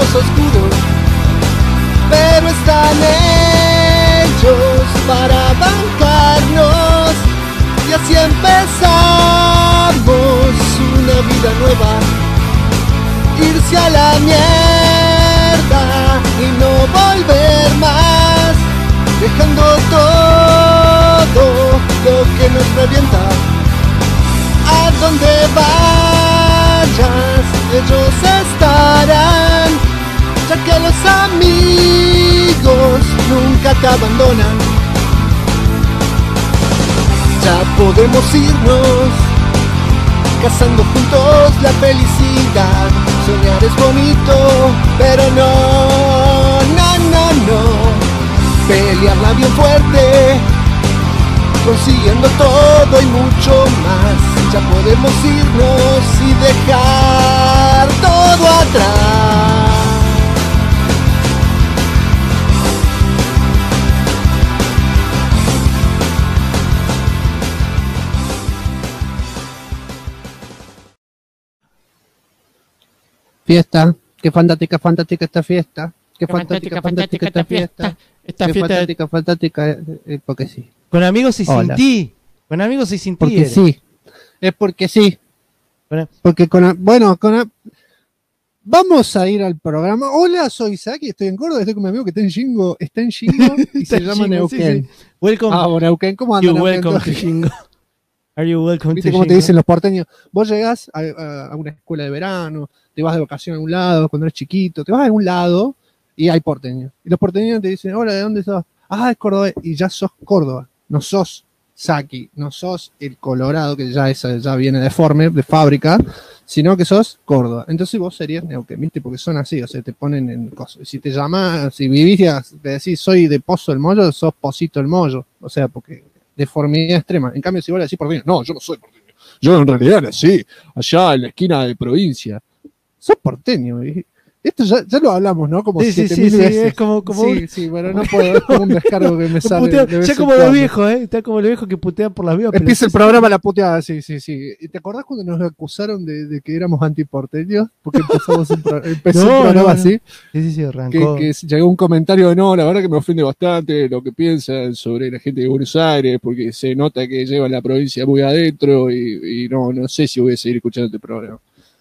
tiempos oscuros, pero están ellos para bancarnos, y así empezamos una vida nueva. Irse a la mierda y no volver más, dejando todo lo que nos revienta. A donde vayas, ellos estarán, ya que los amigos nunca te abandonan. Ya podemos irnos, cazando juntos la felicidad. Soñar es bonito, pero no. Pelearla bien fuerte, consiguiendo todo y mucho más. Ya podemos irnos y dejar todo atrás. Fiesta, qué fantástica esta fiesta. Qué fantástica esta fiesta. Esta qué fiesta fantástica, porque sí. con amigos y sin Hola. ti. Con amigos y sin ti. Porque era. sí. Es porque sí. Bueno, Porque vamos a ir al programa. Hola, soy Saki, estoy en Córdoba, estoy con mi amigo que está en Shingo y Está se en llama Shingo, Neuquén. sí. Welcome. Ah, bueno, Neuquén, ¿cómo anda You Neuquén? welcome to Shingo. Are you welcome ¿Viste to cómo te Shingo? dicen los porteños? Vos llegás a una escuela de verano, te vas de vacaciones a algún lado, cuando eres chiquito, te vas a algún lado y hay porteños. Y los porteños te dicen, hola, ¿de dónde sos? Ah, es Córdoba. Y ya sos Córdoba, no sos Saki, no sos el Colorado, que ya viene deforme, de fábrica, sino que sos Córdoba. Entonces vos serías Neuquén, ¿viste? Porque son así, o sea, te ponen en cosas. Si te llamas, si vivís, te decís, soy de Pozo del Mollo, sos Pocito del Mollo. O sea, porque deformidad extrema. En cambio, si vos le decís porteño, no, yo no soy porteño. Yo en realidad nací allá en la esquina de provincia. Sos porteño. Esto ya lo hablamos, ¿no? Como Sí, 7000 veces. es como Sí, pero no puedo, es como un descargo que me sale. putea, de vez ya en como los cuando. viejos, Está como los viejos que putean por las vías. Empieza el programa la puteada, sí. ¿Y te acordás cuando nos acusaron de que éramos antiporteños? Porque empezó un programa así. Sí, arrancó. Que llegó un comentario de no, la verdad que me ofende bastante lo que piensan sobre la gente de Buenos Aires, porque se nota que llevan la provincia muy adentro y no sé si voy a seguir escuchando este programa.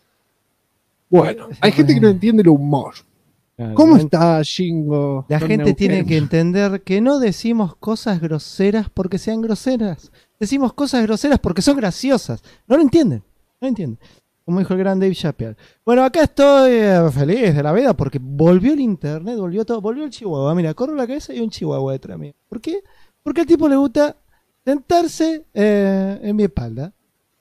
Bueno, hay gente que no entiende el humor. Claro, ¿Cómo está Shingo? La con gente Neuquén? tiene que entender que no decimos cosas groseras porque sean groseras. Decimos cosas groseras porque son graciosas. No lo entienden. Como dijo el gran Dave Chappelle. Bueno, acá estoy feliz de la vida porque volvió el internet, volvió todo, volvió el chihuahua. Mira, corro la cabeza y un chihuahua detrás mío. ¿Por qué? Porque al tipo le gusta sentarse en mi espalda.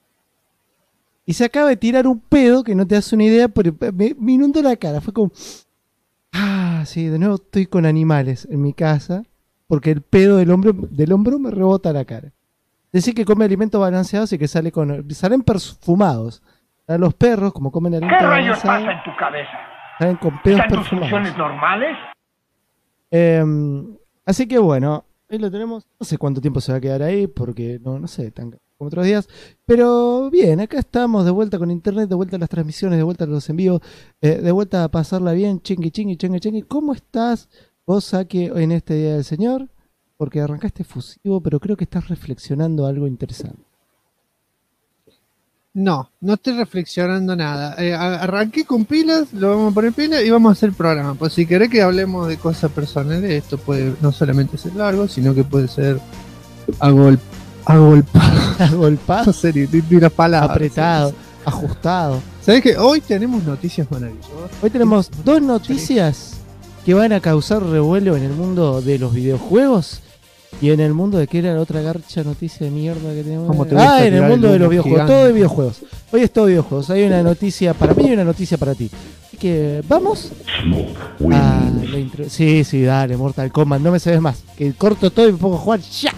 Y se acaba de tirar un pedo que no te das una idea, pero me inundó la cara. Fue como... Ah, sí, de nuevo estoy con animales en mi casa porque el pedo del hombro me rebota la cara. Decir que come alimentos balanceados y que salen perfumados. A los perros, como comen alimentos ¿Qué rayos balanceados, pasa en tu cabeza? salen con pedos ¿Están tus perfumados. funciones normales? Así que bueno, ahí lo tenemos. No sé cuánto tiempo se va a quedar ahí porque no sé, tan como otros días. Pero bien, acá estamos de vuelta con internet, de vuelta a las transmisiones, de vuelta a los envíos, de vuelta a pasarla bien, chingui. ¿Cómo estás vos, Saki, en este Día del Señor? Porque arrancaste fusivo, pero creo que estás reflexionando algo interesante. No estoy reflexionando nada. Arranqué con pilas, lo vamos a poner pilas y vamos a hacer el programa. Pues si querés que hablemos de cosas personales, esto puede no solamente ser largo, sino que puede ser Golpado, no sé, ni las palabras. apretado, ajustado. ¿Sabés que hoy tenemos noticias maravillosas? Hoy tenemos dos noticias que van a causar revuelo en el mundo de los videojuegos y en el mundo de qué era la otra garcha noticia de mierda que tenemos. ¿Cómo te gusta En el tirar mundo el de los humo videojuegos, gigante? todo de videojuegos. Hoy es todo de videojuegos. Hay una noticia para mí y una noticia para ti. Así que vamos a la intro. Sí, dale, Mortal Kombat, no me sabes más. Que corto todo y me pongo a jugar ya.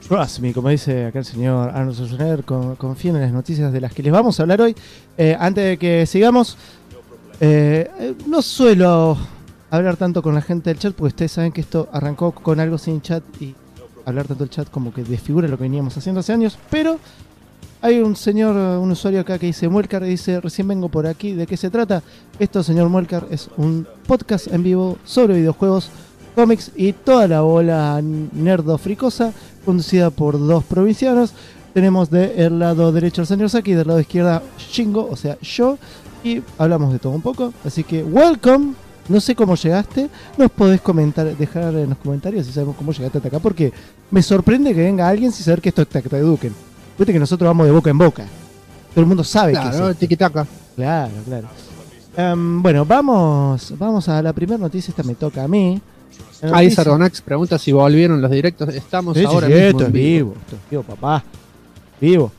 Trust me, como dice acá el señor Arnold Schwarzenegger, confíen en las noticias de las que les vamos a hablar hoy. Antes de que sigamos, no suelo hablar tanto con la gente del chat, porque ustedes saben que esto arrancó con algo sin chat y hablar tanto del chat como que desfigura lo que veníamos haciendo hace años, pero hay un señor, un usuario acá que dice Muelcar, y dice, recién vengo por aquí, ¿de qué se trata? Esto, señor Muelcar, es un podcast en vivo sobre videojuegos, cómics y toda la bola nerdofricosa, conducida por dos provincianos. Tenemos del lado derecho al señor Saki y del lado izquierda Shingo, o sea, yo, y hablamos de todo un poco, así que welcome. No sé cómo llegaste, nos podés dejar en los comentarios si sabemos cómo llegaste hasta acá, porque me sorprende que venga alguien sin saber que esto es Tac Tac Duken. Viste que nosotros vamos de boca en boca, todo el mundo sabe que Claro, es. tiquitaca. Claro. Bueno, vamos a la primera noticia, esta me toca a mí. Ahí Sardonax pregunta si volvieron los directos. Estamos Sí, ahora sí, mismo esto en es vivo. vivo, papá. Vivo.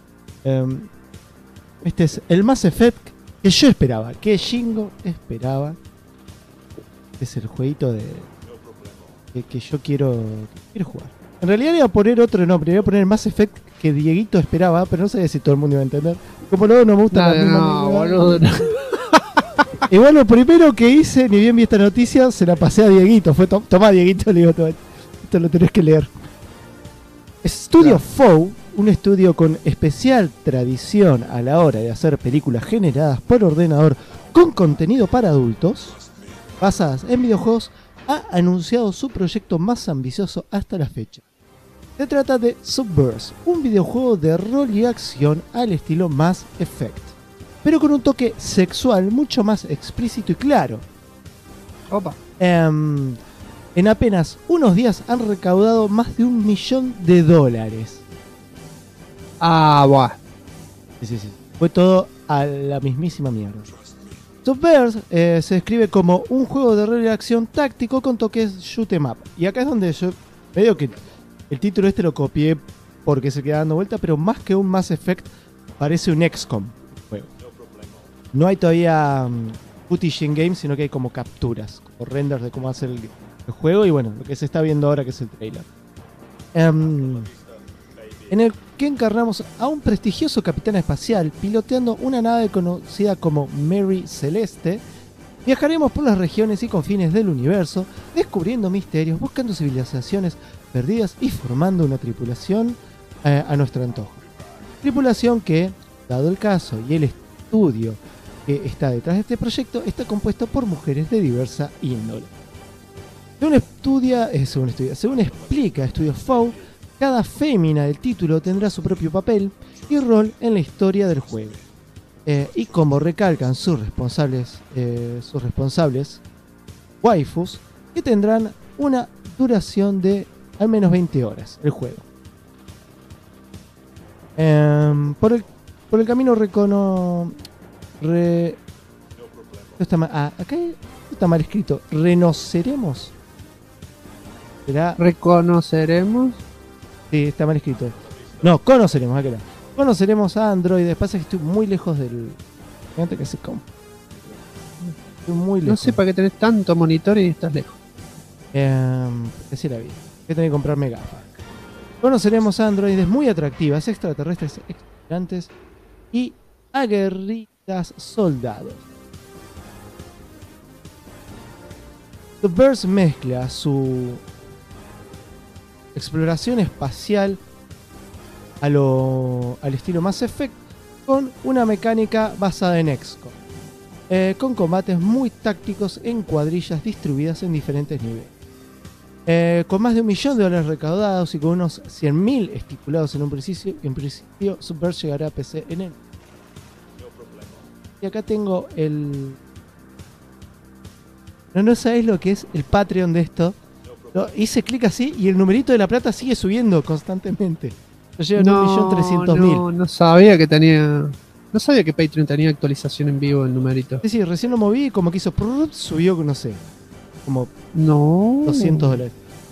Este es el Mass Effect que yo esperaba, que Shingo esperaba. Es el jueguito que yo quiero jugar. En realidad iba a poner otro nombre, iba a poner Mass Effect que Dieguito esperaba, pero no sabía si todo el mundo iba a entender. Como luego no me gusta la misma No, mierda. boludo. No. Igual lo primero que hice, ni bien vi esta noticia, se la pasé a Dieguito. Fue, tomá Dieguito, le digo, esto lo tenés que leer. Studio Foe, un estudio con especial tradición a la hora de hacer películas generadas por ordenador con contenido para adultos, basadas en videojuegos, ha anunciado su proyecto más ambicioso hasta la fecha. Se trata de Subverse, un videojuego de rol y acción al estilo Mass Effect, pero con un toque sexual mucho más explícito y claro. Opa. En apenas unos días han recaudado más de $1 millón. Ah, buah. Sí. Fue todo a la mismísima mierda. Subverse se describe como un juego de rol y acción táctico con toques shoot 'em up. Y acá es donde yo medio que el título este lo copié porque se queda dando vuelta, pero más que un Mass Effect parece un XCOM juego. No hay todavía footage in game, sino que hay como capturas, como renders de cómo hacer el juego y bueno, lo que se está viendo ahora que es el trailer. En el que encarnamos a un prestigioso capitán espacial piloteando una nave conocida como Mary Celeste. Viajaremos por las regiones y confines del universo, descubriendo misterios, buscando civilizaciones perdidas y formando una tripulación a nuestro antojo. Tripulación que, dado el caso y el estudio que está detrás de este proyecto, está compuesto por mujeres de diversa índole. Según explica Studio Foe, cada fémina del título tendrá su propio papel y rol en la historia del juego. Y como recalcan sus responsables waifus, que tendrán una duración de al menos 20 horas el juego. Por el camino acá está mal escrito. ¿Reconoceremos? ¿Será? ¿Reconoceremos? Sí, está mal escrito. No, conoceremos, acá. Conoceremos a androides. Pasa que estoy muy lejos del. Fíjate que se compra. Estoy muy lejos. No sé para qué tenés tanto monitor y estás lejos. Así la vida. Voy a tener que comprarme gafas. Conoceremos a androides muy atractivas, extraterrestres extravagantes y aguerridas soldados. Subverse mezcla su exploración espacial al estilo Mass Effect con una mecánica basada en XCOM, con combates muy tácticos en cuadrillas distribuidas en diferentes niveles. Con más de $1 millón recaudados y con unos 100.000 estipulados en principio, Subverse llegará a PC en enero. Y acá tengo el... No sabéis lo que es el Patreon de esto. Hice clic así y el numerito de la plata sigue subiendo constantemente. Ya llevan 1.300.000. No sabía que tenía. No sabía que Patreon tenía actualización en vivo el numerito. Sí, recién lo moví y como que hizo subió, no sé, como No. $200.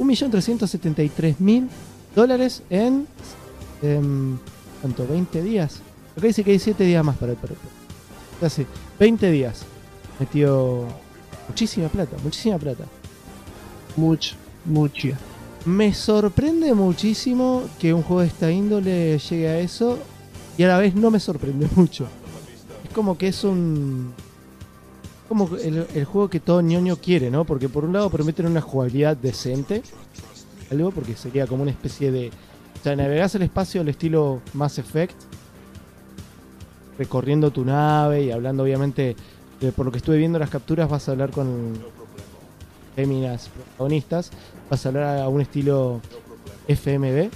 $1.373.000 en ¿cuánto? 20 días. Acá dice que hay 7 días más para el perro. Casi 20 días. Metió muchísima plata. Mucha. Me sorprende muchísimo que un juego de esta índole llegue a eso y a la vez no me sorprende mucho. Es como que es como el juego que todo ñoño quiere, ¿no? Porque por un lado prometen una jugabilidad decente, algo porque sería como una especie de... O sea, navegás el espacio al estilo Mass Effect, recorriendo tu nave y hablando obviamente, por lo que estuve viendo las capturas, vas a hablar con féminas protagonistas, vas a hablar a un estilo FMV.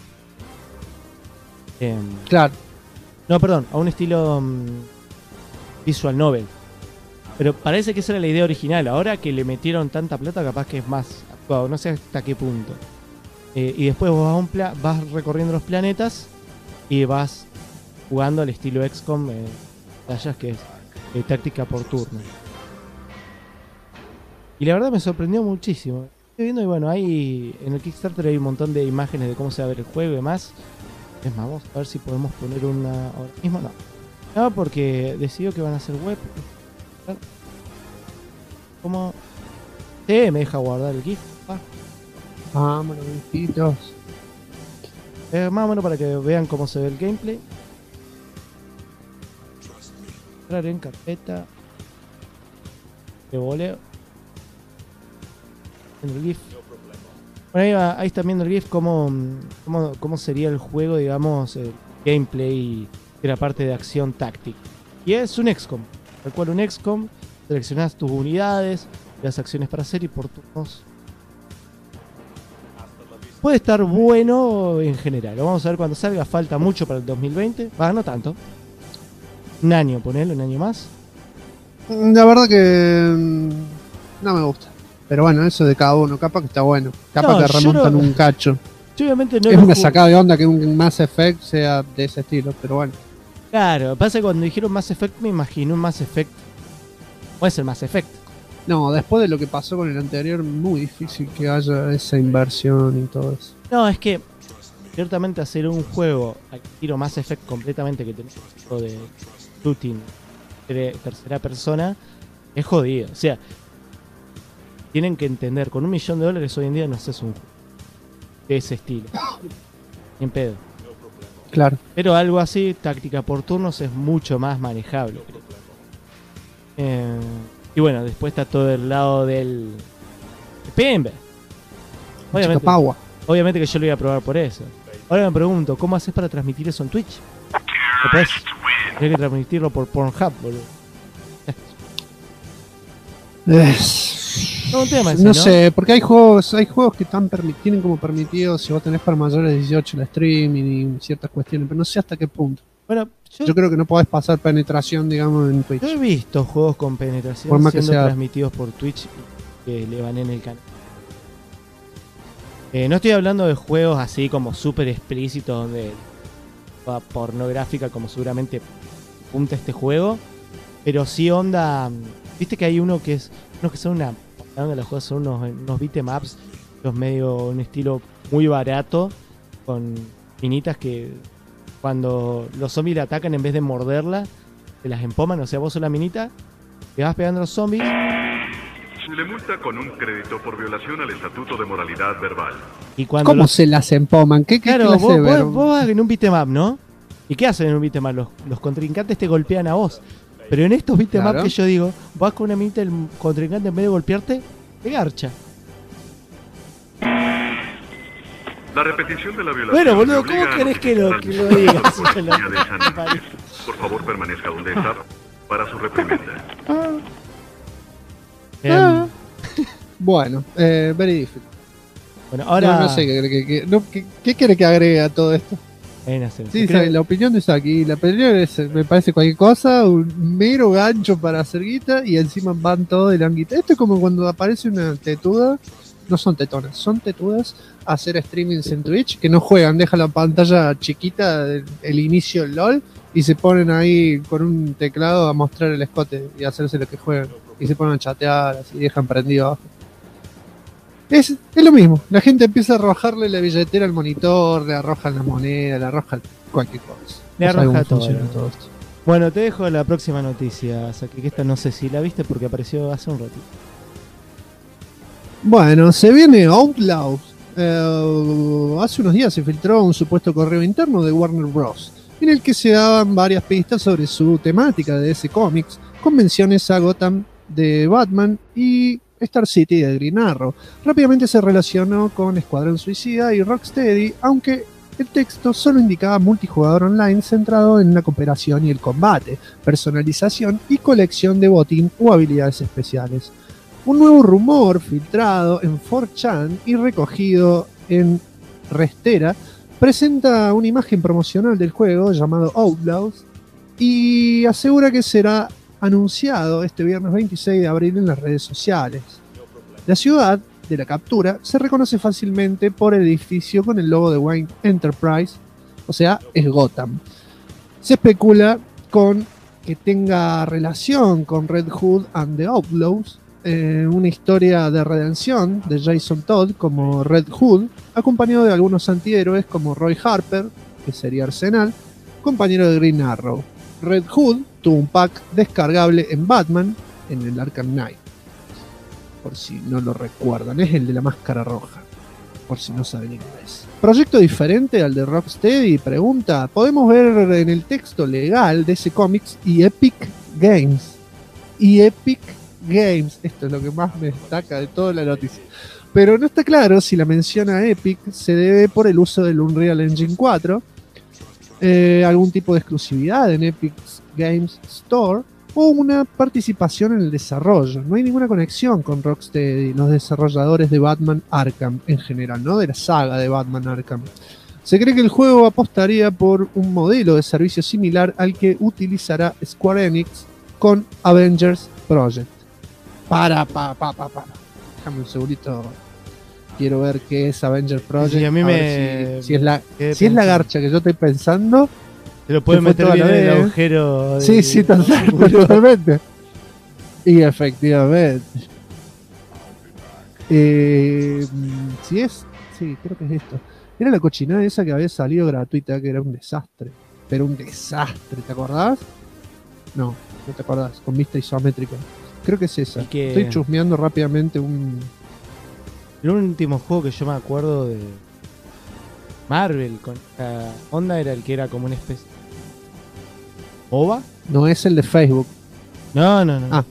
Claro. No, perdón, a un estilo Visual Novel. Pero parece que esa era la idea original. Ahora que le metieron tanta plata, capaz que es más actuado. No sé hasta qué punto. Y después vos vas recorriendo los planetas y vas jugando al estilo XCOM, batallas que es táctica por turno. Y la verdad me sorprendió muchísimo. Estoy viendo y bueno, hay en el Kickstarter hay un montón de imágenes de cómo se va a ver el juego y demás. Es más, vamos a ver si podemos poner una ahora mismo. No, porque decidió que van a hacer web. ¿Cómo? Me deja guardar el GIF. Vámonos, hijitos. Más o menos para que vean cómo se ve el gameplay. Entrar en carpeta de voleo. En el GIF. Bueno, ahí están viendo el GIF cómo sería el juego, digamos, el gameplay de la parte de acción táctica. Y es un XCOM. Tal cual un XCOM. Seleccionás tus unidades, las acciones para hacer y por turnos. Puede estar bueno en general. Lo vamos a ver cuando salga. Falta mucho para el 2020. No tanto. Un año, ponele, un año más. La verdad que no me gusta. Pero bueno, eso de cada uno. Capaz que está bueno. Capaz que remontan un cacho. Yo obviamente no es una sacada de onda que un Mass Effect sea de ese estilo. Pero bueno. Claro, pasa que cuando dijeron Mass Effect me imaginé un Mass Effect. Puede ser Mass Effect. No, después de lo que pasó con el anterior, muy difícil que haya esa inversión y todo eso. No, es que ciertamente hacer un juego al tiro Mass Effect completamente que tenés un juego de shooting tercera persona es jodido. O sea, tienen que entender, con $1 millón hoy en día no haces un juego de ese estilo. Ni en pedo. Claro. Pero algo así, táctica por turnos, es mucho más manejable, creo. Y bueno, después está todo el lado del PMB. Obviamente que yo lo iba a probar por eso. Ahora me pregunto, ¿cómo haces para transmitir eso en Twitch? Después tienes que transmitirlo por Pornhub, boludo. No, un tema ese, ¿no? Sé, porque hay juegos que tienen como permitido, si vos tenés para mayores de 18 el streaming y ciertas cuestiones, pero no sé hasta qué punto. Bueno, yo creo que no podés pasar penetración, digamos, en Twitch. Yo he visto juegos con penetración siendo transmitidos por Twitch que le van en el canal. No estoy hablando de juegos así como súper explícitos donde pornográfica como seguramente apunta este juego, pero sí onda. Viste que hay uno que son los juegos son unos beatemaps, los medio un estilo muy barato con minitas que cuando los zombies le atacan, en vez de morderla, se las empoman. O sea, vos sos la minita, te vas pegando a los zombies. Le multa con un crédito por violación al estatuto de moralidad verbal. Y cuando ¿Cómo se las empoman? ¿Qué claro, vos vas en un beat'em up, ¿no? ¿Y qué hacen en un beat'em up? Los contrincantes te golpean a vos. Pero en estos beat'em up que yo digo, vas con una minita, el contrincante en vez de golpearte, te garcha. La repetición de la violación. Bueno, boludo, ¿cómo querés que lo digas? Por favor, permanezca donde está para su reprimenda. Bueno, very difficult. Bueno, ahora. No sé qué quiere que agregue a todo esto. Sí, la opinión de Saki. La opinión es, me parece cualquier cosa, un mero gancho para hacer guita y encima van todos y le dan guita. Esto es como cuando aparece una tetuda. No son tetonas, son tetudas a hacer streamings en Twitch que no juegan, dejan la pantalla chiquita el inicio del LOL y se ponen ahí con un teclado a mostrar el escote y hacerse lo que juegan y se ponen a chatear así, dejan prendido abajo. Es lo mismo, la gente empieza a arrojarle la billetera al monitor, le arrojan la moneda, le arrojan cualquier cosa. Le arroja todo esto. Bueno, te dejo la próxima noticia, Saki, que esta no sé si la viste porque apareció hace un ratito. Bueno, se viene Outlaws hace unos días se filtró un supuesto correo interno de Warner Bros. En el que se daban varias pistas sobre su temática de DC Comics, con menciones a Gotham de Batman y Star City de Green Arrow. Rápidamente se relacionó con Escuadrón Suicida y Rocksteady, aunque el texto solo indicaba multijugador online centrado en la cooperación y el combate, personalización y colección de botín o habilidades especiales. Un nuevo rumor filtrado en 4chan y recogido en Restera presenta una imagen promocional del juego llamado Outlaws y asegura que será anunciado este viernes 26 de abril en las redes sociales. La ciudad de la captura se reconoce fácilmente por el edificio con el logo de Wayne Enterprise, o sea, es Gotham. Se especula con que tenga relación con Red Hood and the Outlaws, una historia de redención de Jason Todd como Red Hood, acompañado de algunos antihéroes como Roy Harper, que sería Arsenal, compañero de Green Arrow. Red Hood tuvo un pack descargable en Batman en el Arkham Knight, por si no lo recuerdan, es el de la máscara roja, por si no saben inglés. Proyecto diferente al de Rocksteady, pregunta. Podemos ver en el texto legal de ese cómics y Epic Games. Y Epic Games, esto es lo que más me destaca de toda la noticia. Pero no está claro si la mención a Epic se debe por el uso del Unreal Engine 4, algún tipo de exclusividad en Epic Games Store o una participación en el desarrollo. No hay ninguna conexión con Rocksteady, los desarrolladores de Batman Arkham en general, ¿no? De la saga de Batman Arkham. Se cree que el juego apostaría por un modelo de servicio similar al que utilizará Square Enix con Avengers Project. Para. Déjame un segundito. Quiero ver qué es Avenger Project. Sí, a mí si es la garcha que yo estoy pensando. Te lo pueden meter bien en el agujero. Sí, totalmente. Y efectivamente. Sí, creo que es esto. Era la cochinada esa que había salido gratuita, que era un desastre. Pero un desastre, ¿te acordás? No te acordás, con vista isométrica. Creo que es esa. Estoy chusmeando rápidamente El último juego que yo me acuerdo de Marvel con onda era el que era como una especie ¿OVA? No es el de Facebook. No. Ah.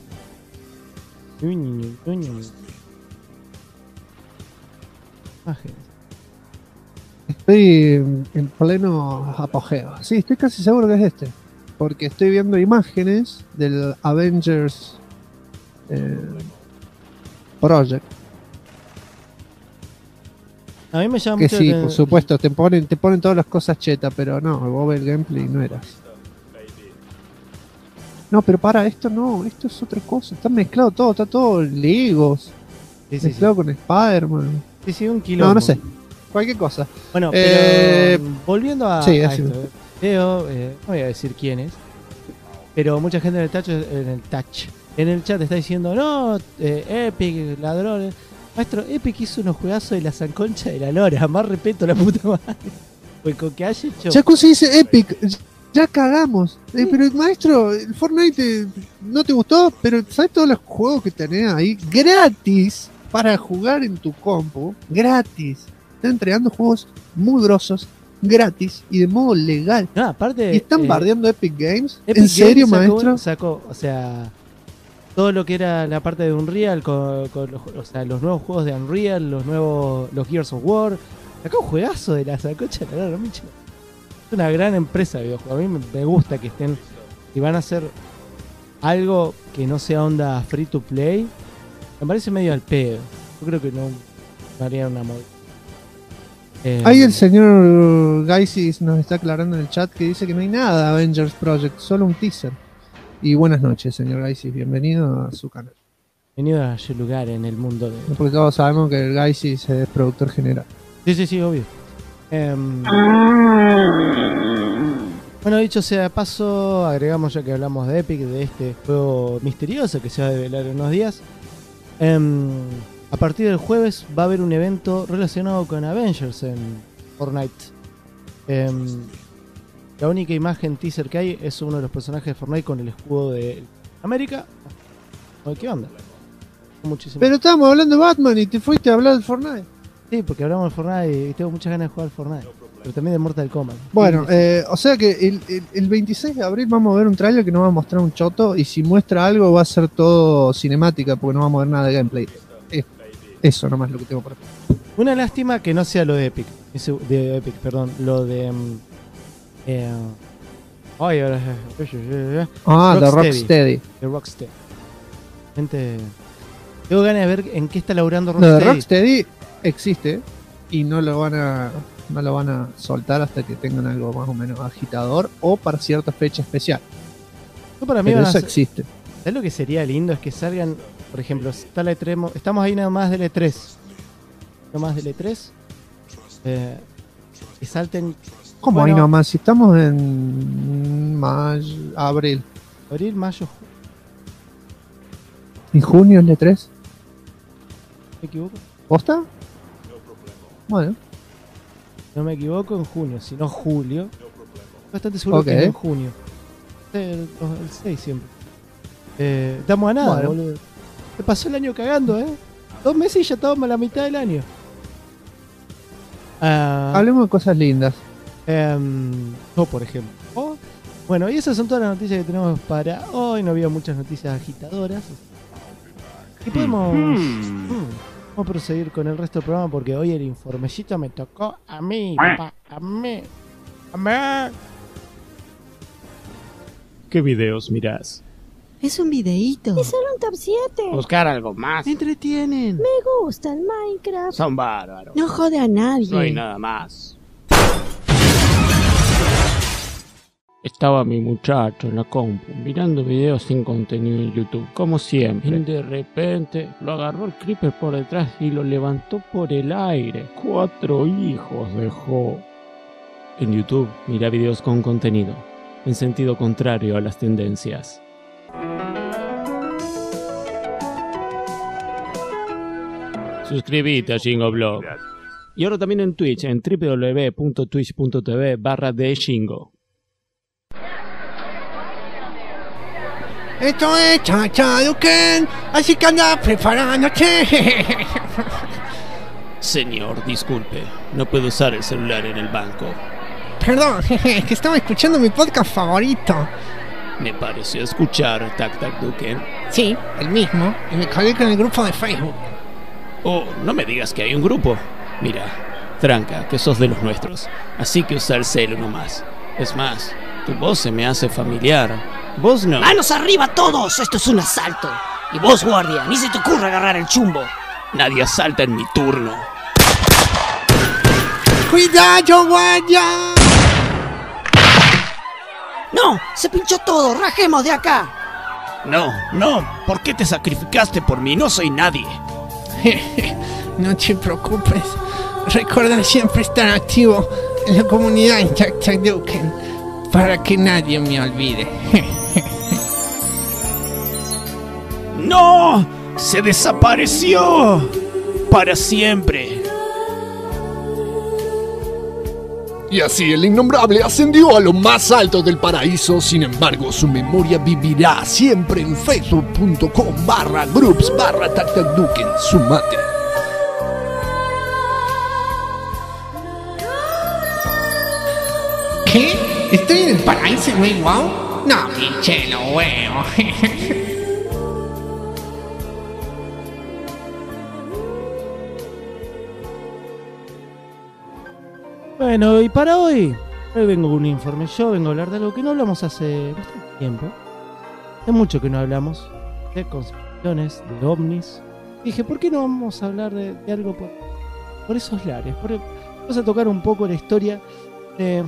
Estoy en pleno apogeo. Sí, estoy casi seguro que es este. Porque estoy viendo imágenes del Avengers Project. A mí me llama que mucho sí, por supuesto, te ponen todas las cosas chetas, pero no, vos ves el gameplay y no eras. No, pero esto es otra cosa. Está mezclado todo, está todo Legos. Mezclado con Spider-Man. Sí, un quilombo. No sé. Cualquier cosa. Bueno, pero volviendo a esto. Leo, no voy a decir quién es, pero mucha gente en el chat está diciendo, no, Epic, ladrones. Maestro, Epic hizo unos juegazos de la sanconcha de la lora, más respeto a la puta madre. Pues con que haya hecho... Ya se dice Epic, ya cagamos. Pero maestro, el Fortnite no te gustó, pero ¿sabes todos los juegos que tenés ahí gratis para jugar en tu compu? Gratis. Están entregando juegos muy grosos, gratis y de modo legal. No, aparte... ¿Y están bardeando Epic Games? Epic ¿En serio, Games maestro? Sacó, o sea, todo lo que era la parte de Unreal, con los nuevos juegos de Unreal, los Gears of War. Sacó un juegazo de la sacocha de la lora, Micho. Es una gran empresa de videojuegos. A mí me gusta que estén... Y van a hacer algo que no sea onda free to play. Me parece medio al pedo. Yo creo que no haría una movida. Ahí el señor Gaisis nos está aclarando en el chat que dice que no hay nada de Avengers Project, solo un teaser. Y buenas noches, señor Gaisis, bienvenido a su canal. Bienvenido a su lugar en el mundo de... Porque todos sabemos que el Gaisis es productor general. Sí, obvio. Bueno, dicho sea de paso, agregamos ya que hablamos de Epic, de este juego misterioso que se va a develar en unos días. A partir del jueves va a haber un evento relacionado con Avengers en Fortnite. La única imagen teaser que hay es uno de los personajes de Fortnite con el escudo de América. ¿Qué onda? Muchísimo. Pero estábamos hablando de Batman y te fuiste a hablar de Fortnite. Sí, porque hablamos de Fortnite y tengo muchas ganas de jugar al Fortnite. Pero también de Mortal Kombat. Bueno, o sea que el 26 de abril vamos a ver un tráiler que nos va a mostrar un choto y si muestra algo va a ser todo cinemática porque no vamos a ver nada de gameplay. Eso nomás es lo que tengo por aquí. Una lástima que no sea lo de Epic. Perdón. Lo de... ahora... De Rocksteady. Rocksteady. De Rocksteady. Gente... Tengo ganas de ver en qué está laburando Lo de Rocksteady. Rocksteady existe y no lo van a soltar hasta que tengan algo más o menos agitador o para cierta fecha especial. Yo para mí Pero van a eso ser- existe. ¿Sabes lo que sería lindo? Es que salgan, por ejemplo, está la E3, estamos ahí nada más del E3. Nada más del E3. Que salten ¿Cómo Bueno. ahí nomás? Si estamos en abril. abril, mayo, ¿En junio es el E3? ¿me equivoco? ¿Posta? Bueno, No me equivoco, en junio, sino julio. Bastante seguro Ok. que es en junio. El 6 siempre. Estamos a nada, Bueno. boludo. Se pasó el año cagando, 2 meses y ya estábamos a la mitad del año. hablemos de cosas lindas. Yo, por ejemplo. Bueno, y esas son todas las noticias que tenemos para hoy. No había muchas noticias agitadoras. Y podemos proseguir con el resto del programa porque hoy el informecito me tocó a mí, papá. A mí. ¿Qué videos mirás? Es un videíto. Es solo un top 7. Buscar algo más. Me entretienen. Me gusta el Minecraft. Son bárbaros. No jode a nadie. No hay nada más. Estaba mi muchacho en la compu mirando videos sin contenido en YouTube, como siempre. Y de repente lo agarró el creeper por detrás y lo levantó por el aire. 4 hijos dejó. En YouTube, mira videos con contenido, en sentido contrario a las tendencias. Suscríbete a Shingo Y ahora también en Twitch, en www.twitch.tv/deshingo. Esto es Chachaduken, así que anda preparándote. Señor, disculpe, no puedo usar el celular en el banco. Perdón, que estaba escuchando mi podcast favorito. Me pareció escuchar Tac Tac Duken. Sí, el mismo, y me colgué con el grupo de Facebook. Oh, no me digas que hay un grupo. Mira, tranca, que sos de los nuestros, así que usa el celu nomás. Es más, tu voz se me hace familiar. Vos no. ¡Manos arriba todos! Esto es un asalto. Y vos, guardia, ni se te ocurra agarrar el chumbo. Nadie asalta en mi turno. ¡Cuidado, guardia! ¡No! ¡Se pinchó todo! ¡Rajemos de acá! No, ¿por qué te sacrificaste por mí? No soy nadie. No te preocupes. Recuerda siempre estar activo en la comunidad en Chachaduken para que nadie me olvide. ¡No! ¡Se desapareció! ¡Para siempre! Y así el innombrable ascendió a lo más alto del paraíso. Sin embargo, su memoria vivirá siempre en facebook.com/groups/tactacduken. Sumate. ¿Qué? ¿Estoy en el paraíso, güey? ¿Wow? No, pinche, no, huevo. Bueno, y para hoy vengo con un informe. Yo vengo a hablar de algo que no hablamos hace bastante tiempo. Hace mucho que no hablamos de conspiraciones, de ovnis. Dije, ¿por qué no vamos a hablar de algo por esos lares? Vamos a tocar un poco la historia del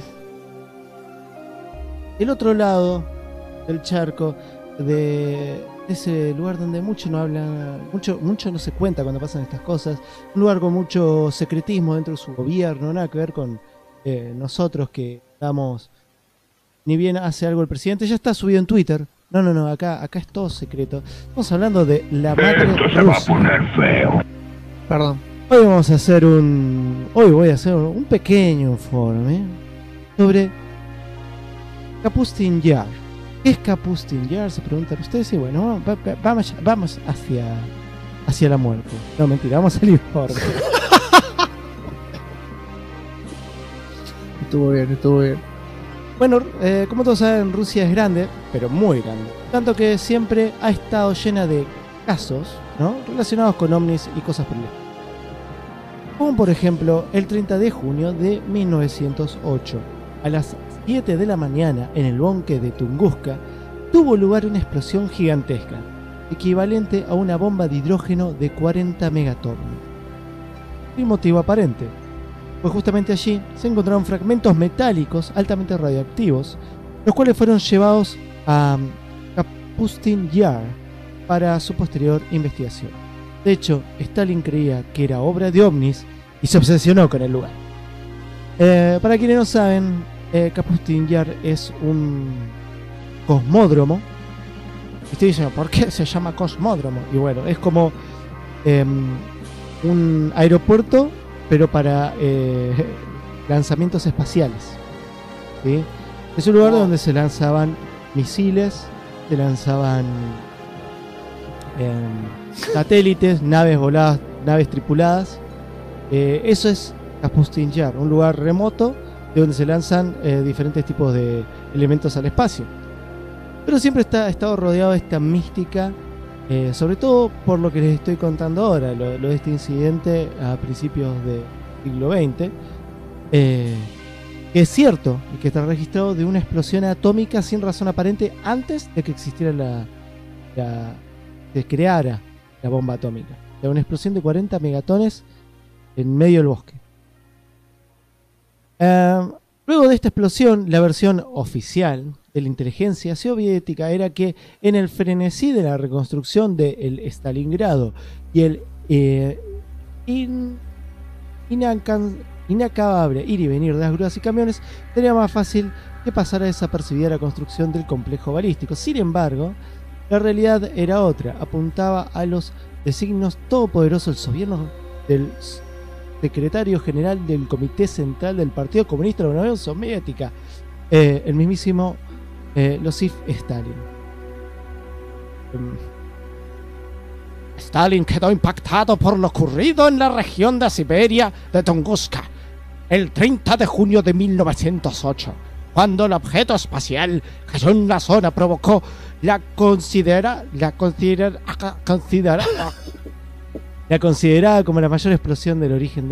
otro lado del charco, de ese lugar donde mucho no habla, mucho no se cuenta cuando pasan estas cosas, un lugar con mucho secretismo dentro de su gobierno, nada que ver con nosotros que estamos, ni bien hace algo el presidente, ya está subido en Twitter. No, acá es todo secreto. Estamos hablando de la madre Rusia. Perdón. Hoy voy a hacer un pequeño informe sobre Kapustin Yar. ¿Qué es Kapustin Yar? Se preguntan ustedes. Y bueno, vamos hacia la muerte. No, mentira, vamos al informe. Estuvo bien. Bueno, como todos saben, Rusia es grande, pero muy grande. Tanto que siempre ha estado llena de casos, ¿no?, relacionados con ovnis y cosas por el estilo. Como por ejemplo, el 30 de junio de 1908, a las 7 de la mañana, en el bosque de Tunguska, tuvo lugar una explosión gigantesca, equivalente a una bomba de hidrógeno de 40 megatons. Sin motivo aparente, pues justamente allí se encontraron fragmentos metálicos altamente radioactivos, los cuales fueron llevados a Kapustin Yar para su posterior investigación. De hecho, Stalin creía que era obra de ovnis y se obsesionó con el lugar. Para quienes no saben, Kapustin Yar es un cosmódromo. Y estoy diciendo, ¿por qué se llama cosmódromo? Y bueno, es como un aeropuerto, pero para lanzamientos espaciales, ¿sí? Es un lugar donde se lanzaban misiles, se lanzaban satélites, naves voladas, naves tripuladas. Eso es Kapustin Yar, un lugar remoto de donde se lanzan diferentes tipos de elementos al espacio. Pero siempre ha estado rodeado de esta mística, sobre todo por lo que les estoy contando ahora, lo de este incidente a principios del siglo XX, que es cierto y que está registrado de una explosión atómica sin razón aparente antes de que existiera se creara la bomba atómica. Era una explosión de 40 megatones en medio del bosque. Luego de esta explosión, la versión oficial de la inteligencia soviética era que en el frenesí de la reconstrucción del Stalingrado y el inacabable ir y venir de las grúas y camiones, sería más fácil que pasara desapercibida la construcción del complejo balístico. Sin embargo, la realidad era otra, apuntaba a los designios todopoderosos del gobierno del secretario general del Comité Central del Partido Comunista de la Unión Soviética, el mismísimo Joseph Stalin. Stalin quedó impactado por lo ocurrido en la región de Siberia de Tunguska el 30 de junio de 1908, cuando el objeto espacial cayó en la zona, provocó la considerada como la mayor explosión del origen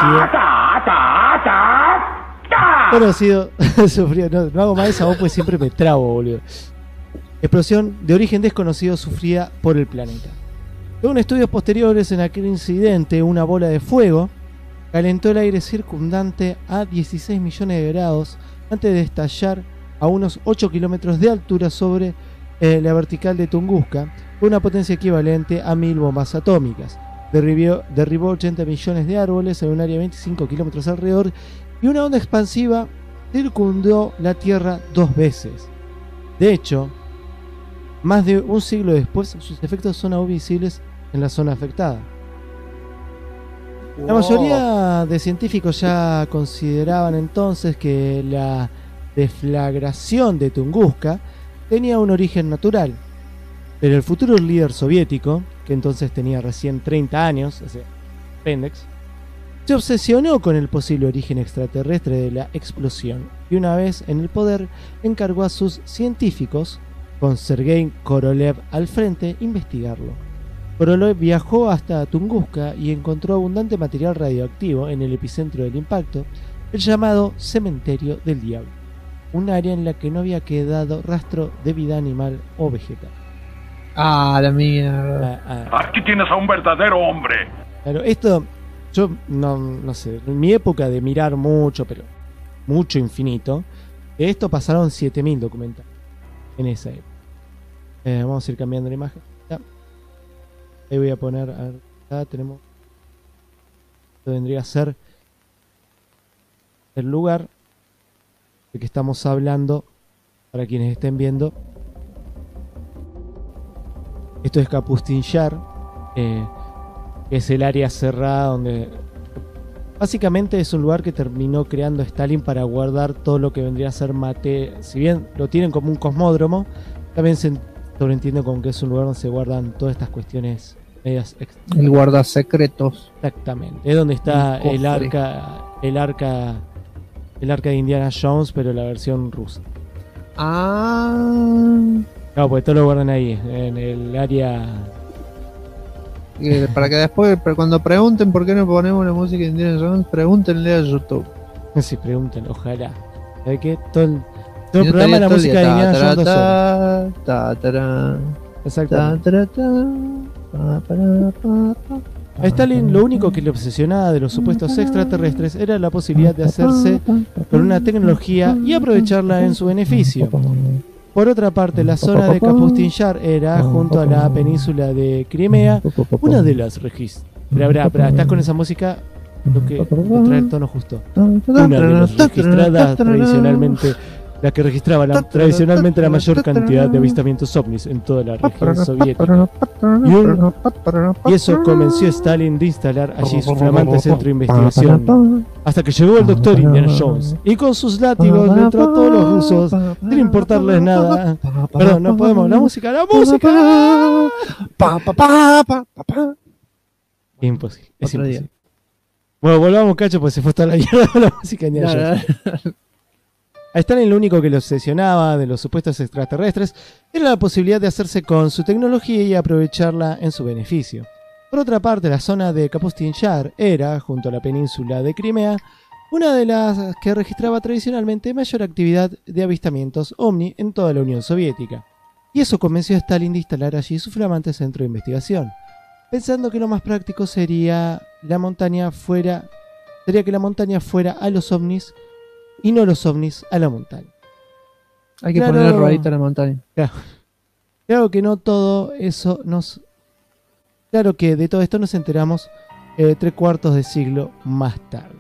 desconocido sufrió, no hago más esa voz pues siempre me trabo, boludo. Explosión de origen desconocido sufrida por el planeta. Según estudios posteriores, en aquel incidente una bola de fuego calentó el aire circundante a 16 millones de grados antes de estallar a unos 8 kilómetros de altura sobre la vertical de Tunguska, con una potencia equivalente a 1000 bombas atómicas. Derribó 80 millones de árboles en un área de 25 kilómetros alrededor, y una onda expansiva circundó la Tierra 2 veces. De hecho, más de un siglo después, sus efectos son aún visibles en la zona afectada. La mayoría de científicos ya consideraban entonces que la deflagración de Tunguska tenía un origen natural, pero el futuro líder soviético, que entonces tenía recién 30 años, Pendex, se obsesionó con el posible origen extraterrestre de la explosión y una vez en el poder encargó a sus científicos, con Sergei Korolev al frente, investigarlo. Korolev viajó hasta Tunguska y encontró abundante material radioactivo en el epicentro del impacto, el llamado Cementerio del Diablo, un área en la que no había quedado rastro de vida animal o vegetal. Ah, la mierda. Aquí tienes a un verdadero hombre. Claro, esto, yo no sé, en mi época de mirar mucho, pero mucho infinito, de esto pasaron 7000 documentales en esa época. Vamos a ir cambiando la imagen. Ya. Ahí voy a poner, a ver, acá tenemos, esto vendría a ser el lugar de que estamos hablando para quienes estén viendo. Esto es Kapustin Yar, que es el área cerrada donde básicamente es un lugar que terminó creando Stalin para guardar todo lo que vendría a ser materia. Si bien lo tienen como un cosmódromo, también se sobreentiende con que es un lugar donde se guardan todas estas cuestiones medias extra. El guardasecretos. Exactamente, es donde está el arca el arca de Indiana Jones, pero la versión rusa. Ah. Claro, porque todo lo guardan ahí, en el área. Para que después, cuando pregunten por qué no ponemos la música de Indiana Jones, pregúntenle a YouTube. Sí, pregunten, ojalá. ¿Sabe qué? Todo el programa de la música de Indiana Jones 2 horas. Exacto. A Stalin lo único que le obsesionaba de los supuestos extraterrestres era la posibilidad de hacerse con una tecnología y aprovecharla en su beneficio. Por otra parte, la zona de Kapustin Yar era, junto a la península de Crimea, una de las estás con esa música, lo que trae el tono justo. Una de las registradas tradicionalmente, la que registraba tradicionalmente la mayor cantidad de avistamientos ovnis en toda la región soviética. Y eso convenció a Stalin de instalar allí su flamante centro de investigación, hasta que llegó el doctor Indiana Jones y con sus látigos le trató a todos los rusos sin importarles nada. Perdón, no podemos. ¡La música! Imposible, es imposible. Bueno, volvamos, cacho, pues se fue hasta la mierda con la música de Indiana Jones. A Stalin lo único que le obsesionaba de los supuestos extraterrestres era la posibilidad de hacerse con su tecnología y aprovecharla en su beneficio. Por otra parte, la zona de Kapustin Yar era, junto a la península de Crimea, una de las que registraba tradicionalmente mayor actividad de avistamientos ovni en toda la Unión Soviética. Y eso convenció a Stalin de instalar allí su flamante centro de investigación, pensando que lo más práctico sería que la montaña fuera a los ovnis y no los ovnis a la montaña. Hay que poner ruedita a la montaña. Claro que no todo eso Claro que de todo esto nos enteramos 3/4 de siglo más tarde.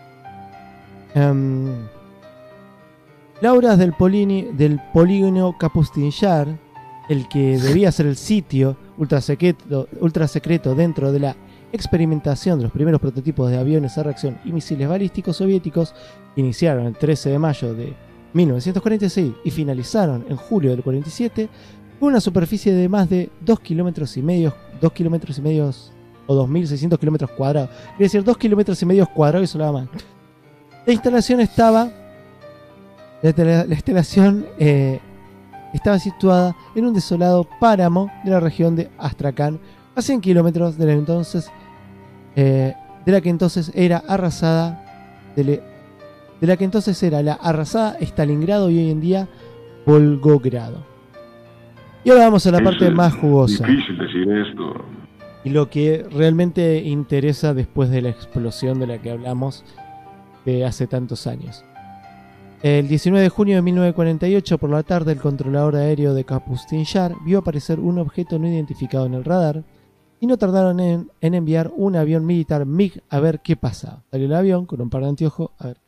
Lauras del polígono Kapustin Yar, el que debía ser el sitio ultra secreto dentro de la experimentación de los primeros prototipos de aviones a reacción y misiles balísticos soviéticos, que iniciaron el 13 de mayo de 1946 y finalizaron en julio del 47, con una superficie de más de 2 kilómetros y medio o 2.600 kilómetros cuadrados. Quiere decir 2 kilómetros y medio cuadrados, y eso lo más. La instalación estaba situada en un desolado páramo de la región de Astrakán, a 100 kilómetros de la que entonces era la arrasada Stalingrado y hoy en día Volgogrado. Y ahora vamos a la parte más jugosa. Difícil decir esto. Y lo que realmente interesa después de la explosión de la que hablamos de hace tantos años. El 19 de junio de 1948, por la tarde, el controlador aéreo de Kapustin Yar vio aparecer un objeto no identificado en el radar y no tardaron en enviar un avión militar MiG a ver qué pasaba. Salió el avión con un par de anteojos a ver.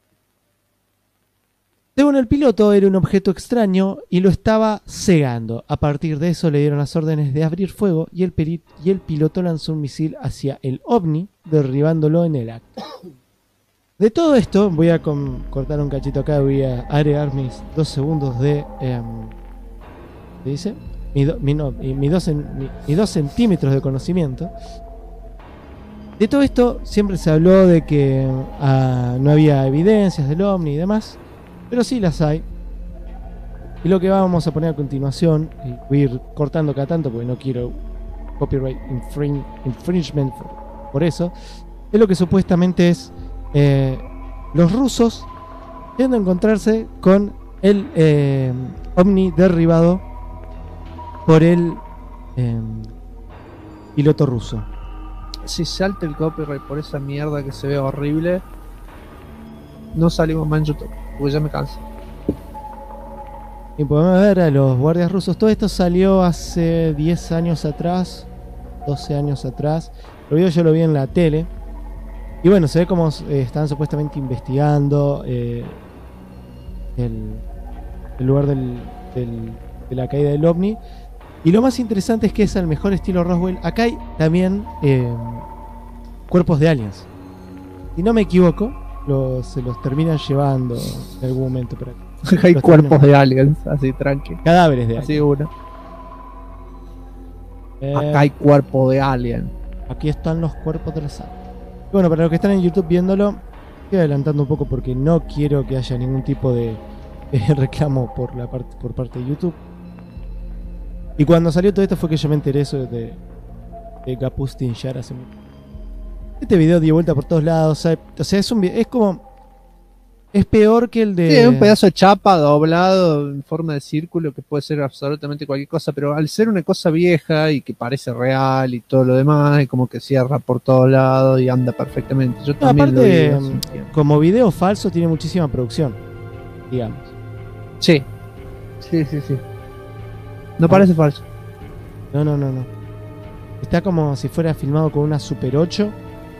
Según el piloto, era un objeto extraño y lo estaba cegando. A partir de eso le dieron las órdenes de abrir fuego y el piloto lanzó un misil hacia el ovni, derribándolo en el acto. De todo esto, voy a cortar un cachito acá, voy a agregar mis 2 segundos de... ¿qué dice? Mis 2 centímetros de conocimiento. De todo esto siempre se habló de que no había evidencias del ovni y demás, pero sí las hay. Y lo que vamos a poner a continuación, y voy a ir cortando cada tanto porque no quiero copyright infringement por eso, es lo que supuestamente es los rusos yendo a encontrarse con el ovni derribado por el piloto ruso. Si salta el copyright por esa mierda que se ve horrible, no salimos más en YouTube, porque ya me canso. Y podemos ver a los guardias rusos. Todo esto salió hace 10 años atrás, 12 años atrás. El video yo lo vi en la tele. Y bueno, se ve como están supuestamente investigando el lugar de la caída del ovni. Y lo más interesante es que es al mejor estilo Roswell. Acá hay también cuerpos de aliens. Si no me equivoco, se los terminan llevando en algún momento por acá. Hay cuerpos de aliens, así tranqui. Cadáveres de aliens. Así uno. Acá hay cuerpo de alien. Aquí están los cuerpos de los aliens. Bueno, para los que están en YouTube viéndolo, Estoy adelantando un poco porque no quiero que haya ningún tipo de reclamo por parte de YouTube. Y cuando salió todo esto fue que yo me enteré eso de Kapustin Yar hace mucho. Este video dio vuelta por todos lados. O sea, es como... Es peor que el de... Sí, es un pedazo de chapa doblado en forma de círculo que puede ser absolutamente cualquier cosa, pero al ser una cosa vieja y que parece real y todo lo demás, y como que cierra por todos lados y anda perfectamente. Yo también lo vi aparte, hace un tiempo. como video falso tiene muchísima producción, digamos. Sí. Sí. No parece falso. No. Está como si fuera filmado con una Super 8.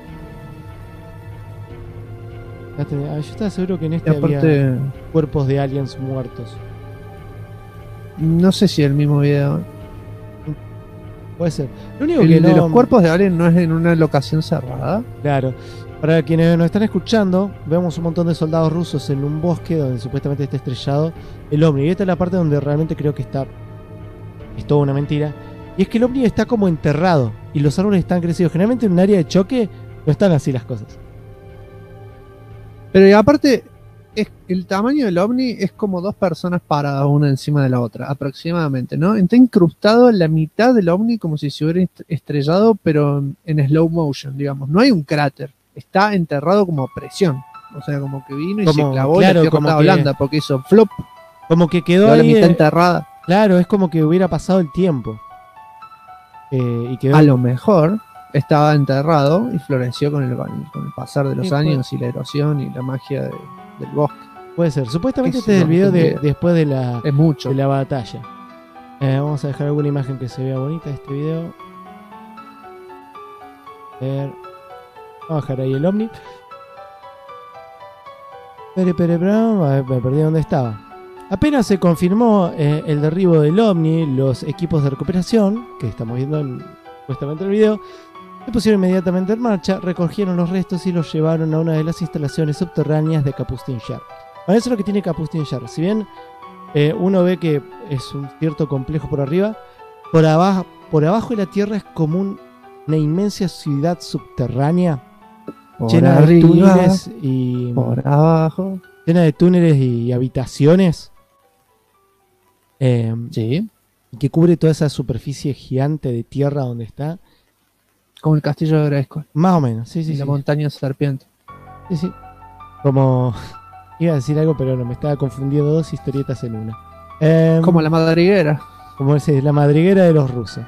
Yo estaba seguro que en este aparte, había cuerpos de aliens muertos. No sé si es el mismo video. Puede ser. Lo único El que de no... los cuerpos de alien no es en una locación cerrada. Claro. Para quienes nos están escuchando, vemos un montón de soldados rusos en un bosque donde supuestamente está estrellado el ovni. Y esta es la parte donde realmente creo que es toda una mentira. Y es que el ovni está como enterrado y los árboles están crecidos. Generalmente en un área de choque no están así las cosas. Pero y aparte, el tamaño del ovni es como dos personas paradas una encima de la otra, aproximadamente, ¿no? Está incrustado en la mitad del ovni como si se hubiera estrellado, pero en slow motion, digamos. No hay un cráter, está enterrado como a presión. O sea, como que vino y se clavó, claro, la tierra estaba blanda porque hizo flop. Como que quedó ahí la mitad enterrada. Claro, es como que hubiera pasado el tiempo. Y quedó... A lo mejor estaba enterrado y floreció con el pasar de los años y la erosión y la magia del bosque. Puede ser. Supuestamente este es el video después de la, es mucho. De la batalla. Vamos a dejar alguna imagen que se vea bonita de este video. A ver. Vamos a dejar ahí el ovni. Me perdí dónde estaba. Apenas se confirmó el derribo del ovni, los equipos de recuperación, que estamos viendo supuestamente en el video, se pusieron inmediatamente en marcha, recogieron los restos y los llevaron a una de las instalaciones subterráneas de Kapustin Yar. Bueno, eso es lo que tiene Kapustin Yar. Si bien uno ve que es un cierto complejo por arriba, por abajo de la tierra es como una inmensa ciudad subterránea llena de túneles y... Por abajo. Llena de túneles y habitaciones. Sí. Que cubre toda esa superficie gigante de tierra donde está. Como el castillo de Grayskull. Más o menos, sí. La montaña serpiente. Sí. Como... Iba a decir algo, pero no, me estaba confundiendo dos historietas en una. Como la madriguera. Como es la madriguera de los rusos.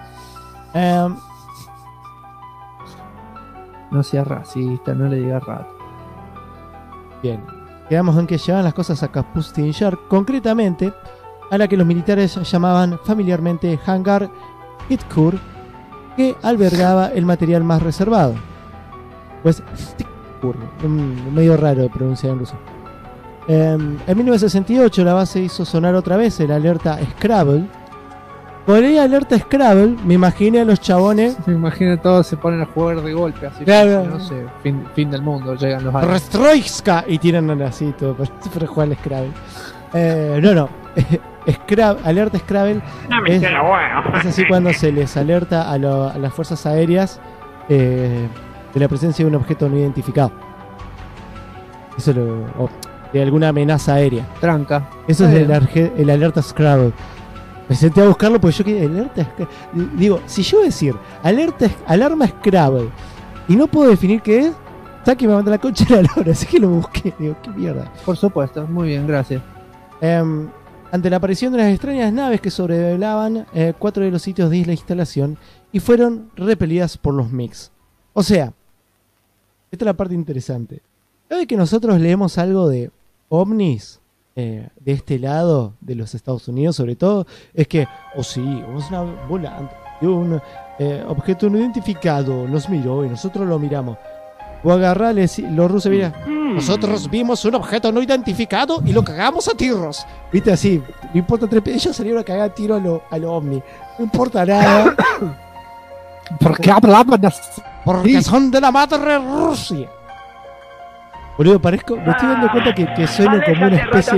No seas racista, no le digas rato. Bien. Quedamos en que llevaban las cosas a Kapustin Yar, concretamente a la que los militares llamaban familiarmente Hangar Hitkur, que albergaba el material más reservado. Pues Hitkur, medio raro de pronunciar en ruso. En 1968 la base hizo sonar otra vez el alerta Scrabble. Por ahí alerta Scrabble, me imaginé a los chabones. Me imagino todos se ponen a jugar de golpe, así claro. Que, no sé, fin del mundo, llegan los aliens. Restroiska y tiran así todo para jugar al Scrabble. No. Scrabble, alerta Scrabble es así cuando se les alerta a las fuerzas aéreas de la presencia de un objeto no identificado. Eso de alguna amenaza aérea. Tranca. Eso es el alerta Scrabble. Me senté a buscarlo porque yo quedé alerta. Digo, si yo voy a decir alarma Scrabble y no puedo definir qué es, saque y me manda la concha de la lora. Así que lo busqué. Digo, qué mierda. Por supuesto, muy bien, gracias. Ante la aparición de las extrañas naves que sobrevolaban 4 de los sitios de la instalación y fueron repelidas por los MiGs. O sea, esta es la parte interesante. ¿Sabe que nosotros leemos algo de ovnis? De este lado de los Estados Unidos, sobre todo, es que, sí, es una volante, un objeto no identificado, nos miró y nosotros lo miramos. O agarrarle, los rusos, mira, nosotros vimos un objeto no identificado y lo cagamos a tiros. Viste así, no importa, ellos salieron a cagar a tiro a lo ovni. No importa nada. ¿Por qué hablaban así? Porque son de la madre Rusia. Boludo, parezco, me estoy dando cuenta que sueno como una especie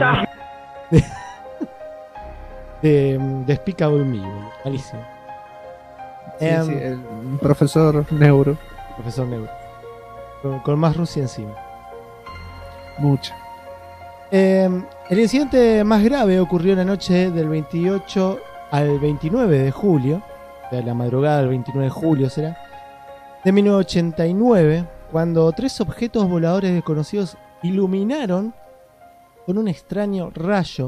de Despicable Me, malísimo. Sí, el profesor Neuro. Profesor Neuro. Con más Rusia encima. Mucha. El incidente más grave ocurrió la noche del 28 al 29 de julio, o sea, la madrugada del 29 de julio será, de 1989, cuando 3 objetos voladores desconocidos iluminaron con un extraño rayo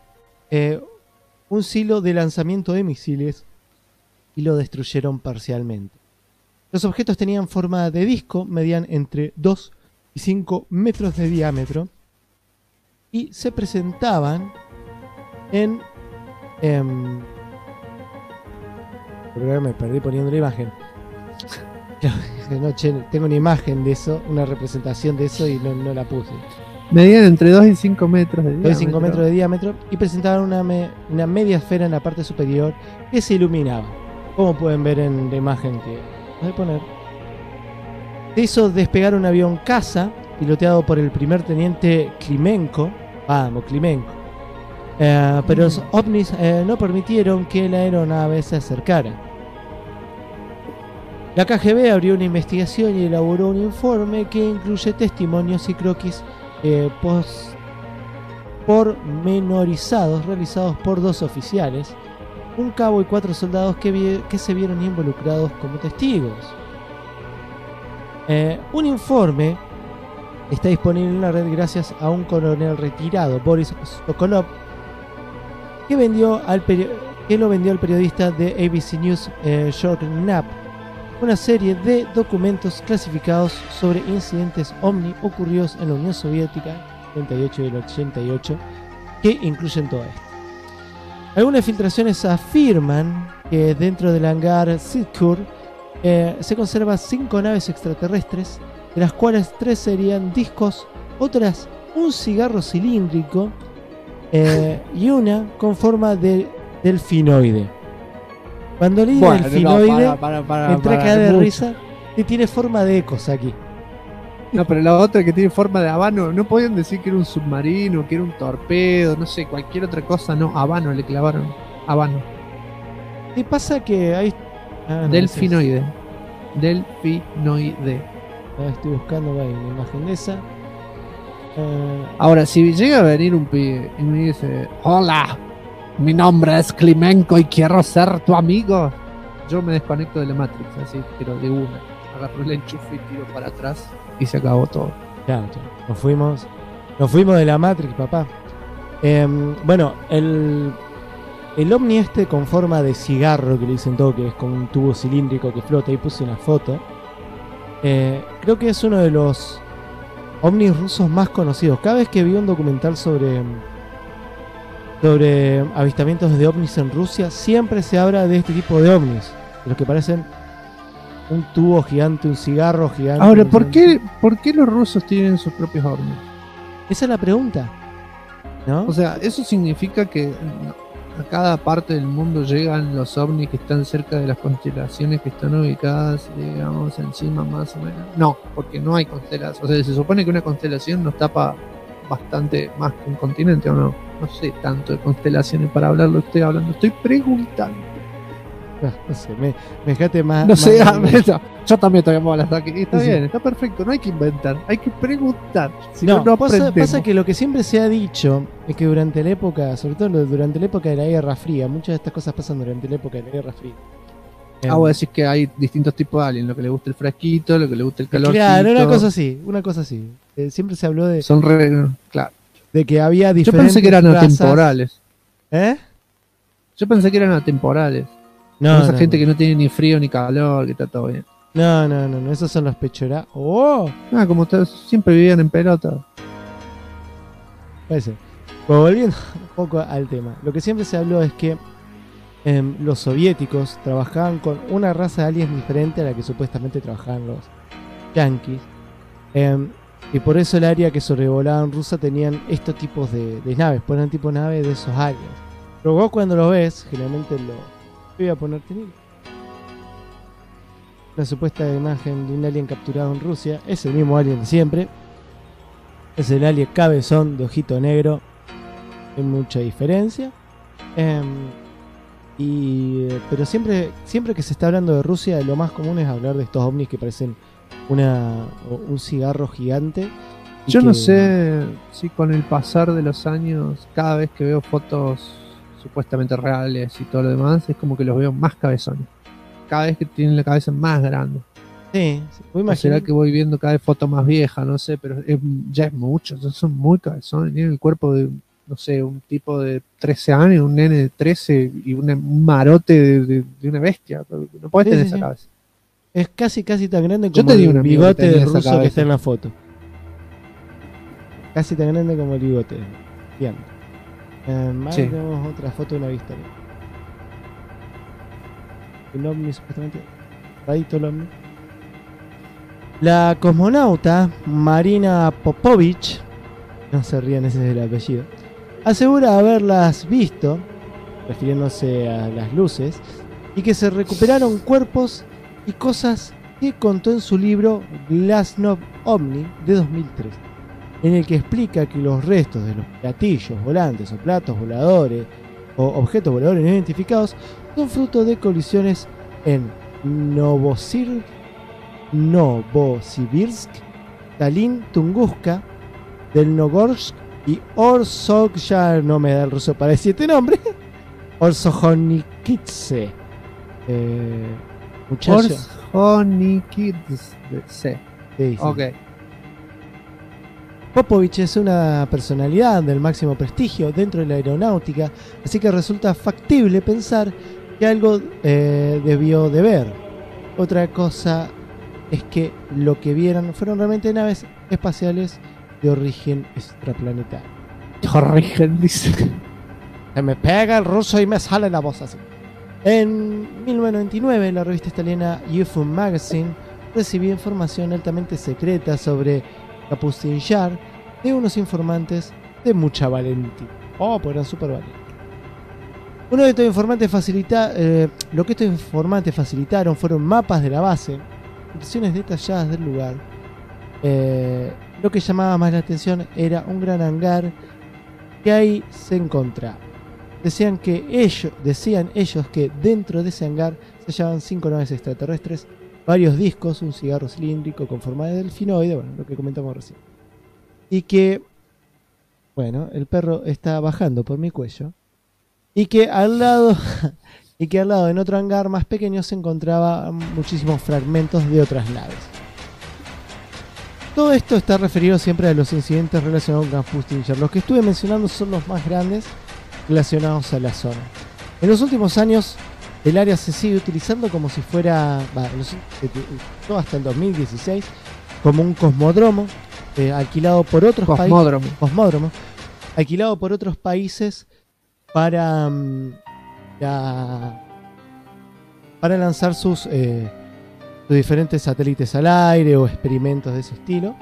un silo de lanzamiento de misiles y lo destruyeron parcialmente. Los objetos tenían forma de disco, medían entre 2 y 5 metros de diámetro y se presentaban en... me perdí poniendo la imagen. Tengo una imagen de eso, una representación de eso y no la puse. Medían entre 2 y 5 metros de diámetro. 2 y 5 metros de diámetro y presentaban una media esfera en la parte superior que se iluminaba. Como pueden ver en la imagen que voy a poner. Se hizo despegar un avión caza piloteado por el primer teniente Klimenko. Vamos, Klimenko. Pero los ovnis no permitieron que la aeronave se acercara. La KGB abrió una investigación y elaboró un informe que incluye testimonios y croquis pormenorizados realizados por 2 oficiales, un cabo y 4 soldados que se vieron involucrados como testigos. Un informe está disponible en la red gracias a un coronel retirado, Boris Sokolov, que lo vendió al periodista de ABC News, Jörgen Knapp, una serie de documentos clasificados sobre incidentes OVNI ocurridos en la Unión Soviética, el 78 y el 88, que incluyen todo esto. Algunas filtraciones afirman que dentro del hangar Sitkur se conservan 5 naves extraterrestres, de las cuales 3 serían discos, otras un cigarro cilíndrico y una con forma de delfinoide. Cuando leí delfinoide, entré a caer de risa y tiene forma de ecos aquí. No, pero la otra que tiene forma de habano, no podían decir que era un submarino, que era un torpedo, no sé, cualquier otra cosa, no, habano le clavaron, habano. ¿Qué pasa que hay? Delfinoide. Delfinoide. Estoy buscando una imagen de esa. Ahora, si llega a venir un pibe y me dice, hola, mi nombre es Klimenko y quiero ser tu amigo, yo me desconecto de la Matrix, así, pero de una. Agarro el enchufe y tiro para atrás y se acabó todo. Claro, nos fuimos de la Matrix, papá. Bueno, el ovni este con forma de cigarro, que le dicen todo, que es con un tubo cilíndrico que flota, y puse una foto. Creo que es uno de los ovnis rusos más conocidos. Cada vez que vi un documental sobre avistamientos de ovnis en Rusia, siempre se habla de este tipo de ovnis, de los que parecen un tubo gigante, un cigarro gigante. Ahora, ¿por qué los rusos tienen sus propios ovnis? Esa es la pregunta, ¿no? O sea, eso significa que a cada parte del mundo llegan los ovnis que están cerca de las constelaciones que están ubicadas, digamos, encima más o menos. No, porque no hay constelaciones. O sea, se supone que una constelación nos tapa bastante más que un continente, ¿o no? No sé tanto de constelaciones para hablarlo, estoy preguntando. No sé, me dejaste más. No sé, yo también estoy a las aquí. Está bien, está perfecto, no hay que inventar, hay que preguntar. Si no pasa que lo que siempre se ha dicho es que durante la época, sobre todo durante la época de la Guerra Fría, muchas de estas cosas pasan durante la época de la Guerra Fría. Vos decís que hay distintos tipos de aliens, lo que le gusta el frasquito, lo que le gusta el calorcito. Claro, una cosa así. Siempre se habló de. Claro. De que había diferentes. Yo pensé que eran razas. atemporales. Yo pensé que eran atemporales. Esa gente que no tiene ni frío ni calor, que está todo bien. No, esos son los pechorá. ¡Oh! Como ustedes siempre vivían en pelota. Puede ser. Pero volviendo un poco al tema, lo que siempre se habló es que los soviéticos trabajaban con una raza de aliens diferente a la que supuestamente trabajaban los yanquis. Y por eso el área que sobrevolaban rusa tenían estos tipos de naves, ponen tipo naves de esos aliens. Pero vos cuando lo ves, generalmente voy a ponerte una supuesta imagen de un alien capturado en Rusia. Es el mismo alien de siempre. Es el alien cabezón de ojito negro. No hay mucha diferencia. Pero siempre que se está hablando de Rusia, lo más común es hablar de estos ovnis que parecen un cigarro gigante Y Yo no que- sé si con el pasar de los años, cada vez que veo fotos supuestamente reales y todo lo demás, es como que los veo más cabezones. Cada vez que tienen la cabeza más grande. Sí, sí, vos ¿O será imaginás- que voy viendo cada vez fotos más viejas? No sé, pero ya es mucho. Son muy cabezones. Tienen el cuerpo de, no sé, un tipo de 13 años, un nene de 13 y un marote de una bestia. No podés Sí, tener sí, esa sí. cabeza. Es casi tan grande Yo como tenía un el amigo que bigote tenía del esa ruso que cabeza. está en la foto. Casi tan grande como el bigote. Bien. Ahí Sí. tenemos otra foto de una vista. El ovni supuestamente. Radito el ovni. La cosmonauta Marina Popovich, no se rían, ese es el apellido, asegura haberlas visto, refiriéndose a las luces, y que se recuperaron cuerpos y cosas que contó en su libro Glasnost OVNI de 2003, en el que explica que los restos de los platillos volantes o platos voladores o objetos voladores no identificados son fruto de colisiones en Novosibirsk, Tallinn, Tunguska, Delnogorsk y Orsok, ya no me da el ruso para decir este nombre, Orsojonikidze. Muchacho. Orsojonikidze. Sí, sí. Ok. Popovich es una personalidad del máximo prestigio dentro de la aeronáutica, así que resulta factible pensar que algo debió de ver. Otra cosa es que lo que vieron fueron realmente naves espaciales de origen extraplanetario. Origen, dice. Se me pega el ruso y me sale la voz así. En 1999, la revista italiana UFO Magazine recibió información altamente secreta sobre Kapustin Yar de unos informantes de mucha valentía. Oh, pues eran súper valientes. Uno de estos informantes lo que estos informantes facilitaron fueron mapas de la base, descripciones detalladas del lugar. Lo que llamaba más la atención era un gran hangar que ahí se encontraba. Decían ellos que dentro de ese hangar se hallaban 5 naves extraterrestres, varios discos, un cigarro cilíndrico con forma de delfinoide, bueno, lo que comentamos recién. Y que, bueno, el perro está bajando por mi cuello. Y que al lado, en otro hangar más pequeño se encontraban muchísimos fragmentos de otras naves. Todo esto está referido siempre a los incidentes relacionados con Kapustin Yar. Los que estuve mencionando son los más grandes relacionados a la zona. En los últimos años, el área se sigue utilizando como si fuera, hasta el 2016, como un cosmódromo alquilado por otros alquilado por otros países para lanzar sus diferentes satélites al aire o experimentos de ese estilo.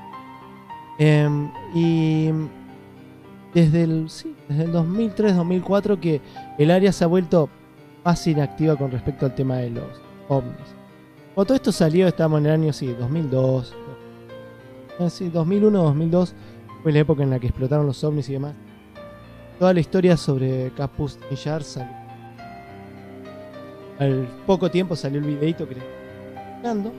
Y desde el 2003-2004 que el área se ha vuelto más inactiva con respecto al tema de los ovnis. Cuando todo esto salió, estábamos en el año 2002, 2001-2002 fue la época en la que explotaron los ovnis y demás. Toda la historia sobre Kapustin Yar salió. Al poco tiempo salió el videito que les estoy explicando.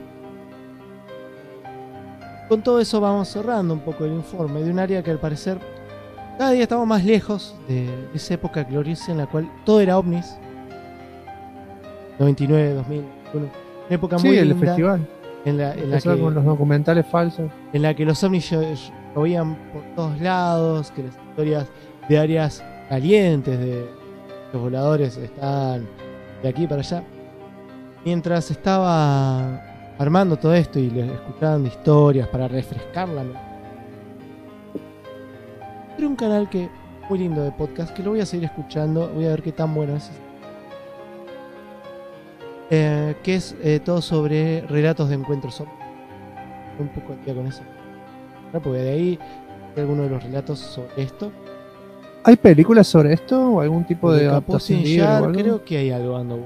Con todo eso vamos cerrando un poco el informe de un área que al parecer cada día estamos más lejos de esa época gloriosa en la cual todo era ovnis. 99, 2000, una época muy el linda. festival. En la Empezó con los documentales falsos. En la que los ovnis llovían por todos lados, que las historias de áreas calientes de los voladores estaban de aquí para allá. Mientras estaba armando todo esto y les escuchaban historias para refrescar la mente, era un canal que muy lindo de podcast que lo voy a seguir escuchando, voy a ver qué tan bueno es. Que es todo sobre relatos de encuentros ovnis. Un poco al día con eso, porque de ahí hay algunos de los relatos sobre esto. ¿Hay películas sobre esto o algún tipo de adaptación Kapustin libre o Yar, algo? creo que hay algo dando.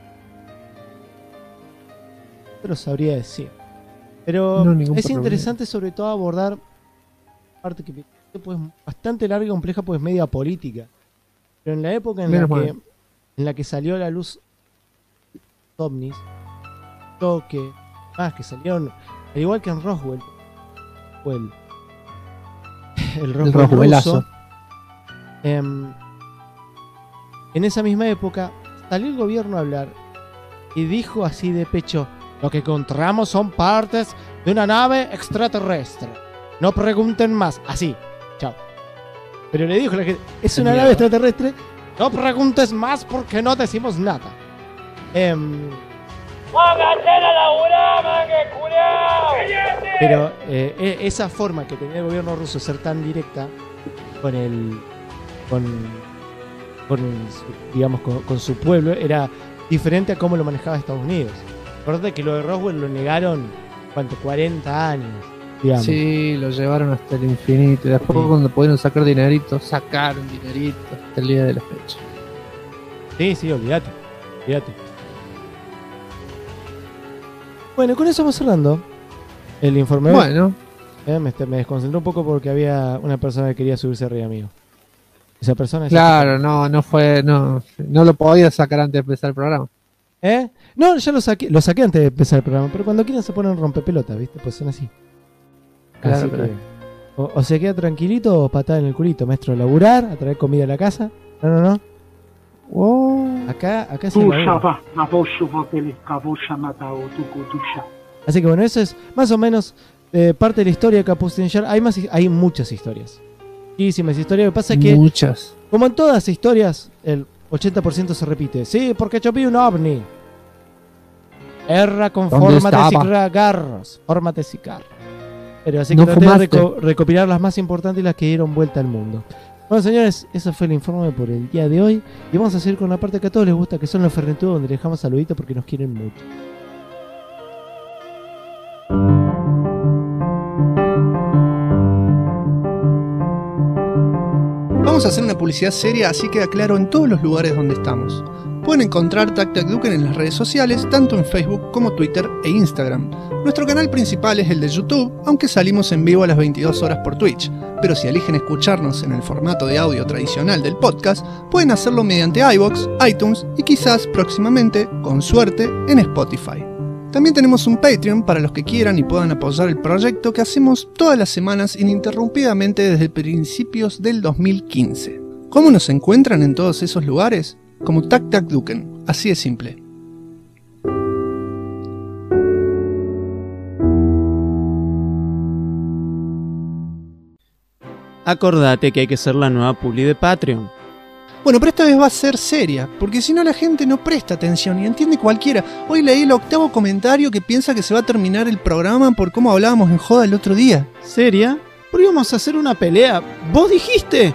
Pero sabría decir. Pero No, ningún es problema. interesante sobre todo abordar parte que pues bastante larga y compleja, pues media política. Pero en la época en la que salió a la luz ovnis, creo que más que salieron, al igual que en Roswell, el El Roswell Roswellazo. ruso. En esa misma época salió el gobierno a hablar y dijo así de pecho: lo que encontramos son partes de una nave extraterrestre. No pregunten más. Así. Chao. Pero le dijo a la gente: es una nave extraterrestre. No preguntes más porque no decimos nada. Pero esa forma que tenía el gobierno ruso de ser tan directa con su pueblo era diferente a cómo lo manejaba Estados Unidos. Recuerda que lo de Roswell lo negaron 40 años, digamos. Sí, lo llevaron hasta el infinito. Y después, cuando pudieron sacar dinerito, sacaron dinerito hasta el día de la fecha. Sí, olvídate. Bueno, con eso vamos cerrando el informe. Bueno, me desconcentré un poco porque había una persona que quería subirse arriba mío. Esa persona es claro, no lo podía sacar antes de empezar el programa. No, ya lo saqué antes de empezar el programa, pero cuando quieren se ponen rompepelotas, ¿viste? Pues son así. Claro, Así claro. que, o se queda tranquilito o patada en el culito, maestro. Laburar, a traer comida a la casa. No. Acá sí laburo. Así que bueno, eso es más o menos parte de la historia de Capuchin Jar. Hay muchas historias. Muchísimas historias. Lo que pasa es que, muchas. como en todas las historias, el 80% se repite. Sí, porque yo vi un ovni. Erra con forma de cigarros. Forma de cigarro. Pero así que No traté de fumaste. recopilar las más importantes y las que dieron vuelta al mundo. Bueno, señores, eso fue el informe por el día de hoy. Y vamos a seguir con la parte que a todos les gusta, que son los fernetudos, donde les dejamos saluditos porque nos quieren mucho. Vamos a hacer una publicidad seria, así queda claro en todos los lugares donde estamos. Pueden encontrar Tac Tac Duken en las redes sociales, tanto en Facebook como Twitter e Instagram. Nuestro canal principal es el de YouTube, aunque salimos en vivo a las 22 horas por Twitch. Pero si eligen escucharnos en el formato de audio tradicional del podcast, pueden hacerlo mediante iVoox, iTunes y quizás próximamente, con suerte, en Spotify. También tenemos un Patreon para los que quieran y puedan apoyar el proyecto que hacemos todas las semanas ininterrumpidamente desde principios del 2015. ¿Cómo nos encuentran en todos esos lugares? Como Tac Tac Duken, así de simple. Acordate que hay que ser la nueva publi de Patreon. Bueno, pero esta vez va a ser seria, porque si no la gente no presta atención y entiende cualquiera. Hoy leí el 8º comentario que piensa que se va a terminar el programa por cómo hablábamos en joda el otro día. ¿Seria? ¿Por qué íbamos a hacer una pelea? ¿Vos dijiste?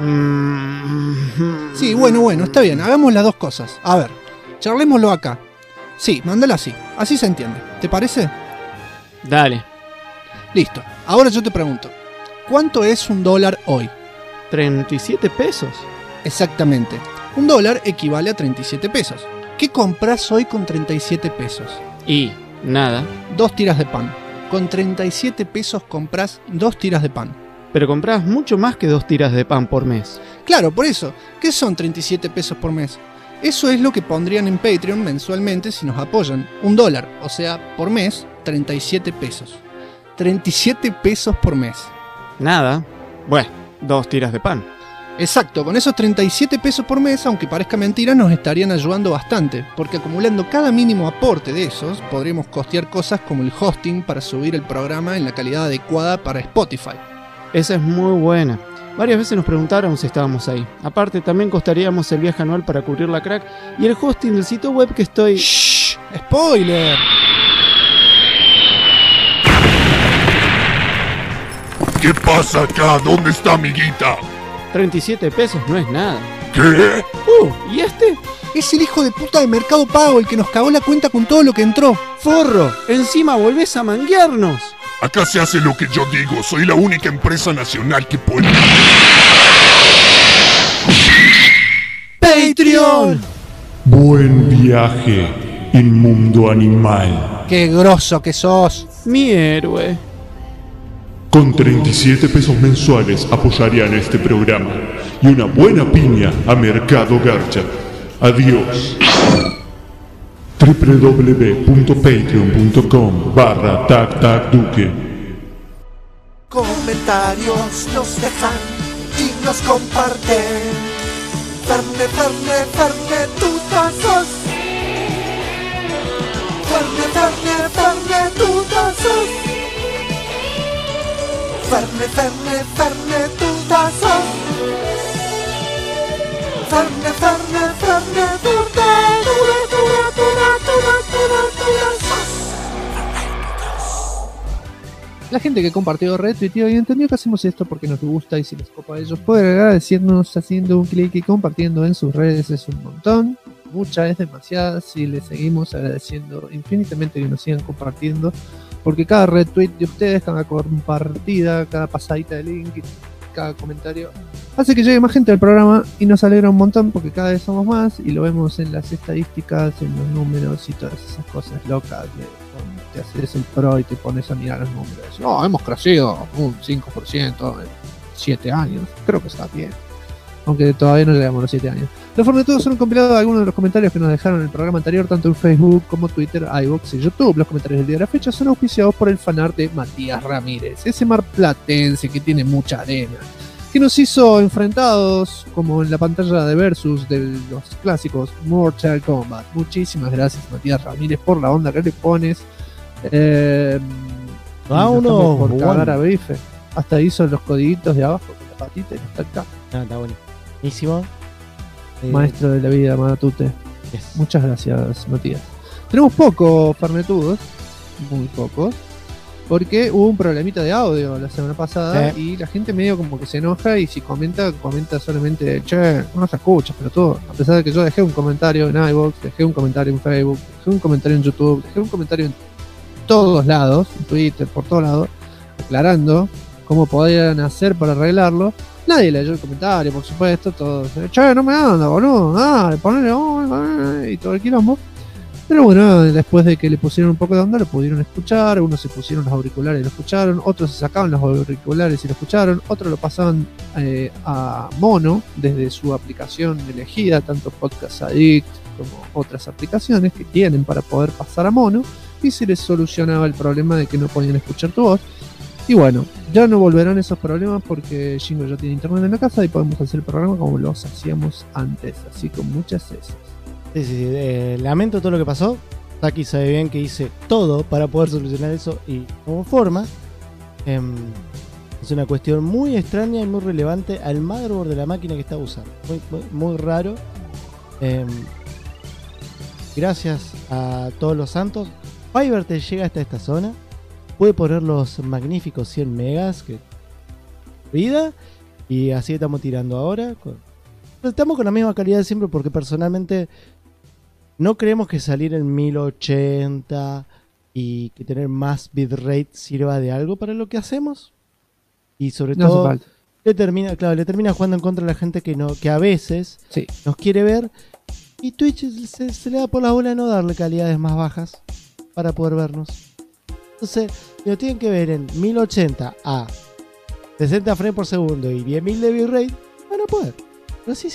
Sí, bueno, está bien, hagamos las dos cosas. A ver, charlémoslo acá. Sí, mándala así se entiende. ¿Te parece? Dale. Listo, ahora yo te pregunto, ¿cuánto es $1 hoy? 37 pesos. Exactamente, $1 equivale a 37 pesos. ¿Qué compras hoy con 37 pesos? Y nada. 2 tiras de pan. Con 37 pesos compras 2 tiras de pan. Pero compras mucho más que 2 tiras de pan por mes. Claro, por eso. ¿Qué son 37 pesos por mes? Eso es lo que pondrían en Patreon mensualmente si nos apoyan. $1, o sea, por mes, 37 pesos. 37 pesos por mes. Nada. Bueno, 2 tiras de pan. Exacto, con esos 37 pesos por mes, aunque parezca mentira, nos estarían ayudando bastante, porque acumulando cada mínimo aporte de esos, podríamos costear cosas como el hosting para subir el programa en la calidad adecuada para Spotify. Esa es muy buena. Varias veces nos preguntaron si estábamos ahí. Aparte, también costaríamos el viaje anual para cubrir la crack y el hosting del sitio web que estoy... ¡Shh! ¡Spoiler! ¿Qué pasa acá? ¿Dónde está amiguita? 37 pesos no es nada. ¿Qué? ¿Y este? Es el hijo de puta de Mercado Pago el que nos cagó la cuenta con todo lo que entró. ¡Forro! ¡Encima volvés a manguearnos! Acá se hace lo que yo digo. Soy la única empresa nacional que puede... ¡Patreon! Buen viaje, inmundo animal. ¡Qué grosso que sos! Mi héroe. Con 37 pesos mensuales apoyarían este programa y una buena piña a Mercado Garcha. Adiós. www.patreon.com/tactacduque. comentarios nos dejan y nos comparten. Ferne, Ferne, Ferne, tú sos. Ferne, Ferne, Ferne, tú sos. Ferne, Ferne, Ferne, tú sos. Ferne, Ferne, Ferne, tú La gente que compartió, retuiteó y entendió que hacemos esto porque nos gusta y si les copa a ellos pueden agradecernos haciendo un clic y compartiendo en sus redes. Es un montón, mucha, es demasiada. Si les seguimos agradeciendo infinitamente que nos sigan compartiendo, porque cada retweet de ustedes, cada compartida, cada pasadita de link, cada comentario hace que llegue más gente al programa y nos alegra un montón porque cada vez somos más y lo vemos en las estadísticas, en los números y todas esas cosas locas de te haces el pro y te pones a mirar los números. No, hemos crecido un 5% en 7 años. Creo que está bien. Aunque todavía no llegamos a los 7 años. Los Fornetudos son un compilado de algunos de los comentarios que nos dejaron en el programa anterior, tanto en Facebook como Twitter, iVoox y YouTube. Los comentarios del día de la fecha son auspiciados por el fanart de Matías Ramírez, ese marplatense que tiene mucha arena, que nos hizo enfrentados, como en la pantalla de Versus de los clásicos Mortal Kombat. Muchísimas gracias, Matías Ramírez, por la onda que le pones. Por cagar a Bife. Hasta hizo los codiguitos de abajo con la patita y está acá. Está buenísimo. Maestro de la vida, Matute. Yes. Muchas gracias, Matías. Tenemos pocos Fernetudos, muy pocos, porque hubo un problemita de audio la semana pasada y la gente medio como que se enoja y si comenta solamente, che, no se escucha, pero todo. A pesar de que yo dejé un comentario en iVoox, dejé un comentario en Facebook, dejé un comentario en YouTube, dejé un comentario en todos lados, en Twitter, por todos lados, aclarando cómo podían hacer para arreglarlo. Nadie leyó el comentario, por supuesto, todos, che, no me anda, boludo, dale, ponele, y todo el quilombo. Pero bueno, después de que le pusieron un poco de onda, lo pudieron escuchar, unos se pusieron los auriculares y lo escucharon, otros se sacaban los auriculares y lo escucharon, otros lo pasaban a mono desde su aplicación elegida, tanto Podcast Addict como otras aplicaciones que tienen para poder pasar a mono, y se les solucionaba el problema de que no podían escuchar tu voz. Y bueno, ya no volverán esos problemas porque Jingo ya tiene internet en la casa y podemos hacer el programa como los hacíamos antes, así con muchas S. Sí, lamento todo lo que pasó. Taki sabe bien que hice todo para poder solucionar eso y como forma. Es una cuestión muy extraña y muy relevante al motherboard de la máquina que estaba usando. Muy raro. Gracias a todos los santos, Fiverr te llega hasta esta zona. Puede poner los magníficos 100 megas que vida. Y así estamos tirando ahora. Estamos con la misma calidad de siempre porque personalmente no creemos que salir en 1080 y que tener más bitrate sirva de algo para lo que hacemos. Y sobre todo le termina jugando en contra de la gente que a veces nos quiere ver. Y Twitch se le da por la bola de no darle calidades más bajas para poder vernos. Entonces, si lo tienen que ver en 1080 a 60 frames por segundo y 10.000 de bitrate, van a poder. Pero sí.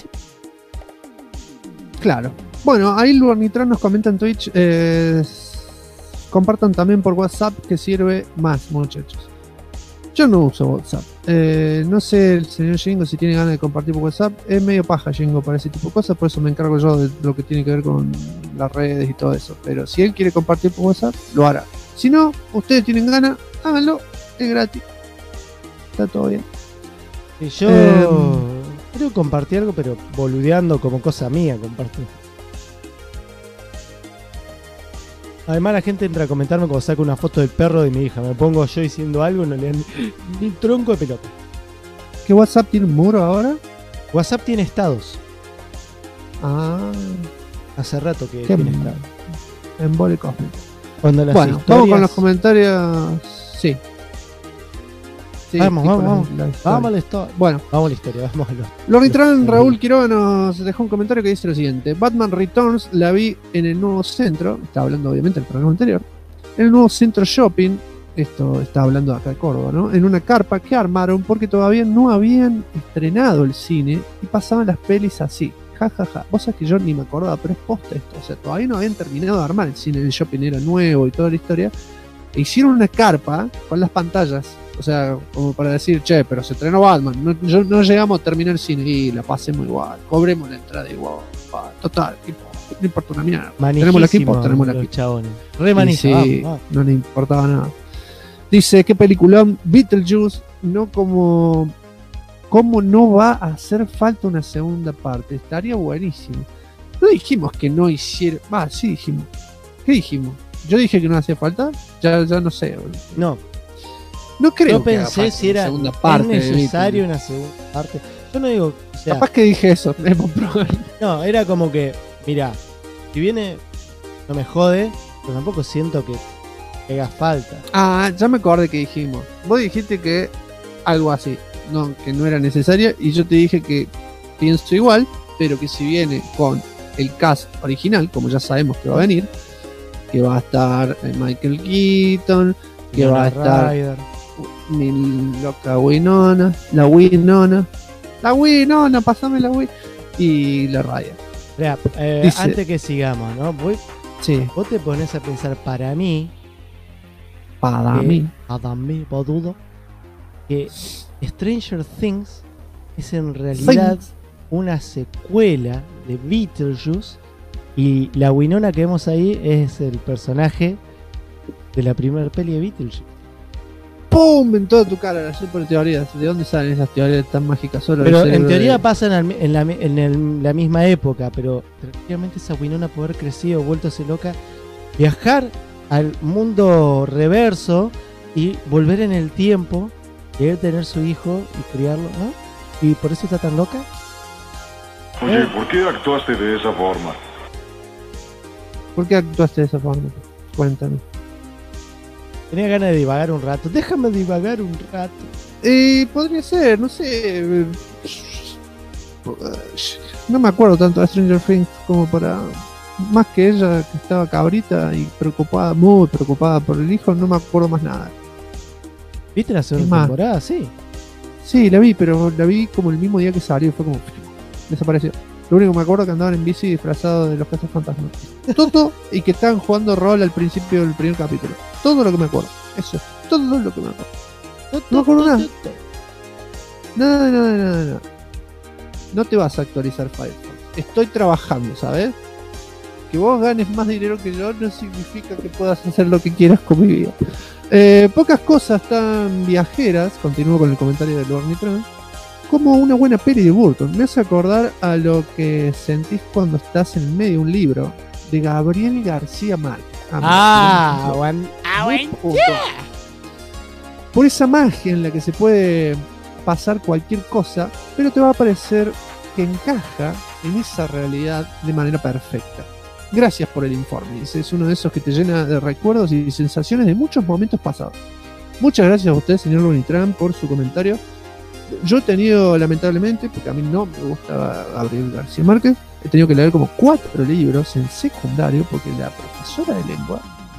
Claro. Bueno, ahí Luarnitran nos comenta en Twitch. Compartan también por WhatsApp que sirve más, muchachos. Yo no uso WhatsApp. No sé el señor Jingo si tiene ganas de compartir por WhatsApp. Es medio paja Jingo para ese tipo de cosas, por eso me encargo yo de lo que tiene que ver con las redes y todo eso. Pero si él quiere compartir por WhatsApp, lo hará. Si no, ustedes tienen ganas, háganlo, es gratis. Está todo bien. Y yo quiero compartir algo, pero boludeando como cosa mía compartir. Además la gente entra a comentarme cuando saco una foto del perro de mi hija. Me pongo yo diciendo algo y no le dan ni tronco de pelota. ¿Qué WhatsApp tiene un muro ahora? WhatsApp tiene estados. Hace rato que tiene estados. En Bole Cosmic. Cuando las bueno, historias... vamos con los comentarios. Sí. Vamos a la historia. Bueno, vamos a la historia. Lornitran Raúl Quiroga nos dejó un comentario que dice lo siguiente: Batman Returns la vi en el nuevo centro. Está hablando obviamente del programa anterior. En el nuevo centro shopping. Esto está hablando acá de Córdoba, ¿no? En una carpa que armaron porque todavía no habían estrenado el cine y pasaban las pelis así. Ja. Vos sabés que yo ni me acordaba, pero es posta esto. O sea, todavía no habían terminado de armar el cine. El shopping era nuevo y toda la historia. E hicieron una carpa con las pantallas O sea, como para decir, che, pero se estrenó Batman. No llegamos a terminar el cine y la pasemos igual. Cobremos la entrada igual. Total, no importa una mierda. Tenemos el equipo, tenemos el equipo. Chabones. Re manija, sí, vamos. No le importaba nada. Dice, ¿qué peliculón? Beetlejuice, no como... ¿Cómo no va a hacer falta una segunda parte? Estaría buenísimo. No dijimos que no hiciera... sí dijimos. ¿Qué dijimos? Yo dije que no hacía falta. Ya no sé. No. No creo Yo pensé si era necesario una segunda parte. Yo no digo... O sea, capaz que dije eso. No, era como que... Mirá, si viene... No me jode. Pero tampoco siento que haga falta. Ya me acordé que dijimos. Vos dijiste que algo así. No, que no era necesaria. Y yo te dije que pienso igual. Pero que si viene con el cast original, como ya sabemos que va a venir, que va a estar Michael Keaton, que va a estar mi loca Winona, la Winona, pasame la Winona, y la Raya. Antes que sigamos, ¿no? Vos te pones a pensar, para mí, dudo que Stranger Things es en realidad una secuela de Beetlejuice, y la Winona que vemos ahí es el personaje de la primera peli de Beetlejuice. ¡Pum! En toda tu cara las super teorías. ¿De dónde salen esas teorías tan mágicas? Pero en teoría pasan en la misma época, pero efectivamente esa Winona puede haber crecido, vueltose loca, viajar al mundo reverso y volver en el tiempo, querer tener su hijo y criarlo, ¿no? Y por eso está tan loca. Oye, ¿por qué actuaste de esa forma? ¿Por qué actuaste de esa forma? Cuéntame. Tenía ganas de divagar un rato. Déjame divagar un rato. Podría ser, no sé. No me acuerdo tanto de Stranger Things como para... Más que ella, que estaba cabrita y preocupada, muy preocupada por el hijo, no me acuerdo más nada. ¿Viste la segunda temporada? Sí. Sí, la vi, pero la vi como el mismo día que salió y fue como... Desapareció. Lo único que me acuerdo es que andaban en bici disfrazados de los cazafantasmas. Todo, y que estaban jugando rol al principio del primer capítulo. Todo lo que me acuerdo. Eso es todo lo que me acuerdo. No me acuerdo nada. Nada. No te vas a actualizar Firefox. Estoy trabajando, ¿sabes? Que vos ganes más dinero que yo no significa que puedas hacer lo que quieras con mi vida. Pocas cosas tan viajeras, continúo con el comentario de Lord Nitran, como una buena peli de Burton. Me hace acordar a lo que sentís cuando estás en medio de un libro de Gabriel García Márquez. Por esa magia en la que se puede pasar cualquier cosa, pero te va a parecer que encaja en esa realidad de manera perfecta. Gracias por el informe. Es uno de esos que te llena de recuerdos y sensaciones de muchos momentos pasados. Muchas gracias a usted, señor Bonitran, por su comentario. Yo he tenido, lamentablemente, porque a mí no me gusta Gabriel García Márquez, he tenido que leer como 4 libros en secundario porque la profesora de lengua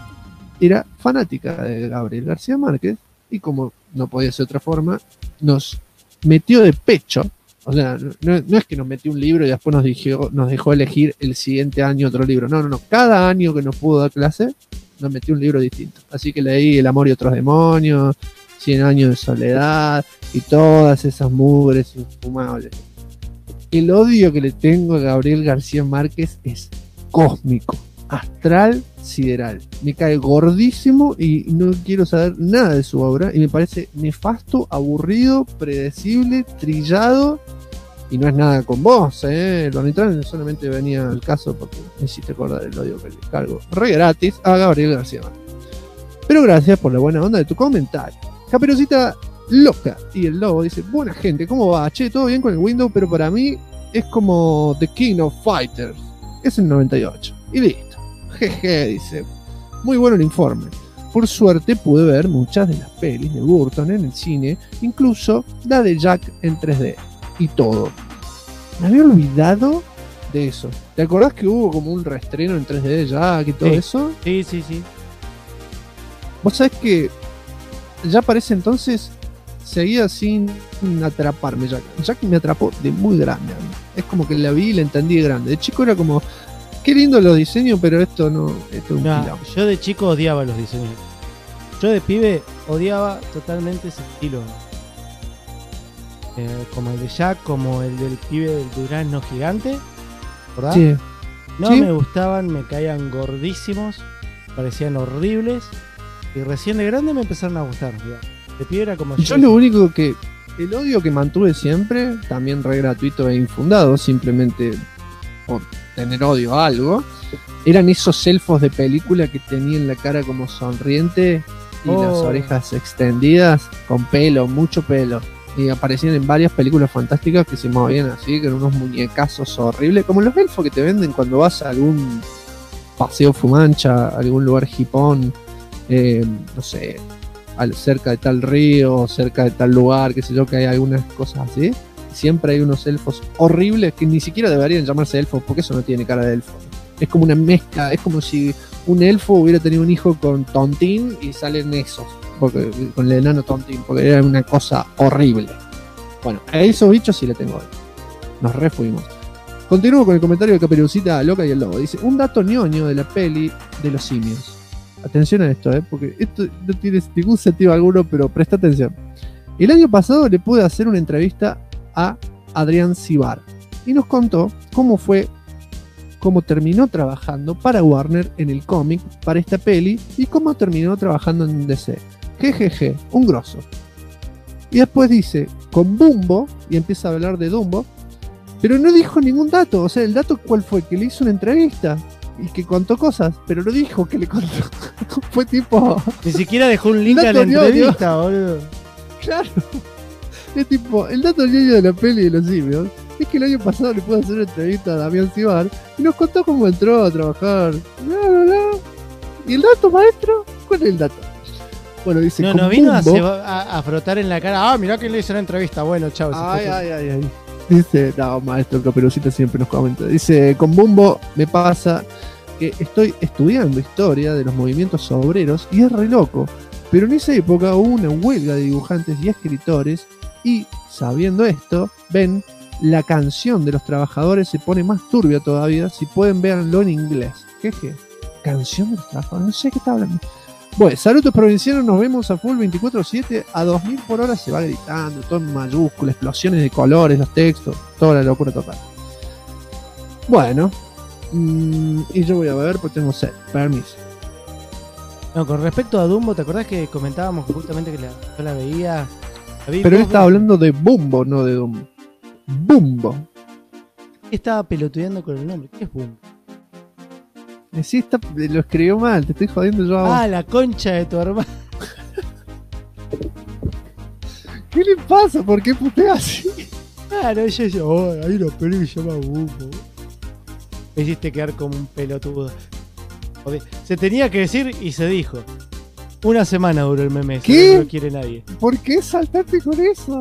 era fanática de Gabriel García Márquez y como no podía ser de otra forma, nos metió de pecho. O sea, no es que nos metió un libro y después nos dejó elegir el siguiente año otro libro. No. Cada año que nos pudo dar clase, nos metió un libro distinto. Así que leí El amor y otros demonios, 100 años de soledad y todas esas mugres infumables. El odio que le tengo a Gabriel García Márquez es cósmico, astral, sideral. Me cae gordísimo y no quiero saber nada de su obra y me parece nefasto, aburrido, predecible, trillado. Y no es nada con vos, Lo Nitran solamente venía al caso porque me hiciste acordar el odio que le cargo re gratis a Gabriel García Márquez. Pero gracias por la buena onda de tu comentario. Caperucita Loca y el Lobo dice: buena gente, ¿cómo va? Che, todo bien con el Windows, pero para mí es como The King of Fighters. Es el 98. Y listo. Jeje, dice. Muy bueno el informe. Por suerte pude ver muchas de las pelis de Burton en el cine, incluso la de Jack en 3D. Y todo. Me había olvidado de eso. ¿Te acordás que hubo como un reestreno en 3D de Jack y todo eso? Sí. Vos sabés que ya para ese entonces seguía sin atraparme Jack. Jack me atrapó de muy grande. Es como que la vi y la entendí de grande. De chico era como, qué lindo los diseños, pero esto no. Esto es un quilombo. Yo de chico odiaba los diseños. Yo de pibe odiaba totalmente ese estilo. Como el de Jack, como el del pibe del durazno gigante, ¿verdad? Sí. No Sí. me gustaban, me caían gordísimos, parecían horribles. Y recién de grande me empezaron a gustar. Digamos. De pibe era como Yo lo único que... El odio que mantuve siempre, también re gratuito e infundado, simplemente por tener odio a algo, eran esos elfos de película que tenían la cara como sonriente y las orejas extendidas con pelo, mucho pelo. Y aparecían en varias películas fantásticas que se movían así, con unos muñecazos horribles, como los elfos que te venden cuando vas a algún paseo fumancha, algún lugar hipón, no sé, cerca de tal río, cerca de tal lugar, qué sé yo, que hay algunas cosas así. Siempre hay unos elfos horribles que ni siquiera deberían llamarse elfos, porque eso no tiene cara de elfo. Es como una mezcla, es como si un elfo hubiera tenido un hijo con Tontín y salen esos, porque, con el enano Tontín, porque era una cosa horrible. Bueno, a esos bichos sí le tengo odio. Nos refuimos. Continúo con el comentario de Caperucita Loca y el Lobo. Dice, un dato ñoño de la peli de los simios. Atención a esto, porque esto no tiene ningún sentido alguno, pero presta atención. El año pasado le pude hacer una entrevista a Adrián Cibar y nos contó cómo terminó trabajando para Warner en el cómic para esta peli y cómo terminó trabajando en DC. Jejeje, un grosso. Y después dice, con Bumbo, y empieza a hablar de Dumbo, pero no dijo ningún dato. O sea, el dato cuál fue, que le hizo una entrevista y que contó cosas, pero no dijo que le contó. Fue tipo... Ni siquiera dejó un link a la entrevista, boludo. Claro. Es tipo, el dato ñoño de la peli de los simios es que el año pasado le pude hacer una entrevista a Damián Cibar y nos contó cómo entró a trabajar. Bla, bla, bla. ¿Y el dato, maestro? ¿Cuál es el dato? Bueno, dice... No vino a frotar en la cara. Ah, mirá que le hizo una entrevista. Bueno, chao. Ay. Dice, no, maestro Caperucita siempre nos comenta. Dice, con Bumbo me pasa que estoy estudiando historia de los movimientos obreros y es re loco. Pero en esa época hubo una huelga de dibujantes y escritores y, sabiendo esto, ven, la canción de los trabajadores se pone más turbia todavía. Si pueden, véanlo en inglés. ¿Qué? ¿Canción de los trabajadores? No sé qué está hablando. Bueno, saludos provincianos, nos vemos a full 24/7, a 2000 por hora se va gritando, todo en mayúsculas, explosiones de colores, los textos, toda la locura total. Bueno, y yo voy a beber porque tengo sed, permiso. No, con respecto a Dumbo, ¿te acordás que comentábamos justamente que yo la veía? Pero él estaba hablando de Bumbo, no de Dumbo. Bumbo. Estaba pelotudeando con el nombre, ¿qué es Bumbo? Sí, lo escribió mal, te estoy jodiendo yo ahora. Ah, la concha de tu hermano. ¿Qué le pasa? ¿Por qué putea así? Claro, ella dice, hay una peli que se llama Bumbo. Me hiciste quedar como un pelotudo. Se tenía que decir y se dijo. Una semana duró el meme. ¿Qué? No lo quiere nadie. ¿Por qué saltaste con eso?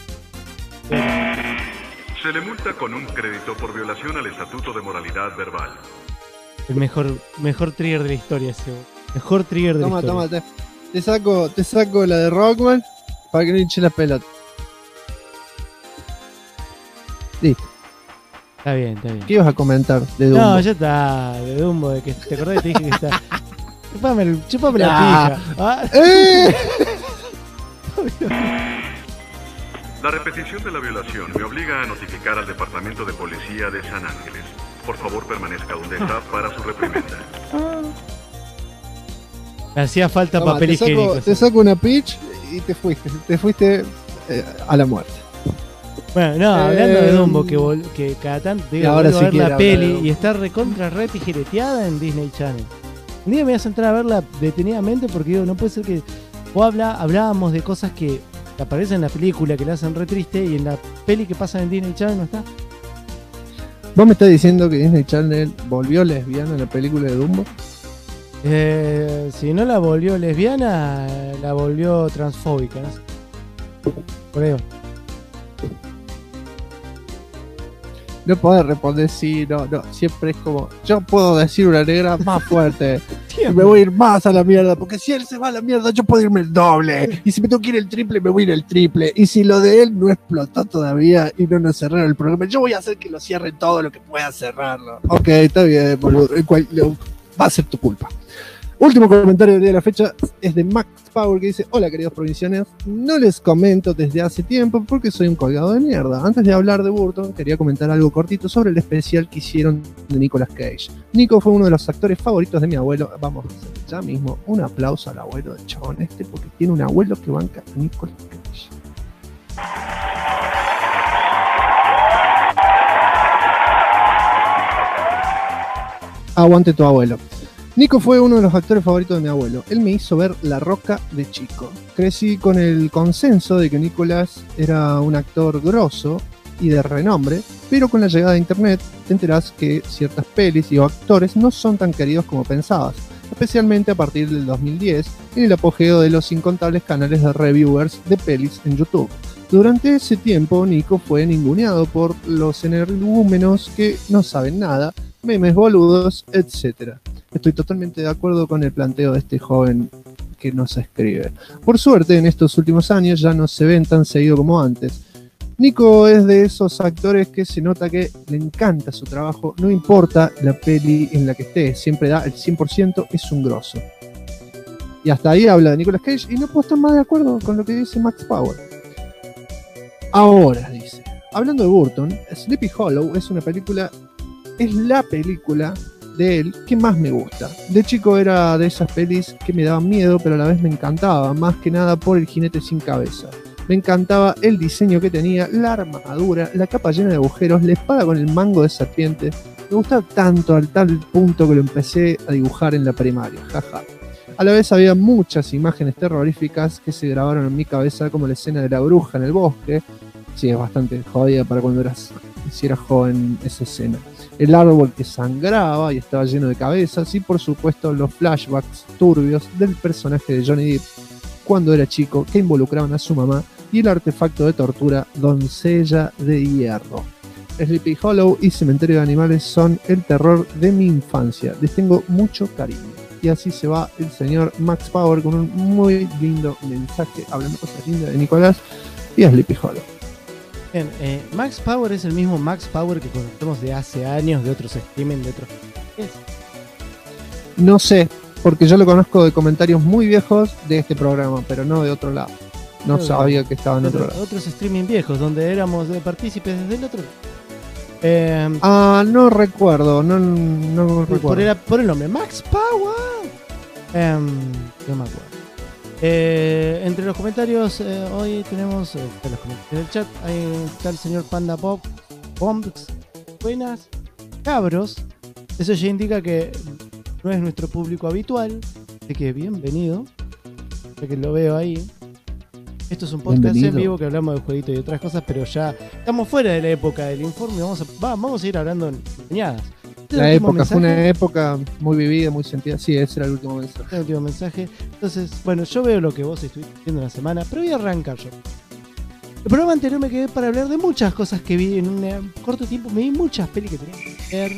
Se le multa con un crédito por violación al Estatuto de Moralidad Verbal. El mejor trigger de la historia ese. Mejor trigger de la historia. Toma, te saco la de Rockman para que no hinche la pelota. Listo. Está bien. ¿Qué ibas a comentar de Dumbo? No, ya está, de Dumbo, de que te acordás que te dije que está. Chupame la pija. ¿Ah? La repetición de la violación me obliga a notificar al Departamento de Policía de San Ángeles. Por favor, permanezca donde está para su reprimenda. Me hacía falta papel higiénico. Te saco una pitch y te fuiste a la muerte. Bueno, no, hablando de Dumbo, que cada tanto digo, ahora a ver la peli de y está recontra re tijereteada en Disney Channel. Un día me voy a centrar a verla detenidamente porque digo, no puede ser que hablábamos de cosas que aparecen en la película que la hacen re triste y en la peli que pasa en Disney Channel no está. ¿Vos me estás diciendo que Disney Channel volvió lesbiana en la película de Dumbo? Si no la volvió lesbiana, la volvió transfóbica, no sé. Por ahí va. No podés responder sí, no, siempre es como, yo puedo decir una negra más fuerte, me voy a ir más a la mierda, porque si él se va a la mierda, yo puedo irme el doble, y si me tengo que ir el triple, me voy a ir el triple, y si lo de él no explotó todavía y no nos cerraron el programa, yo voy a hacer que lo cierren todo lo que pueda cerrarlo. Ok, está bien, boludo, va a ser tu culpa. Último comentario del día de la fecha es de Max Power, que dice: hola queridos provincianos, no les comento desde hace tiempo porque soy un colgado de mierda. Antes de hablar de Burton, quería comentar algo cortito sobre el especial que hicieron de Nicolas Cage. Nico fue uno de los actores favoritos de mi abuelo. Vamos a hacer ya mismo un aplauso al abuelo del chabón porque tiene un abuelo que banca a Nicolas Cage. Aguante tu abuelo. Nico fue uno de los actores favoritos de mi abuelo. Él me hizo ver La Roca de chico. Crecí con el consenso de que Nicolas era un actor grosso y de renombre, pero con la llegada de internet te enterás que ciertas pelis y actores no son tan queridos como pensabas, especialmente a partir del 2010 en el apogeo de los incontables canales de reviewers de pelis en YouTube. Durante ese tiempo Nico fue ninguneado por los energúmenos que no saben nada, memes boludos, etc. Estoy totalmente de acuerdo con el planteo de este joven que nos escribe. Por suerte, en estos últimos años ya no se ven tan seguido como antes. Nico es de esos actores que se nota que le encanta su trabajo, no importa la peli en la que esté, siempre da el 100%, es un grosso. Y hasta ahí habla de Nicolas Cage y no puedo estar más de acuerdo con lo que dice Max Power. Ahora, dice, hablando de Burton, Sleepy Hollow es la película de él que más me gusta. De chico era de esas pelis que me daban miedo, pero a la vez me encantaba, más que nada por el jinete sin cabeza. Me encantaba el diseño que tenía, la armadura, la capa llena de agujeros, la espada con el mango de serpiente. Me gustaba tanto al tal punto que lo empecé a dibujar en la primaria, jaja. A la vez había muchas imágenes terroríficas que se grabaron en mi cabeza, como la escena de la bruja en el bosque. Sí, es bastante jodida para cuando si eras joven esa escena. El árbol que sangraba y estaba lleno de cabezas, y por supuesto los flashbacks turbios del personaje de Johnny Depp cuando era chico, que involucraban a su mamá, y el artefacto de tortura Doncella de Hierro. Sleepy Hollow y Cementerio de Animales son el terror de mi infancia, les tengo mucho cariño. Y así se va el señor Max Power con un muy lindo mensaje hablando cosas lindas de Nicolás y Sleepy Hollow. Bien, Max Power es el mismo Max Power que conocemos de hace años, de otros streaming, de otros... ¿Qué es? No sé, porque yo lo conozco de comentarios muy viejos de este programa, pero no de otro lado. No sabía que estaba en otro lado. Otros streaming viejos, donde éramos partícipes desde el otro lado. No recuerdo, no recuerdo. Por el nombre, Max Power. No me acuerdo. Entre los comentarios, hoy tenemos en los comentarios del chat, ahí está el señor Panda Pop, Bombs, buenas, cabros. Eso ya indica que no es nuestro público habitual, así que bienvenido, ya que lo veo ahí. Esto es un podcast en vivo que hablamos de jueguitos y otras cosas, pero ya estamos fuera de la época del informe, vamos a ir hablando en ñadas. La época fue una época muy vivida, muy sentida. Sí, ese era el último mensaje. El último mensaje. Entonces, bueno, yo veo lo que vos estuviste haciendo en la semana, pero voy a arrancar yo. El programa anterior me quedé para hablar de muchas cosas que vi en un corto tiempo. Me vi muchas pelis que tenía que ver.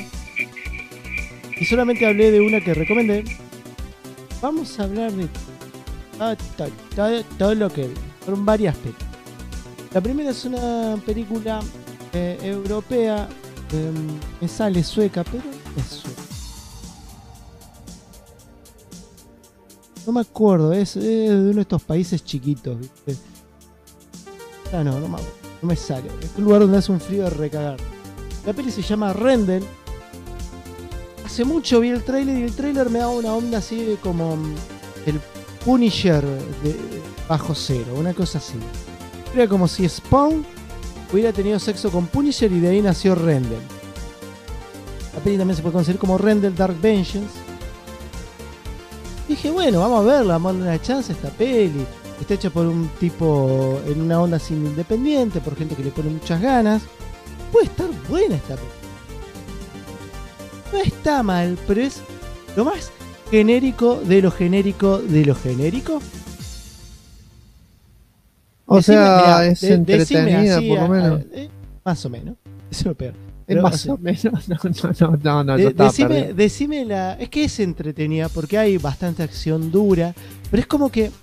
Y solamente hablé de una que recomendé. Vamos a hablar de todo lo que vi. Fueron varias pelis. La primera es una película europea. Me sale sueca, pero es sueca. No me acuerdo, es de uno de estos países chiquitos, ¿viste? No me acuerdo, no me sale. Es un lugar donde hace un frío de recagar. La peli se llama Rendell. Hace mucho vi el tráiler y el tráiler me daba una onda así de como el Punisher de bajo cero, una cosa así. Era como si Spawn hubiera tenido sexo con Punisher y de ahí nació Rendell. La peli también se puede conocer como Rendell Dark Vengeance. Dije, bueno, vamos a verla, vamos a darle una chance a esta peli. Está hecha por un tipo en una onda así independiente, por gente que le pone muchas ganas. Puede estar buena esta peli. No está mal, pero es lo más genérico de lo genérico de lo genérico. O sea, es entretenida por lo menos. Más o menos. Eso es lo peor. Es más o menos. No. Decime la. Es que es entretenida porque hay bastante acción dura. Pero es como que.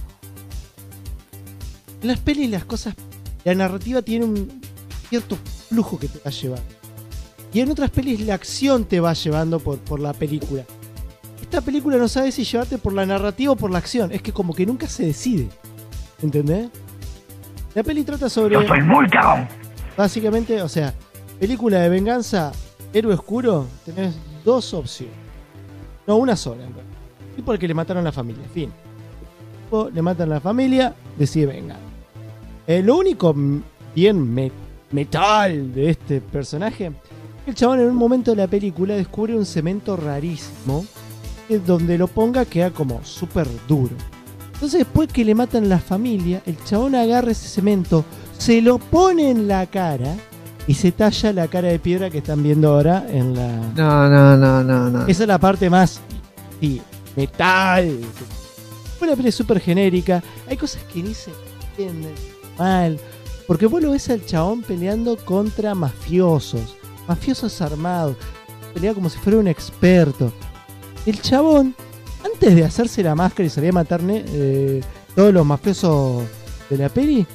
En las pelis las cosas. La narrativa tiene un cierto flujo que te va a llevar. Y en otras pelis la acción te va llevando por la película. esta película no sabe si llevarte por la narrativa o por la acción. Es que como que nunca se decide. ¿Entendés? La peli trata sobre... Yo soy muy cagón. Básicamente, o sea, película de venganza, héroe oscuro, tenés dos opciones. No, una sola. Y porque le mataron a la familia. Fin. Le matan a la familia, decide vengar. Lo único bien metal de este personaje, el chabón en un momento de la película descubre un cemento rarísimo, que donde lo ponga queda como súper duro. Entonces después que le matan a la familia, el chabón agarra ese cemento, se lo pone en la cara y se talla la cara de piedra que están viendo ahora en la... No. Esa es la parte más metal. Una pelea súper genérica. Hay cosas que ni se entienden mal. Porque vos lo ves al chabón peleando contra mafiosos armados. Pelea como si fuera un experto. El chabón, antes de hacerse la máscara y salir a matar todos los mafiosos de la peli,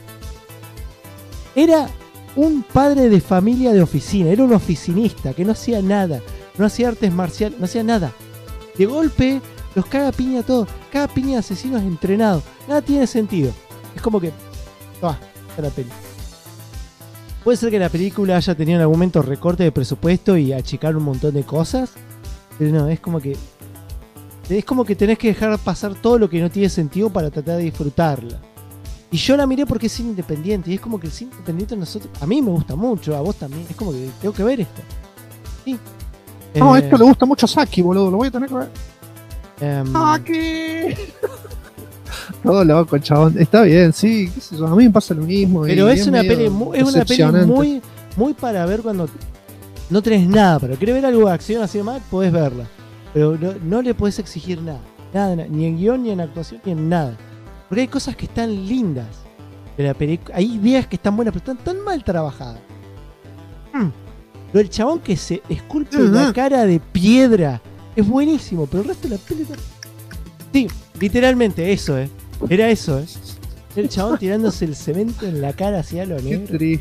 era un padre de familia de oficina. Era un oficinista que no hacía nada. No hacía artes marciales, no hacía nada. De golpe los caga piña todo. Caga piña de asesinos entrenados. Nada tiene sentido. Es como que... está la peli. Puede ser que la película haya tenido en algún momento recorte de presupuesto y achicar un montón de cosas. Pero no, es como que... Es como que tenés que dejar pasar todo lo que no tiene sentido para tratar de disfrutarla. Y yo la miré porque es cine independiente. Y es como que el cine independiente a nosotros... A mí me gusta mucho, a vos también. Es como que tengo que ver esto. Sí. No, esto le gusta mucho a Saki, boludo. Lo voy a tener que ver. ¡Saki! Todo loco, chabón. Está bien, sí. ¿Qué sé yo? A mí me pasa lo mismo. Pero es una peli muy, muy para ver cuando no tenés nada. Pero querés ver algo de acción así de mal, podés verla. Pero no le podés exigir nada. Nada. Ni en guión, ni en actuación, ni en nada. Porque hay cosas que están lindas de la película. Hay ideas que están buenas, pero están tan mal trabajadas. Lo del chabón que se esculpe la cara de piedra es buenísimo, pero el resto de la película... Sí, literalmente eso, Era eso, El chabón tirándose el cemento en la cara hacia lo negro. Qué triste.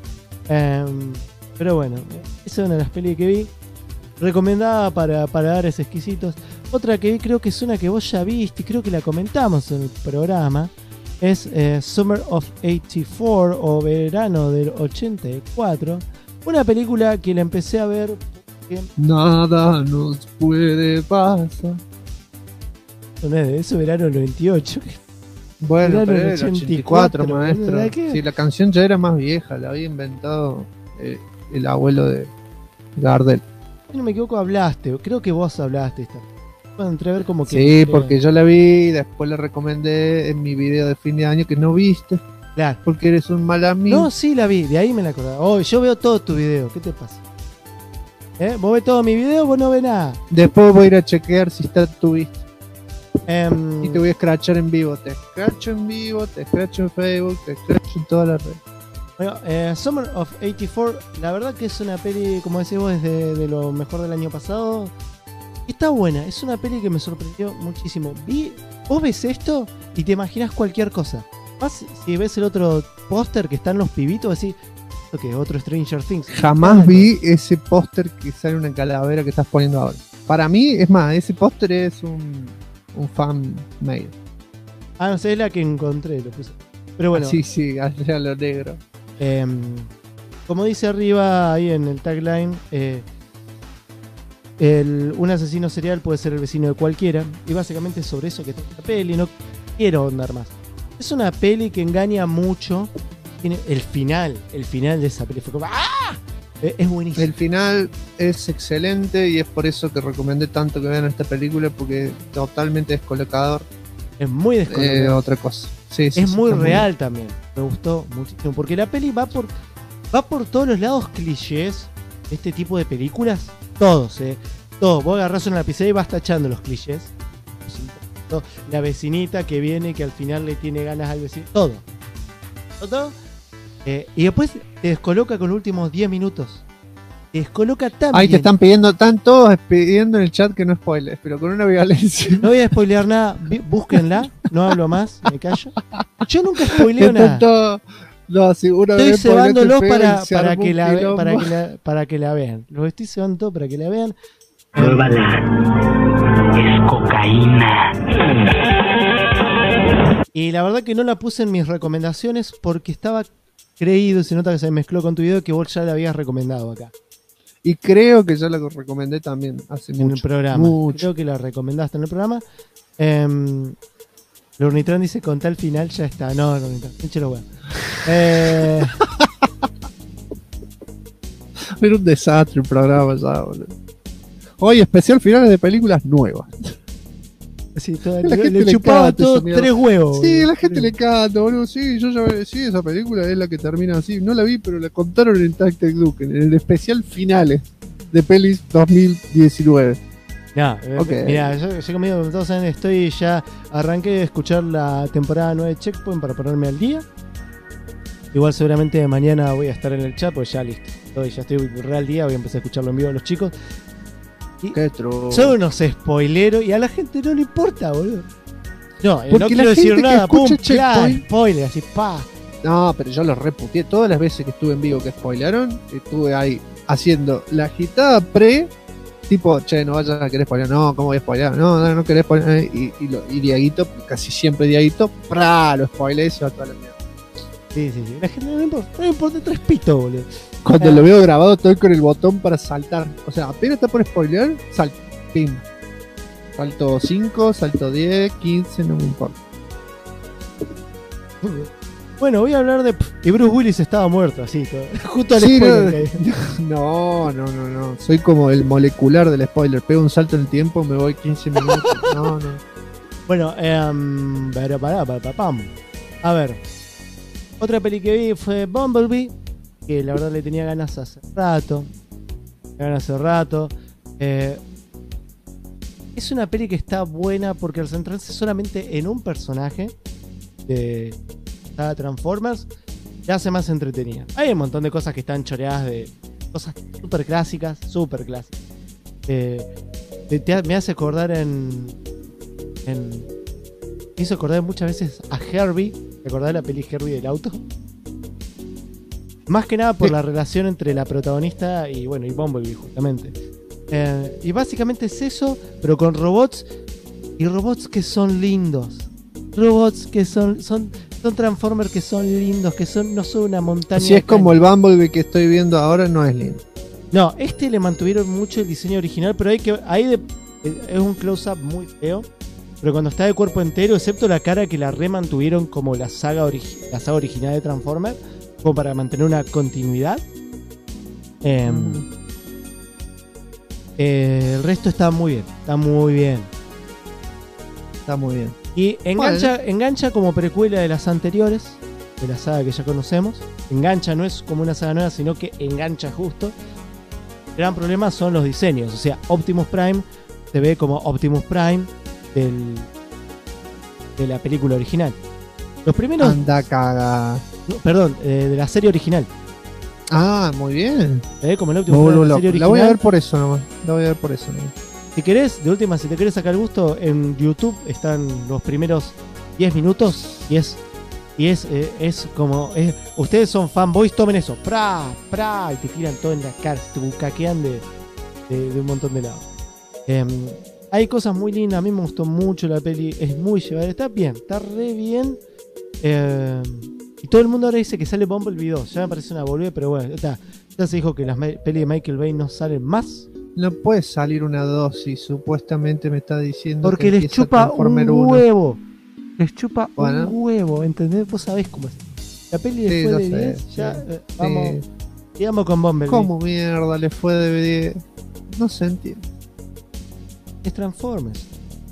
Pero bueno, esa es una de las pelis que vi. Recomendada para dares exquisitos. Otra que vi, creo que es una que vos ya viste, y creo que la comentamos en el programa. Es Summer of 84 o Verano del 84. Una película que la empecé a ver porque... Nada nos puede pasar. No es de eso, Verano del 98. Bueno, Verano pero del era el 84, maestro. ¿Qué? Sí, la canción ya era más vieja, la había inventado el abuelo de Gardel. Si no me equivoco, hablaste, creo que vos hablaste esta. Cuando entré a ver como que... Sí, porque yo la vi, después la recomendé en mi video de fin de año que no viste. Claro. Porque eres un mal amigo. No, sí la vi, de ahí me la acordaba. Oh, yo veo todo tu video, ¿qué te pasa? ¿Vos ves todo mi video? Vos no ves nada. Después voy a ir a chequear si está tu vista. Y te voy a escrachar en vivo. Te escracho en vivo, te escracho en Facebook, te escracho en todas las redes. Bueno, Summer of 84, la verdad que es una peli, como decís vos, es de lo mejor del año pasado. Está buena, es una peli que me sorprendió muchísimo. Vos ves esto y te imaginas cualquier cosa. Más si ves el otro póster que están los pibitos, decís, ¿esto qué? Otro Stranger Things. Jamás vi ese póster que sale una calavera que estás poniendo ahora. Para mí, es más, ese póster es un fan made. Ah, no sé, es la que encontré, lo puse. Pero bueno. Sí, allá lo negro. Como dice arriba ahí en el tagline, un asesino serial puede ser el vecino de cualquiera. Y básicamente es sobre eso que está la peli. No quiero ahondar más. Es una peli que engaña mucho. Tiene el final de esa peli fue como ¡ah! Es buenísimo. El final es excelente y es por eso que recomendé tanto que vean esta película, porque es totalmente descolocador. Es muy descolocador. Otra cosa. Sí, es muy real también. Me gustó muchísimo. Porque la peli va por todos los lados clichés de este tipo de películas. Todos, Todos. Vos agarrás una lapicera y vas tachando los clichés. La vecinita que viene, que al final le tiene ganas al vecino. Todo. Y después te descoloca con los últimos 10 minutos. Te descoloca tan Ahí bien. te están todos pidiendo en el chat que no spoilers, pero con una violencia. No voy a spoilear nada, búsquenla, no hablo más, me callo. Yo nunca spoileo nada. No, seguro. Estoy cebándolos para que la vean. Los estoy cebando todo para que la vean. Pruébala. Es cocaína. Y la verdad que no la puse en mis recomendaciones porque estaba creído, se nota que se mezcló con tu video, que vos ya la habías recomendado acá. Y creo que ya la recomendé también hace En mucho. el programa. Mucho. Creo que la recomendaste en el programa. Lornitran dice, con tal final ya está. No, Lornitran, échelo bueno. Era un desastre el programa ya, boludo. Hoy especial finales de películas nuevas. Sí, La gente le chupaba encanta todo esa mierda. 3 huevos. Sí, boludo. la gente le encanta, boludo. Sí, yo ya sí, esa película es la que termina así. No la vi, pero la contaron en Tactic Duke, en el especial finales de pelis 2019. No, Ok. mira, yo conmigo, todos saben, arranqué de escuchar la temporada 9 de Checkpoint para ponerme al día. Igual seguramente mañana voy a estar en el chat, pues ya listo. Ya estoy re al día, voy a empezar a escucharlo en vivo a los chicos. Qué truco. Son unos spoileros y a la gente no le importa, boludo. No, Porque no la quiero decir gente que nada, pum, escucha ya, Checkpoint- spoiler, así, pa. No, pero yo los reputeé. Todas las veces que estuve en vivo que spoilearon, estuve ahí haciendo la agitada tipo, che, no vayas a querer spoilear. No, ¿cómo voy a spoilear? No querés spoilear. Y Diaguito, casi siempre Diaguito, lo spoilea y se va toda la mierda. Sí. La gente no le importa 3 pitos, boludo. Cuando lo veo grabado, estoy con el botón para saltar. O sea, apenas está por spoilear, salto. Pim. Salto 5, salto 10, 15, no me importa. Bueno, voy a hablar de... Y Bruce Willis estaba muerto, así, justo al Sí, spoiler. no. Soy como el molecular del spoiler. Pego un salto en el tiempo, me voy 15 minutos. No. Bueno, pam. A ver. Otra peli que vi fue Bumblebee, que la verdad le tenía ganas hace rato. Es una peli que está buena porque al centrarse solamente en un personaje de saga Transformers, la hace más entretenida. Hay un montón de cosas que están choreadas de cosas súper clásicas. Me hace acordar me hizo acordar muchas veces a Herbie. ¿Te acordás de la peli Herbie del auto? Más que nada por la relación entre la protagonista y Bumblebee, justamente. Y básicamente es eso, pero con robots. Y robots que son lindos. Robots que son Transformers que son lindos, no son una montaña. Si es como el Bumblebee que estoy viendo ahora, no es lindo. No, le mantuvieron mucho el diseño original, pero es un close-up muy feo. Pero cuando está de cuerpo entero, excepto la cara que la remantuvieron como la saga original de Transformers, como para mantener una continuidad. El resto está muy bien. Y engancha como precuela de las anteriores, de la saga que ya conocemos. Engancha, no es como una saga nueva, sino que engancha justo. El gran problema son los diseños. O sea, Optimus Prime se ve como Optimus Prime de la película original. Los primeros... Anda caga. No, perdón, de la serie original. Ah, muy bien. Se ve como el Optimus Prime de la serie original. La voy a ver por eso nomás. Si querés, de última, si te querés sacar el gusto, en YouTube están los primeros 10 minutos y es como... ustedes son fanboys, tomen eso. Y te tiran todo en la cara, te bucaquean de un montón de lados. Hay cosas muy lindas, a mí me gustó mucho la peli, es muy llevadera, está bien, está re bien. Y todo el mundo ahora dice que sale Bumblebee 2, ya me parece una boludez, pero bueno, ya se dijo que las pelis de Michael Bay no salen más. No puede salir una dosis, supuestamente me está diciendo. Porque que les chupa un huevo. Les chupa bueno. un huevo, ¿entendés? Vos sabés cómo es. La peli después de 10, ya, vamos. Sigamos con Bumblebee. ¿Cómo mierda le fue de 10? No se entiende. Es Transformers.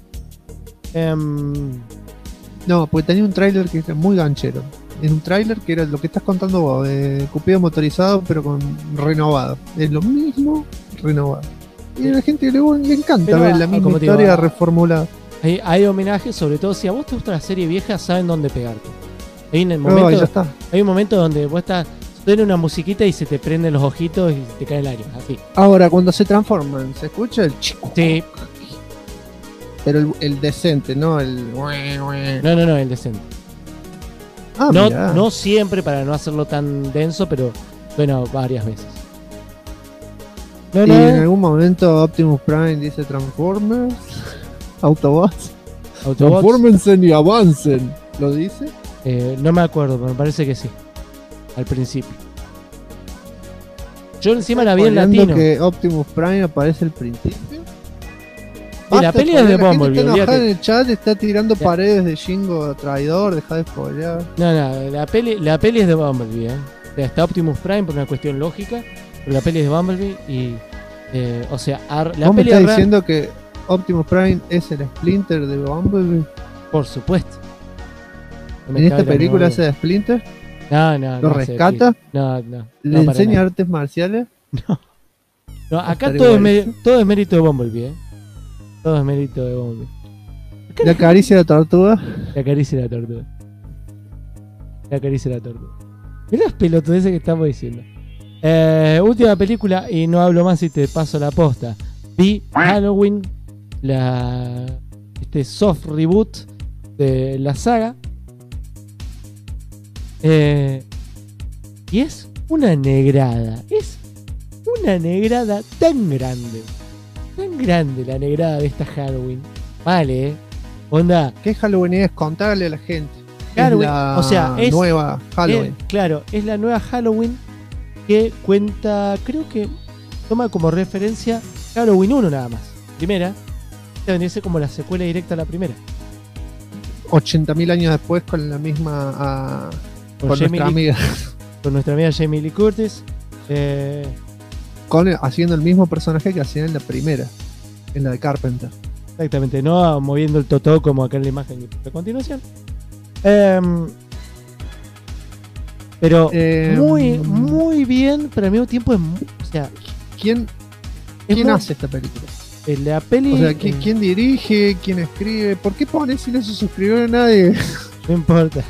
No, porque tenía un tráiler que era muy ganchero. En un tráiler que era lo que estás contando vos, de Cupido motorizado pero con renovado. Es lo mismo, renovado. Y a la gente le encanta pero ver la misma historia reformulada. Hay homenajes, sobre todo si a vos te gusta la serie vieja, saben dónde pegarte. Hay un momento donde vos suena una musiquita y se te prenden los ojitos y te cae el aire, así. Ahora, cuando se transforman, ¿se escucha el chico? Sí. Pero el decente, ¿no? No, el decente. No siempre, para no hacerlo tan denso, pero suena varias veces. No, Y no, en algún momento Optimus Prime dice Transformers, Autobots. Autobots. Transfórmense y avancen. ¿Lo dice? No me acuerdo, pero me parece que sí. Al principio. Yo encima la vi en Poniendo latino. que Optimus Prime aparece al principio. Y la peli es de La Bumblebee, gente está enojada en olvídate. el chat, está tirando paredes de Jingo traidor, deja de spoilear. No, la peli es de Bumblebee, O sea, está Optimus Prime por una cuestión lógica, pero la peli es de Bumblebee y... o sea, la ¿Vos me peli estás es diciendo que Optimus Prime es el Splinter de Bumblebee? Por supuesto. No me ¿En esta cabe la película menor hace de Splinter? duda. No. ¿Lo hace rescata? de- No. ¿Le no, para enseña nada. artes marciales? No, acá Estaría todo es, buenísimo. todo es mérito de Bumblebee, Todo es mérito de Bumblebee. ¿Le acaricia la tortuga? Le acaricia la tortuga. Mirá las pelotudeces que estamos diciendo. Última película, y no hablo más y te paso la posta. Vi Halloween, este soft reboot de la saga. Y es una negrada. Es una negrada tan grande. Tan grande la negrada de esta Halloween. Vale, onda. ¿Qué Halloween es? Contarle a la gente. Halloween, Es la o sea, es nueva Halloween. Claro, es la nueva Halloween que cuenta, creo que toma como referencia Halloween 1 nada más. Primera, vendría a ser como la secuela directa a la primera. 80.000 años después con la misma... con Jamie nuestra Lee- amiga. Con nuestra amiga Jamie Lee Curtis. Haciendo el mismo personaje que hacía en la primera. En la de Carpenter. Exactamente, no moviendo el totó como acá en la imagen que puse a continuación. Pero muy bien, pero al mismo tiempo es... O sea, ¿Quién hace esta película? La peli... O sea, ¿quién dirige? ¿Quién escribe? ¿Por qué pones si no se suscribió nadie? No importa.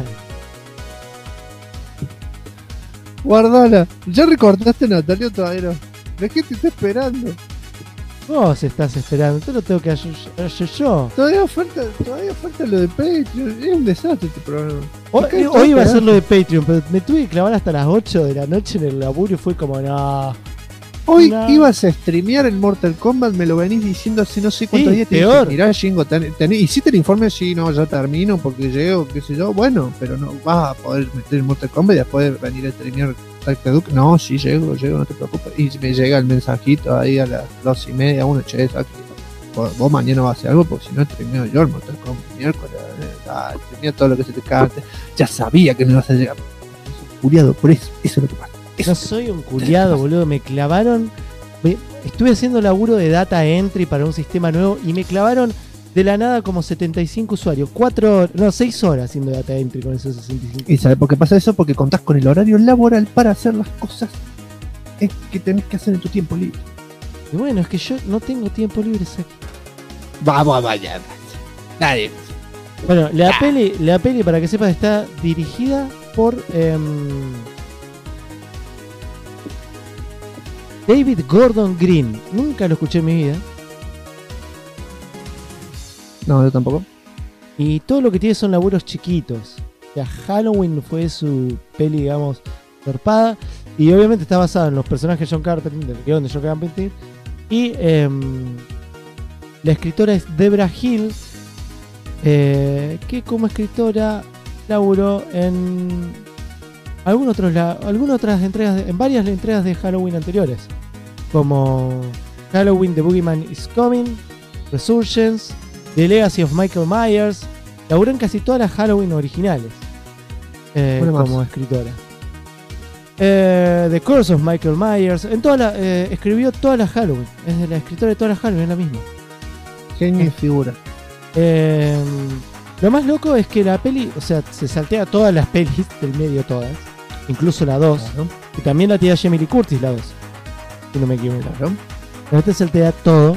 Guardala. ¿Ya recortaste, Natalia, todavía no? La gente está esperando. Vos estás esperando, tú lo tengo que hacer yo. Todavía falta lo de Patreon. Es un desastre este programa. Hoy iba a ser lo de Patreon, pero me tuve que clavar hasta las 8 de la noche en el laburo y fue como, no. Hoy No. ibas a streamear el Mortal Kombat, me lo venís diciendo hace no sé cuántos Sí, días. Te peor. dije, mirá, Jingo, hiciste el informe, sí, no, ya termino porque llego, qué sé yo. Bueno, pero no vas a poder meter el Mortal Kombat y después venir a streamear Tacta Duke. No, sí, llego, no te preocupes. Y me llega el mensajito ahí a las 2:30, 1, che, vos mañana vas a hacer algo porque si no streameo yo el Mortal Kombat miércoles, streamea todo lo que se te cante. Ya sabía que no ibas a llegar. Curiado, por eso es lo que pasa. No soy un culiado, boludo. Me clavaron. Estuve haciendo laburo de data entry para un sistema nuevo y me clavaron de la nada como 75 usuarios. 6 horas haciendo data entry con esos 65. ¿Y sabes por qué pasa eso? Porque contás con el horario laboral para hacer las cosas que tenés que hacer en tu tiempo libre. Y bueno, es que yo no tengo tiempo libre aquí. Vamos, vaya. Nadie. Bueno, la peli, para que sepas, está dirigida por David Gordon Green. Nunca lo escuché en mi vida. No, yo tampoco. Y todo lo que tiene son laburos chiquitos. O sea, Halloween fue su peli, digamos, zarpada. Y obviamente está basado en los personajes de John Carpenter, del guion de John Carpenter. Y la escritora es Debra Hill, que como escritora laburó en algunas otras entregas, en varias entregas de Halloween anteriores, como Halloween The Boogeyman is Coming, Resurgence, The Legacy of Michael Myers. Laburó en casi todas las Halloween originales como escritora. The Curse of Michael Myers, escribió todas las Halloween, es la escritora de todas las Halloween, es la misma. Genio y figura. Lo más loco es que la peli, o sea, se saltea todas las pelis del medio, todas, incluso la 2, Claro. y también la tía Jamie Lee Curtis, la 2, si no me equivoco. Claro. Pero este saltea todo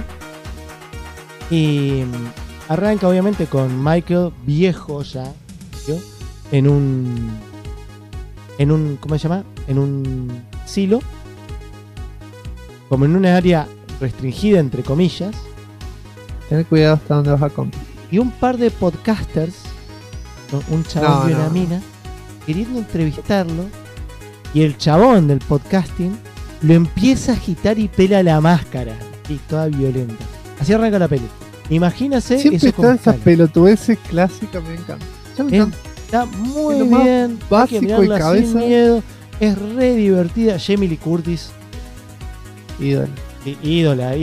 y arranca obviamente con Michael viejo ya, ¿sí? en un ¿cómo se llama? En un silo, como en una área restringida entre comillas. Ten cuidado hasta dónde vas a comprar. Y un par de podcasters, un chabón y una No. mina, queriendo entrevistarlo, y el chabón del podcasting lo empieza a agitar y pela la máscara. Y toda violenta. Así arranca la peli. Imagínense Siempre eso están con esas Skyler. pelotudeces clásicas, me encanta. Ya me encanta. Está muy Es lo más bien. Hay que básico y mirarla cabeza. sin miedo. Es re divertida. Jamie Lee Curtis. Ídolo. Ídola.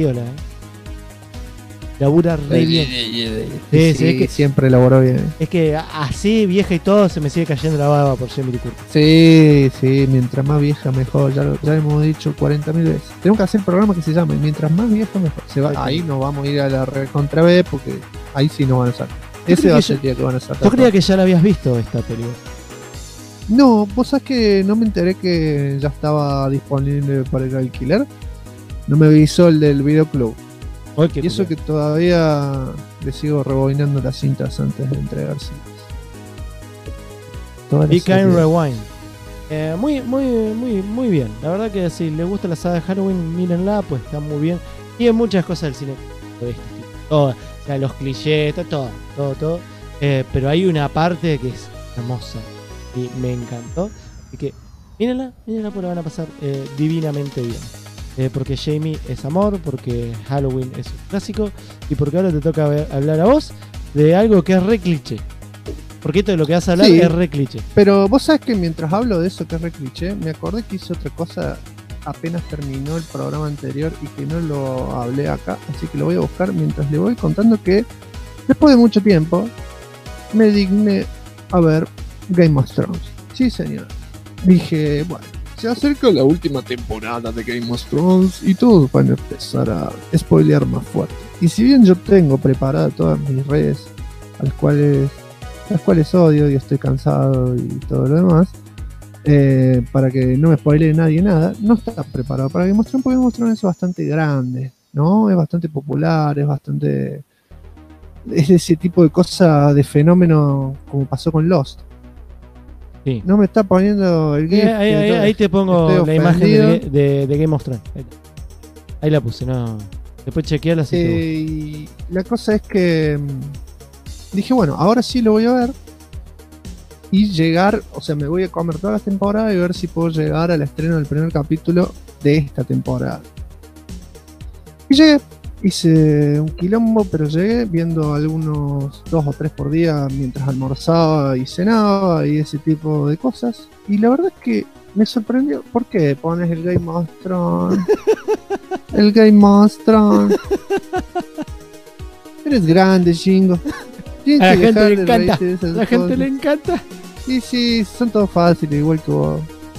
Labura re bien. Sí, Sí, es que, siempre elaboró bien. es que así, vieja y todo, se me sigue cayendo la baba por Jamie Lee Curtis. Sí, mientras más vieja mejor, ya hemos dicho 40.000 veces. Tenemos que hacer un programa que se llame Mientras más vieja mejor. Ahí no vamos a ir a la recontra B porque ahí sí no van a sacar. Ese va a ser el día que van a sacar. Yo creía que ya la habías visto esta película. No, vos sabés que no me enteré que ya estaba disponible para el alquiler. No me avisó el del videoclub. Y eso que todavía le sigo rebobinando las cintas antes de entregárselas. Be Kind Rewind. Muy bien. La verdad que si les gusta la saga de Halloween, mírenla, pues está muy bien. Y hay muchas cosas del cine de este tipo. Todo, o sea, los clichés, todo. Pero hay una parte que es hermosa y me encantó. Así que mírenla porque la van a pasar divinamente bien. Porque Jamie es amor, porque Halloween es un clásico y porque ahora te toca hablar a vos de algo que es re cliché. Porque esto de lo que vas a hablar es re cliché. Pero vos sabés que mientras hablo de eso que es re cliché, me acordé que hice otra cosa apenas terminó el programa anterior y que no lo hablé acá, así que lo voy a buscar mientras le voy contando que después de mucho tiempo me digné a ver Game of Thrones. Sí, señor. Dije, bueno, se acerca la última temporada de Game of Thrones y todos van a empezar a spoilear más fuerte. Y si bien yo tengo preparadas todas mis redes, las cuales odio y estoy cansado y todo lo demás, para que no me spoilee nadie nada, no está preparado para Game of Thrones porque Game of Thrones es bastante grande, ¿no? Es bastante popular, es ese tipo de cosa, de fenómeno como pasó con Lost. Sí. No me está poniendo el GIF. Ahí te pongo la imagen de Game of Thrones. Ahí la puse, no. Después chequeala así. Y la cosa es que dije, bueno, ahora sí lo voy a ver. Y llegar, o sea, me voy a comer toda la temporada y ver si puedo llegar al estreno del primer capítulo de esta temporada. Y llegué. Hice un quilombo, pero llegué viendo algunos 2 o 3 por día mientras almorzaba y cenaba y ese tipo de cosas. Y la verdad es que me sorprendió. ¿Por qué pones el Game of Thrones? El Game of Thrones. Eres grande, chingo. A la gente le encanta. La gente le encanta. Y sí, son todos fáciles, igual que vos.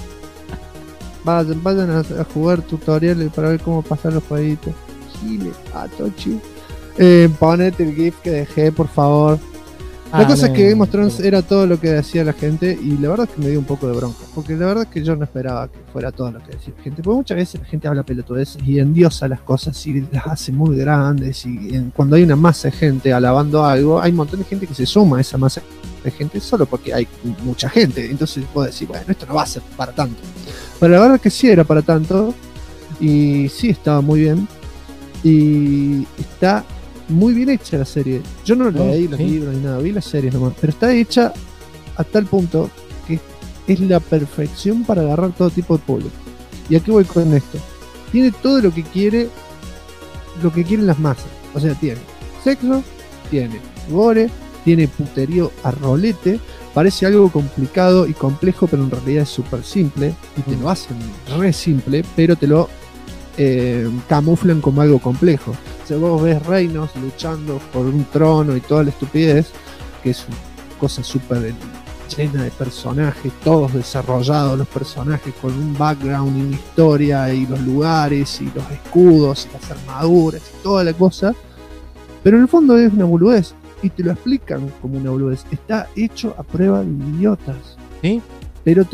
Vayan a jugar tutoriales para ver cómo pasar los jueguitos. Tochi. Ponete el GIF que dejé, por favor. La cosa es que Game of Thrones era todo lo que decía la gente y la verdad es que me dio un poco de bronca, porque la verdad es que yo no esperaba que fuera todo lo que decía la gente, porque muchas veces la gente habla pelotudeces y endiosa las cosas y las hace muy grandes y cuando hay una masa de gente alabando algo, hay un montón de gente que se suma a esa masa de gente solo porque hay mucha gente, entonces puedo decir, bueno, esto no va a ser para tanto, pero la verdad es que sí era para tanto y sí estaba muy bien. Y está muy bien hecha la serie. Yo no leí los libros ni nada, vi la serie nomás. Pero está hecha a tal punto que es la perfección para agarrar todo tipo de público. ¿Y a qué voy con esto? Tiene todo lo que quieren las masas. O sea, tiene sexo, tiene gore, tiene puterío a rolete. Parece algo complicado y complejo, pero en realidad es súper simple. Y te lo hacen re simple, pero te lo camuflan como algo complejo. O sea, vos ves reinos luchando por un trono y toda la estupidez, que es una cosa súper llena de personajes, todos desarrollados los personajes con un background y una historia y los lugares y los escudos y las armaduras y toda la cosa, pero en el fondo es una boludez y te lo explican como una boludez. Está hecho a prueba de idiotas, ¿sí? Pero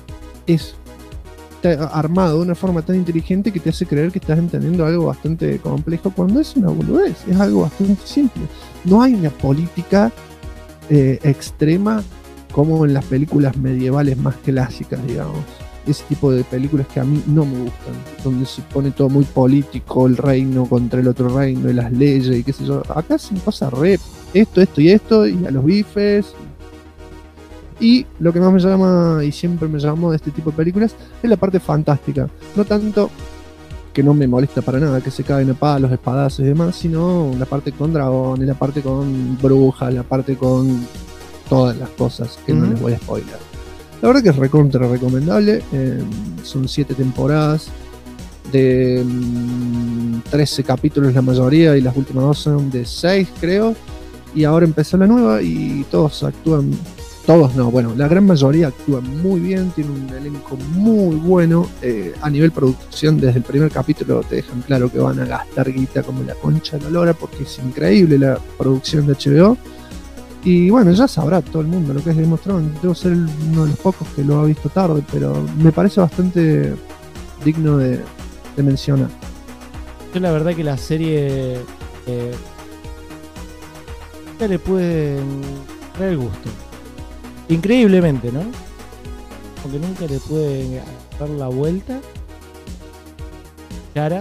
está armado de una forma tan inteligente que te hace creer que estás entendiendo algo bastante complejo cuando es una boludez, es algo bastante simple. No hay una política extrema como en las películas medievales más clásicas, digamos. Ese tipo de películas que a mí no me gustan, donde se pone todo muy político, el reino contra el otro reino y las leyes y qué sé yo. Acá son cosas re, esto y a los bifes. Y lo que más me llama, y siempre me llamó de este tipo de películas, es la parte fantástica. No tanto, que no me molesta para nada, que se caen a palos, espadazos y demás, sino la parte con dragones, la parte con brujas, la parte con todas las cosas que no les voy a spoiler. La verdad que es recontra recomendable. Son 7 temporadas de 13 capítulos la mayoría, y las últimas 2 son de 6 creo, y ahora empezó la nueva y todos actúan, todos no, bueno, la gran mayoría actúan muy bien, tiene un elenco muy bueno. A nivel producción, desde el primer capítulo te dejan claro que van a gastar guita como la concha de la lora, porque es increíble la producción de HBO. Y bueno, ya sabrá todo el mundo lo que es Game of Thrones. Debo ser uno de los pocos que lo ha visto tarde, pero me parece bastante digno de mencionar. Yo la verdad que la serie ya le pude dar el gusto. Increíblemente, ¿no? Porque nunca le pude dar la vuelta. Cara.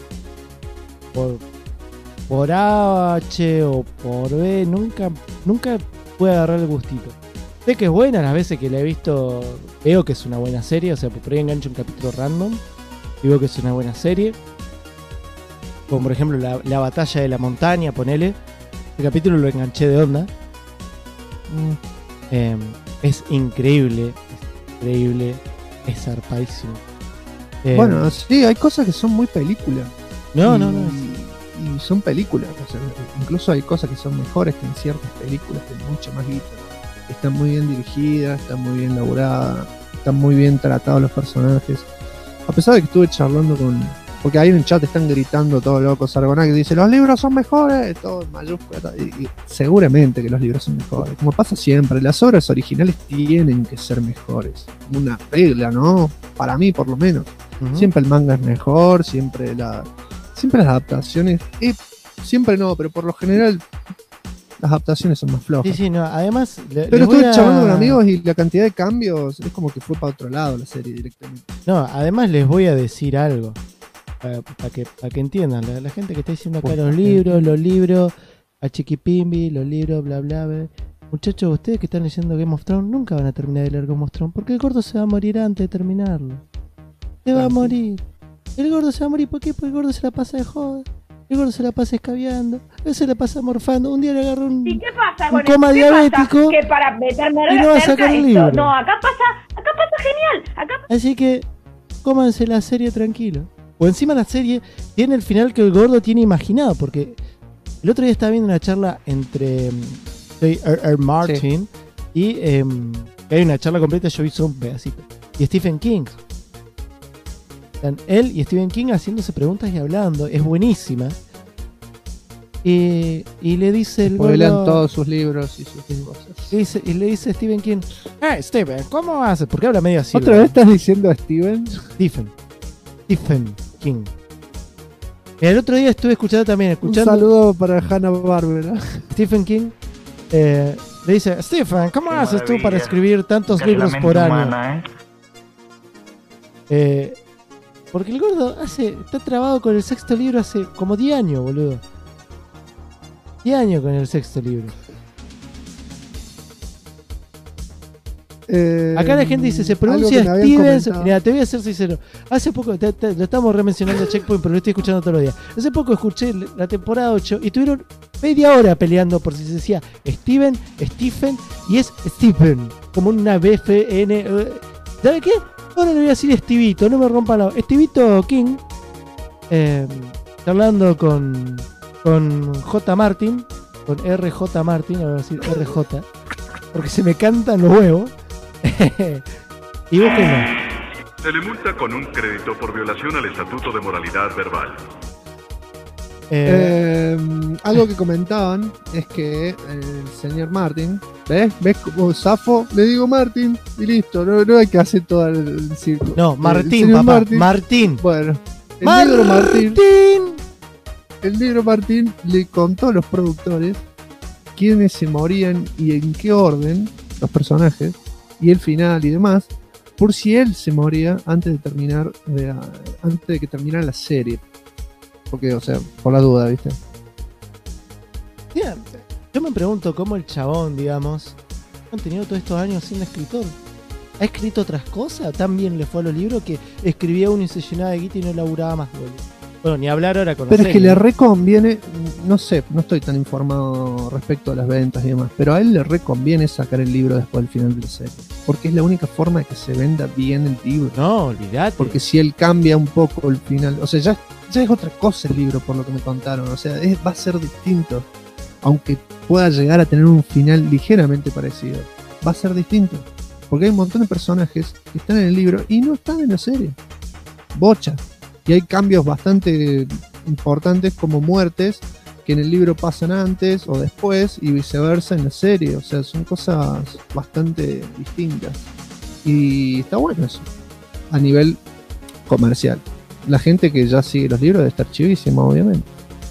Por H o por B, nunca pude agarrar el gustito. Sé que es buena, las veces que la he visto veo que es una buena serie, o sea, por ahí engancho un capítulo random y veo que es una buena serie. Como por ejemplo la batalla de la montaña, ponele. El capítulo lo enganché de onda. Es increíble, es zarpadísimo. Bueno, sí, hay cosas que son muy películas. No. Y son películas, o sea, incluso hay cosas que son mejores que en ciertas películas, que mucho más guita. Están muy bien dirigidas, están muy bien elaboradas, están muy bien tratados los personajes. A pesar de que estuve charlando porque ahí en el chat están gritando todo loco, Sargoná, que dice los libros son mejores, todo en mayúscula, y seguramente que los libros son mejores, como pasa siempre, las obras originales tienen que ser mejores, una regla, ¿no? Para mí por lo menos. Siempre el manga es mejor, siempre las adaptaciones, siempre no, pero por lo general las adaptaciones son más flojas. Sí, no, además pero estuve charlando con amigos y la cantidad de cambios es como que fue para otro lado la serie directamente. No, además les voy a decir algo para que entiendan, la gente que está diciendo acá los libros, a Chiquipimbi, los libros, bla bla bla. Muchachos, ustedes que están leyendo Game of Thrones nunca van a terminar de leer Game of Thrones, porque el gordo se va a morir antes de terminarlo. Se va a morir. El gordo se va a morir, ¿por qué? Porque el gordo se la pasa de joda. El gordo se la pasa escabeando. Él se la pasa morfando. Un día le agarró un coma diabético. Que para meterme y no va a sacar el libro. No, acá pasa genial. Así que cómanse la serie tranquilo. O encima la serie tiene el final que el gordo tiene imaginado. Porque el otro día estaba viendo una charla entre Martin y hay una charla completa, yo vi solo un pedacito. Y Stephen King. Están él y Stephen King haciéndose preguntas y hablando. Es buenísima. Y le dice el gordo, lean todos sus libros y sus cosas. Y le dice Stephen King, Stephen, ¿cómo haces? Porque habla medio así. ¿Otra vez estás diciendo a Stephen King? El otro día estuve escuchando. Un saludo para Hanna-Barbera. Stephen King le dice, Stephen, ¿cómo haces tú para escribir tantos libros por año? Porque el gordo está trabado con el sexto libro hace como 10 años, boludo. 10 años con el sexto libro. Acá la gente dice, se pronuncia Stevens. Mira, te voy a ser sincero. Hace poco, lo estamos remencionando a Checkpoint, pero lo estoy escuchando todos los días. Hace poco escuché la temporada 8 y estuvieron media hora peleando por si se decía Stephen y es Stephen. Como una BFN. ¿Sabe qué? Ahora le voy a decir Estivito, no me rompan la... Estivito King, charlando con J. Martin, con RJ Martin, ahora voy a decir RJ, porque se me cantan los huevos. Y búsquenlo. Se le multa con un crédito por violación al Estatuto de Moralidad Verbal. Algo que comentaban es que el señor Martin, ¿ves como zafo? Le digo Martin y listo, no hay que hacer todo el círculo. No, Martín, papá, Martín. Bueno, el negro Martín le contó a los productores quiénes se morían y en qué orden, los personajes, y el final y demás, por si él se moría antes de que terminara la serie. Porque, o sea, por la duda, ¿viste? Yo me pregunto cómo el chabón, digamos, tenido todos estos años siendo escritor. ¿Ha escrito otras cosas? Tan bien le fue a los libros que escribía uno y se llenaba de guita y no laburaba más, boludo. Bueno, ni hablar ahora con Pero la es que serie. le reconviene, no sé, no estoy tan informado respecto a las ventas y demás, pero a él le reconviene sacar el libro después del final de la serie. Porque es la única forma de que se venda bien el libro. No, olvidate. Porque si él cambia un poco el final, o sea, ya es otra cosa el libro por lo que me contaron, o sea, va a ser distinto. Aunque pueda llegar a tener un final ligeramente parecido, va a ser distinto. Porque hay un montón de personajes que están en el libro y no están en la serie. Bocha. Y hay cambios bastante importantes como muertes que en el libro pasan antes o después y viceversa en la serie. O sea, son cosas bastante distintas. Y está bueno eso. A nivel comercial. La gente que ya sigue los libros debe estar chivísima, obviamente.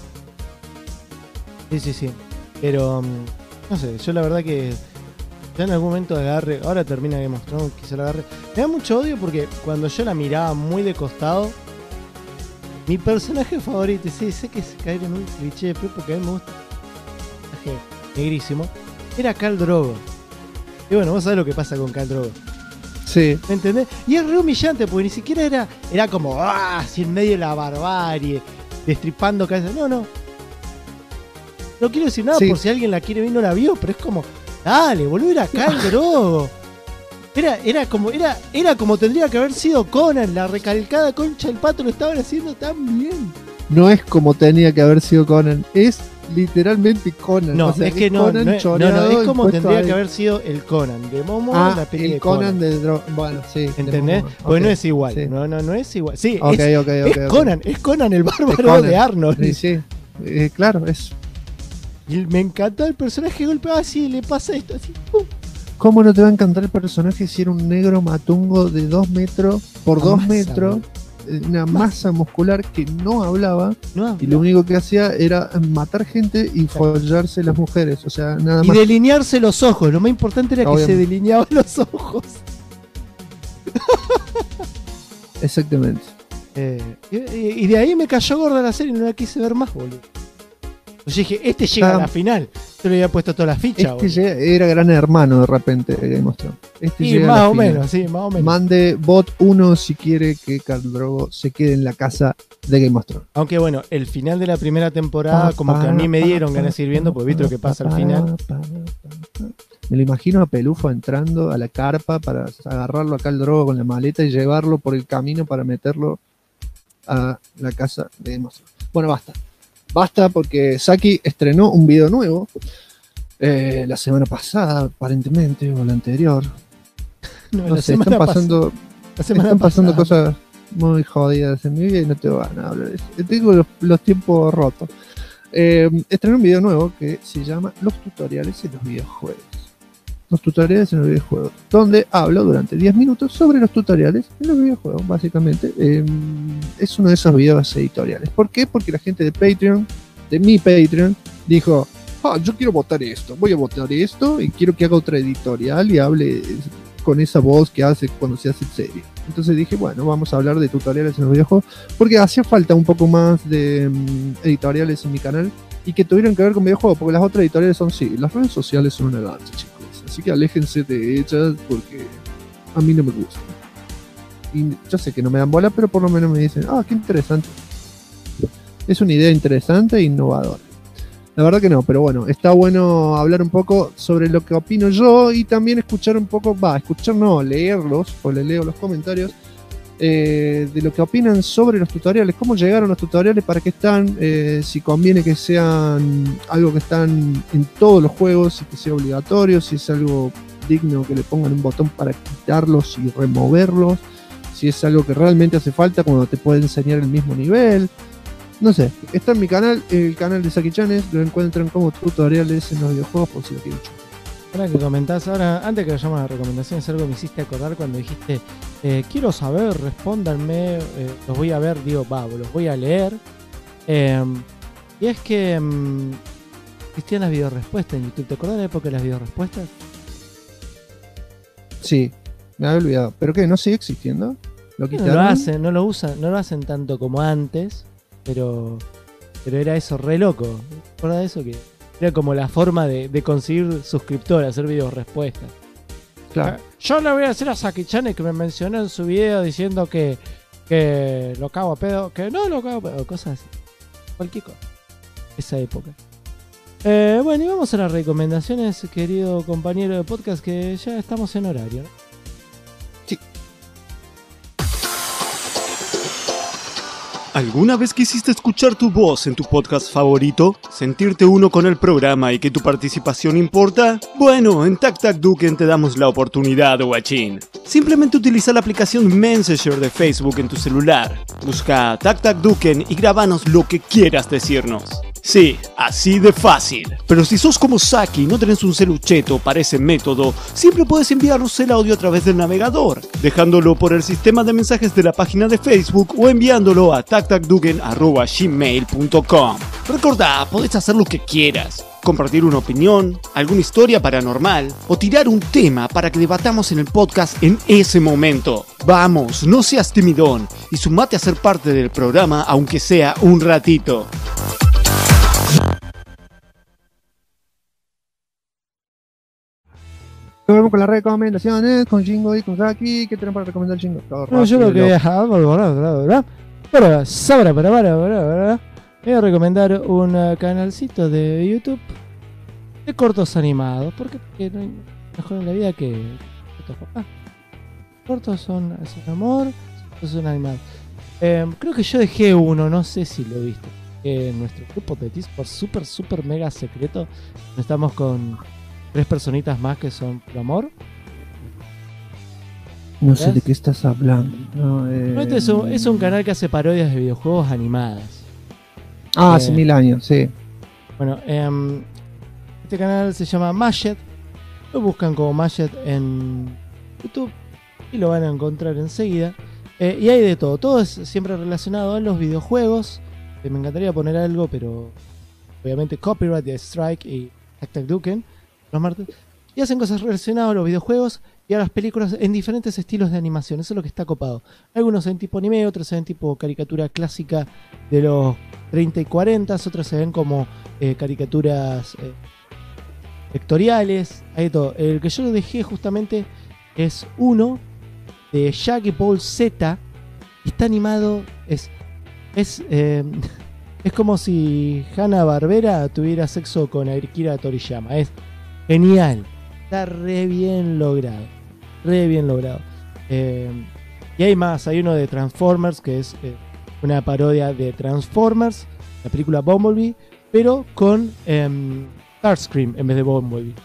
Sí. Pero, no sé, yo la verdad que ya en algún momento agarre, ahora termina Game of Thrones, quizá la agarre. Me da mucho odio porque cuando yo la miraba muy de costado, mi personaje favorito, sí, sé que es caer en un cliché, pero porque a mí me gusta un personaje negrísimo, era Khal Drogo. Y bueno, vos sabés lo que pasa con Khal Drogo. Sí. ¿Me entendés? Y es re humillante porque ni siquiera era como, así en medio de la barbarie, destripando cabezas. No. No quiero decir nada por si alguien la quiere ver y no la vio, pero es como, dale, boludo, era Khal Drogo. Era como tendría que haber sido Conan, la recalcada concha del pato lo estaban haciendo tan bien. No es como tenía que haber sido Conan, es literalmente Conan. No, o sea, es que no, Conan no, es como tendría ahí. que haber sido el Conan de Momo, la peli el de Conan de bueno, sí. ¿Entendés? Momo. Porque no Ok, es igual, sí. no es igual. Sí, Okay, es Conan, es Conan el bárbaro Conan. de Arnold. Sí. Claro, es. Y me encantó el personaje golpeaba así, le pasa esto así. ¡Pum! ¿Cómo no te va a encantar el personaje si era un negro matungo de 2 metros por 2 metros? Una masa muscular que no hablaba y lo único que hacía era matar gente y follarse las mujeres. O sea, nada Y más. delinearse los ojos. Lo más importante era que se delineaban los ojos. Exactamente. Y de ahí me cayó gorda la serie y no la quise ver más, boludo. Yo dije, este llega a la final. Yo le había puesto todas las fichas. Era Gran Hermano de repente de Game of Thrones. Y más o menos, sí, más o menos. Mande bot 1 si quiere que Khal Drogo se quede en la casa de Game of Thrones. Aunque bueno, el final de la primera temporada como que a mí me dieron ganas de ir viendo porque viste lo que pasa al final. Me lo imagino a Pelufo entrando a la carpa para agarrarlo a Khal Drogo con la maleta y llevarlo por el camino para meterlo a la casa de Game of Thrones. Bueno, basta porque Saki estrenó un video nuevo la semana pasada, aparentemente, o la anterior. No sé, están pasando cosas muy jodidas en mi vida y no te van a hablar de eso. Tengo los tiempos rotos. Estrenó un video nuevo que se llama Los tutoriales en los videojuegos. Los tutoriales en los videojuegos, donde hablo durante 10 minutos sobre los tutoriales en los videojuegos, básicamente. Es uno de esos videos editoriales. ¿Por qué? Porque la gente de Patreon, de mi Patreon, dijo, yo quiero votar esto, voy a votar esto y quiero que haga otra editorial y hable con esa voz que hace cuando se hace serie. Entonces dije, bueno, vamos a hablar de tutoriales en los videojuegos, porque hacía falta un poco más de editoriales en mi canal y que tuvieran que ver con videojuegos, porque las otras editoriales son, sí, las redes sociales son una lanza, chicos. Así que aléjense de ellas porque a mí no me gustan. Y yo sé que no me dan bola, pero por lo menos me dicen, qué interesante. Es una idea interesante e innovadora. La verdad que no, pero bueno, está bueno hablar un poco sobre lo que opino yo y también escuchar un poco, leerlos, o le leo los comentarios de lo que opinan sobre los tutoriales, cómo llegaron los tutoriales, para qué están, si conviene que sean algo que están en todos los juegos, si que sea obligatorio, si es algo digno que le pongan un botón para quitarlos y removerlos, si es algo que realmente hace falta cuando te puede enseñar el mismo nivel. No sé, está en mi canal, el canal de Saki Chanes, lo encuentran como tutoriales en los videojuegos por si lo quieren checar. Ahora que comentás, antes que vayamos a las recomendaciones, algo me hiciste acordar cuando dijiste, quiero saber, respóndanme, los voy a ver, los voy a leer. Y es que existían las videorespuestas en YouTube. ¿Te acordás de la época de las videorespuestas? Sí, me había olvidado. ¿Pero qué? ¿No sigue existiendo? ¿Lo quitaron? No lo hacen, no lo hacen tanto como antes, pero era eso re loco. ¿Te acordás de eso? Que Era como la forma de conseguir suscriptores, hacer videos respuestas. Claro. Yo le voy a decir a Saki-chan que me mencionó en su video diciendo que lo cago a pedo, que no lo cago a pedo, cosas así. Cualquier cosa. Esa época. Bueno, y vamos a las recomendaciones, querido compañero de podcast, que ya estamos en horario, ¿no? Sí. ¿Alguna vez quisiste escuchar tu voz en tu podcast favorito? ¿Sentirte uno con el programa y que tu participación importa? Bueno, en TacTacDuken te damos la oportunidad, guachín. Simplemente utiliza la aplicación Messenger de Facebook en tu celular. Busca TacTacDuken y grábanos lo que quieras decirnos. Sí, así de fácil. Pero si sos como Saki y no tenés un celucheto para ese método, siempre puedes enviarnos el audio a través del navegador, dejándolo por el sistema de mensajes de la página de Facebook o enviándolo a tactacduken@gmail.com. Recordá, podés hacer lo que quieras. Compartir una opinión, alguna historia paranormal o tirar un tema para que debatamos en el podcast en ese momento. Vamos, no seas timidón y sumate a ser parte del programa aunque sea un ratito. Vamos con las recomendaciones, con Jingo y con Saki. ¿Qué tenemos para recomendar, Jingo? No, yo lo que voy a recomendar un canalcito de YouTube de cortos animados. Porque no hay mejor en la vida que cortos, papá. Cortos son amor, son animados. Creo que yo dejé uno, no sé si lo viste. En nuestro grupo de Discord super mega secreto. Estamos con 3 personitas más que son por amor. No sé de qué estás hablando. No, este es un canal que hace parodias de videojuegos animadas. Hace 1000 años, sí. Bueno, este canal se llama Mashed. Lo buscan como Mashed en YouTube y lo van a encontrar enseguida. Y hay de todo. Todo es siempre relacionado a los videojuegos. Me encantaría poner algo, pero obviamente copyright de Strike y TacTacDuken los martes. Y hacen cosas relacionadas a los videojuegos y a las películas en diferentes estilos de animación. Eso es lo que está copado. Algunos se ven tipo anime, otros se ven tipo caricatura clásica de los 30 y 40, otros se ven como caricaturas vectoriales. Hay todo. El que yo dejé justamente es uno de Shaggy Ball Z. Está animado, es como si Hanna-Barbera tuviera sexo con Akira Toriyama. Es genial. Está re bien logrado. Re bien logrado. Y hay más. Hay uno de Transformers que es una parodia de Transformers, la película Bumblebee, pero con Starscream en vez de Bumblebee.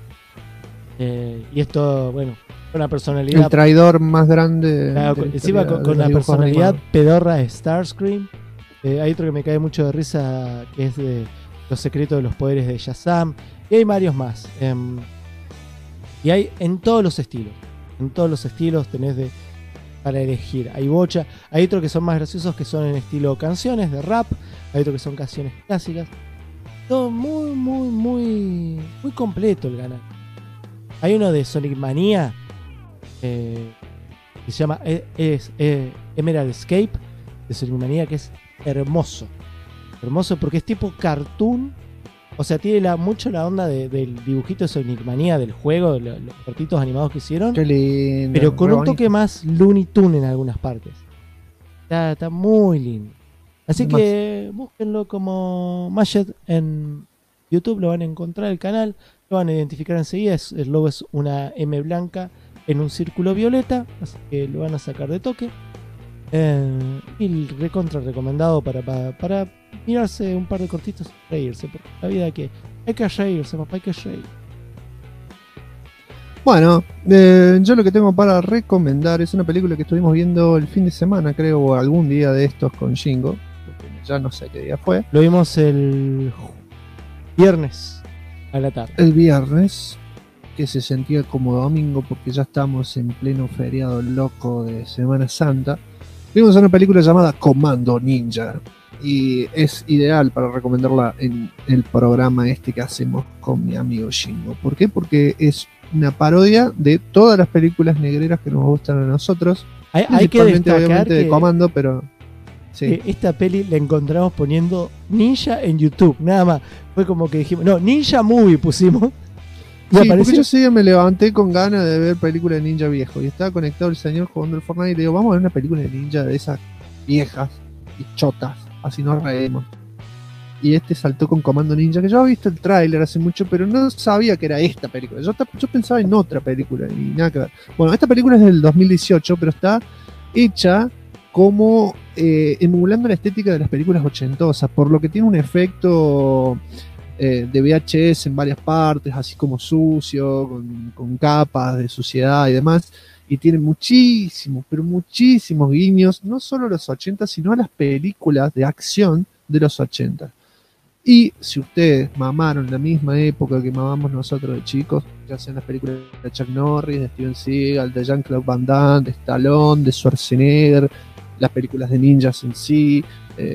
Y esto, bueno, con una personalidad. El traidor más grande. Claro, encima con la personalidad pedorra de Starscream. Hay otro que me cae mucho de risa, que es de Los secretos de los poderes de Shazam. Y hay varios más. Y hay en todos los estilos. En todos los estilos tenés para elegir. Hay bocha. Hay otros que son más graciosos, que son en estilo canciones de rap. Hay otros que son canciones clásicas. Todo muy completo el canal. Hay uno de Sonic Mania que se llama Emerald Escape de Sonic Mania, que es hermoso porque es tipo cartoon, o sea, tiene mucho la onda del dibujito de Sonic Mania del juego, los cortitos animados que hicieron. Qué lindo, pero con un toque más Looney Tunes en algunas partes. Está muy lindo. Así que búsquenlo como Mashed en YouTube, lo van a encontrar el canal, lo van a identificar enseguida. El logo es una M blanca en un círculo violeta, así que lo van a sacar de toque. Y recontra recomendado para mirarse un par de cortitos y reírse, porque la vida hay que reírse, papá, hay que reír. Bueno, yo lo que tengo para recomendar es una película que estuvimos viendo el fin de semana, creo, o algún día de estos con Jingo, ya no sé qué día fue. Lo vimos el viernes a la tarde. El viernes, que se sentía como domingo porque ya estamos en pleno feriado loco de Semana Santa. Vimos una película llamada Comando Ninja y es ideal para recomendarla en el programa que hacemos con mi amigo Jingo. ¿Por qué? Porque es una parodia de todas las películas negreras que nos gustan a nosotros. Hay que destacar obviamente que de Comando, pero Sí. Esta peli la encontramos poniendo Ninja en YouTube, nada más. Fue como que dijimos, no, Ninja Movie pusimos. Y Sí, apareció- porque yo ese día me levanté con ganas de ver películas de ninja viejo y estaba conectado el señor jugando el Fortnite y le digo, vamos a ver una película de ninja de esas viejas y chotas, así nos reímos. Y este saltó con Comando Ninja, que yo había visto el tráiler hace mucho, pero no sabía que era esta película. Yo pensaba en otra película y nada que ver. Bueno, esta película es del 2018, pero está hecha como emulando la estética de las películas ochentosas, por lo que tiene un efecto de VHS en varias partes, así como sucio, con capas de suciedad y demás, y tiene muchísimos, pero muchísimos guiños, no solo a los 80, sino a las películas de acción de los 80. Y si ustedes mamaron la misma época que mamamos nosotros de chicos, ya sean las películas de Chuck Norris, de Steven Seagal, de Jean-Claude Van Damme, de Stallone, de Schwarzenegger, las películas de ninjas en sí,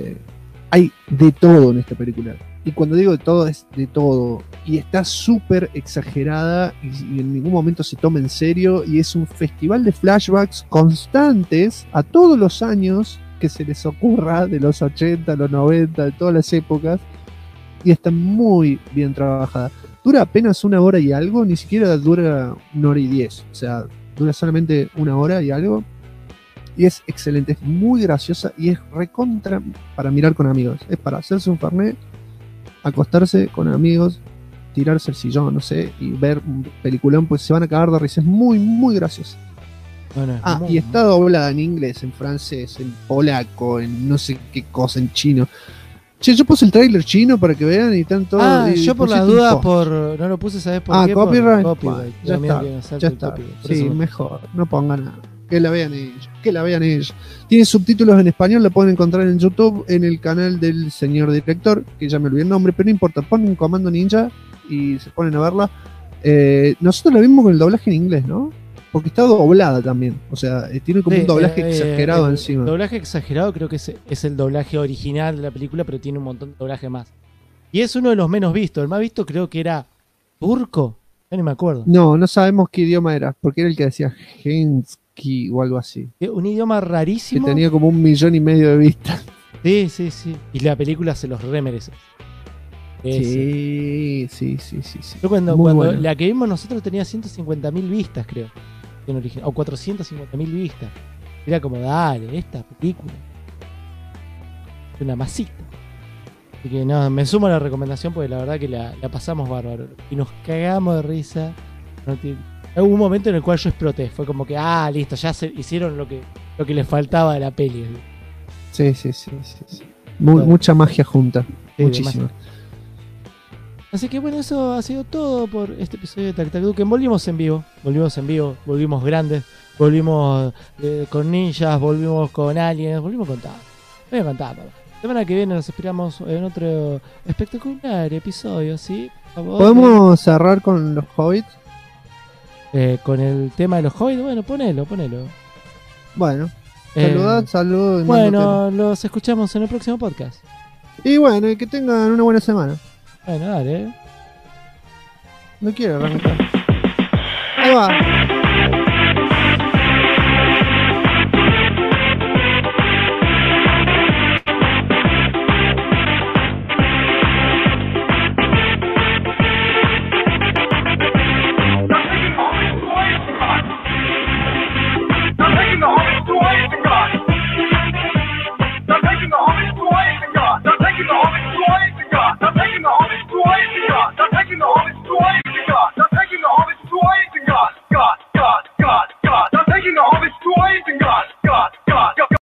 hay de todo en esta película. Y cuando digo de todo, es de todo. Y está súper exagerada y en ningún momento se toma en serio. Y es un festival de flashbacks constantes a todos los años que se les ocurra, de los 80, los 90, de todas las épocas. Y está muy bien trabajada. Dura apenas 1 hora y algo, ni siquiera dura 1 hora y 10. O sea, dura solamente 1 hora y algo. Y es excelente, es muy graciosa y es recontra para mirar con amigos. Es para hacerse un fernet, acostarse con amigos, tirarse el sillón, no sé, y ver un peliculón, pues se van a cagar de risa. Es muy, muy graciosa. Bueno, Y está doblada en inglés, en francés, en polaco, en no sé qué cosa, en chino. Che, yo puse el tráiler chino para que vean y están todos. yo por las dudas no lo puse, ¿sabes por qué? Por copyright. copyright. Bueno, ya Tengo miedo está, que nos salte ya el está. copyright. Por Sí, eso- mejor, no pongan nada. Que la vean ellos, que la vean ellos. Tiene subtítulos en español, la pueden encontrar en YouTube, en el canal del señor director, que ya me olvidé el nombre, pero no importa, ponen Comando Ninja y se ponen a verla. Nosotros la vimos con el doblaje en inglés, ¿no? Porque está doblada también, o sea, tiene como Sí, un doblaje exagerado el encima. Doblaje exagerado creo que es el doblaje original de la película, pero tiene un montón de doblaje más. Y es uno de los menos vistos. El más visto creo que era turco. Ya ni me acuerdo. No sabemos qué idioma era, porque era el que decía Hensky o algo así. Un idioma Que rarísimo. tenía como 1,5 millones de vistas. Sí. Y la película se los remerece. Sí. Yo cuando Muy buena. la que vimos nosotros tenía 150.000 vistas, creo. En origen, o 450.000 vistas. Era como, dale, esta película. Es una masita. Así que no, me sumo a la recomendación porque la verdad que la pasamos bárbaro. Y nos cagamos de risa. Hubo un momento en el cual yo exploté. Fue como que, listo, ya se hicieron lo que les faltaba de la peli. Sí. Mucha magia junta. Sí, Muchísima. Así que bueno, eso ha sido todo por este episodio de Tac Tac Duken. Volvimos en vivo, volvimos grandes, volvimos con ninjas, volvimos con aliens, volvimos con todo. Voy a contar, papá. La semana que viene nos esperamos en otro espectacular episodio, ¿sí? Por favor. ¿Podemos cerrar con los hobbits? Con el tema de los hobbits, bueno, ponelo. Bueno, Eh, saludos. Bueno, los escuchamos en el próximo podcast. Y bueno, y que tengan una buena semana. Bueno, dale. No quiero arrancar. Ahí va.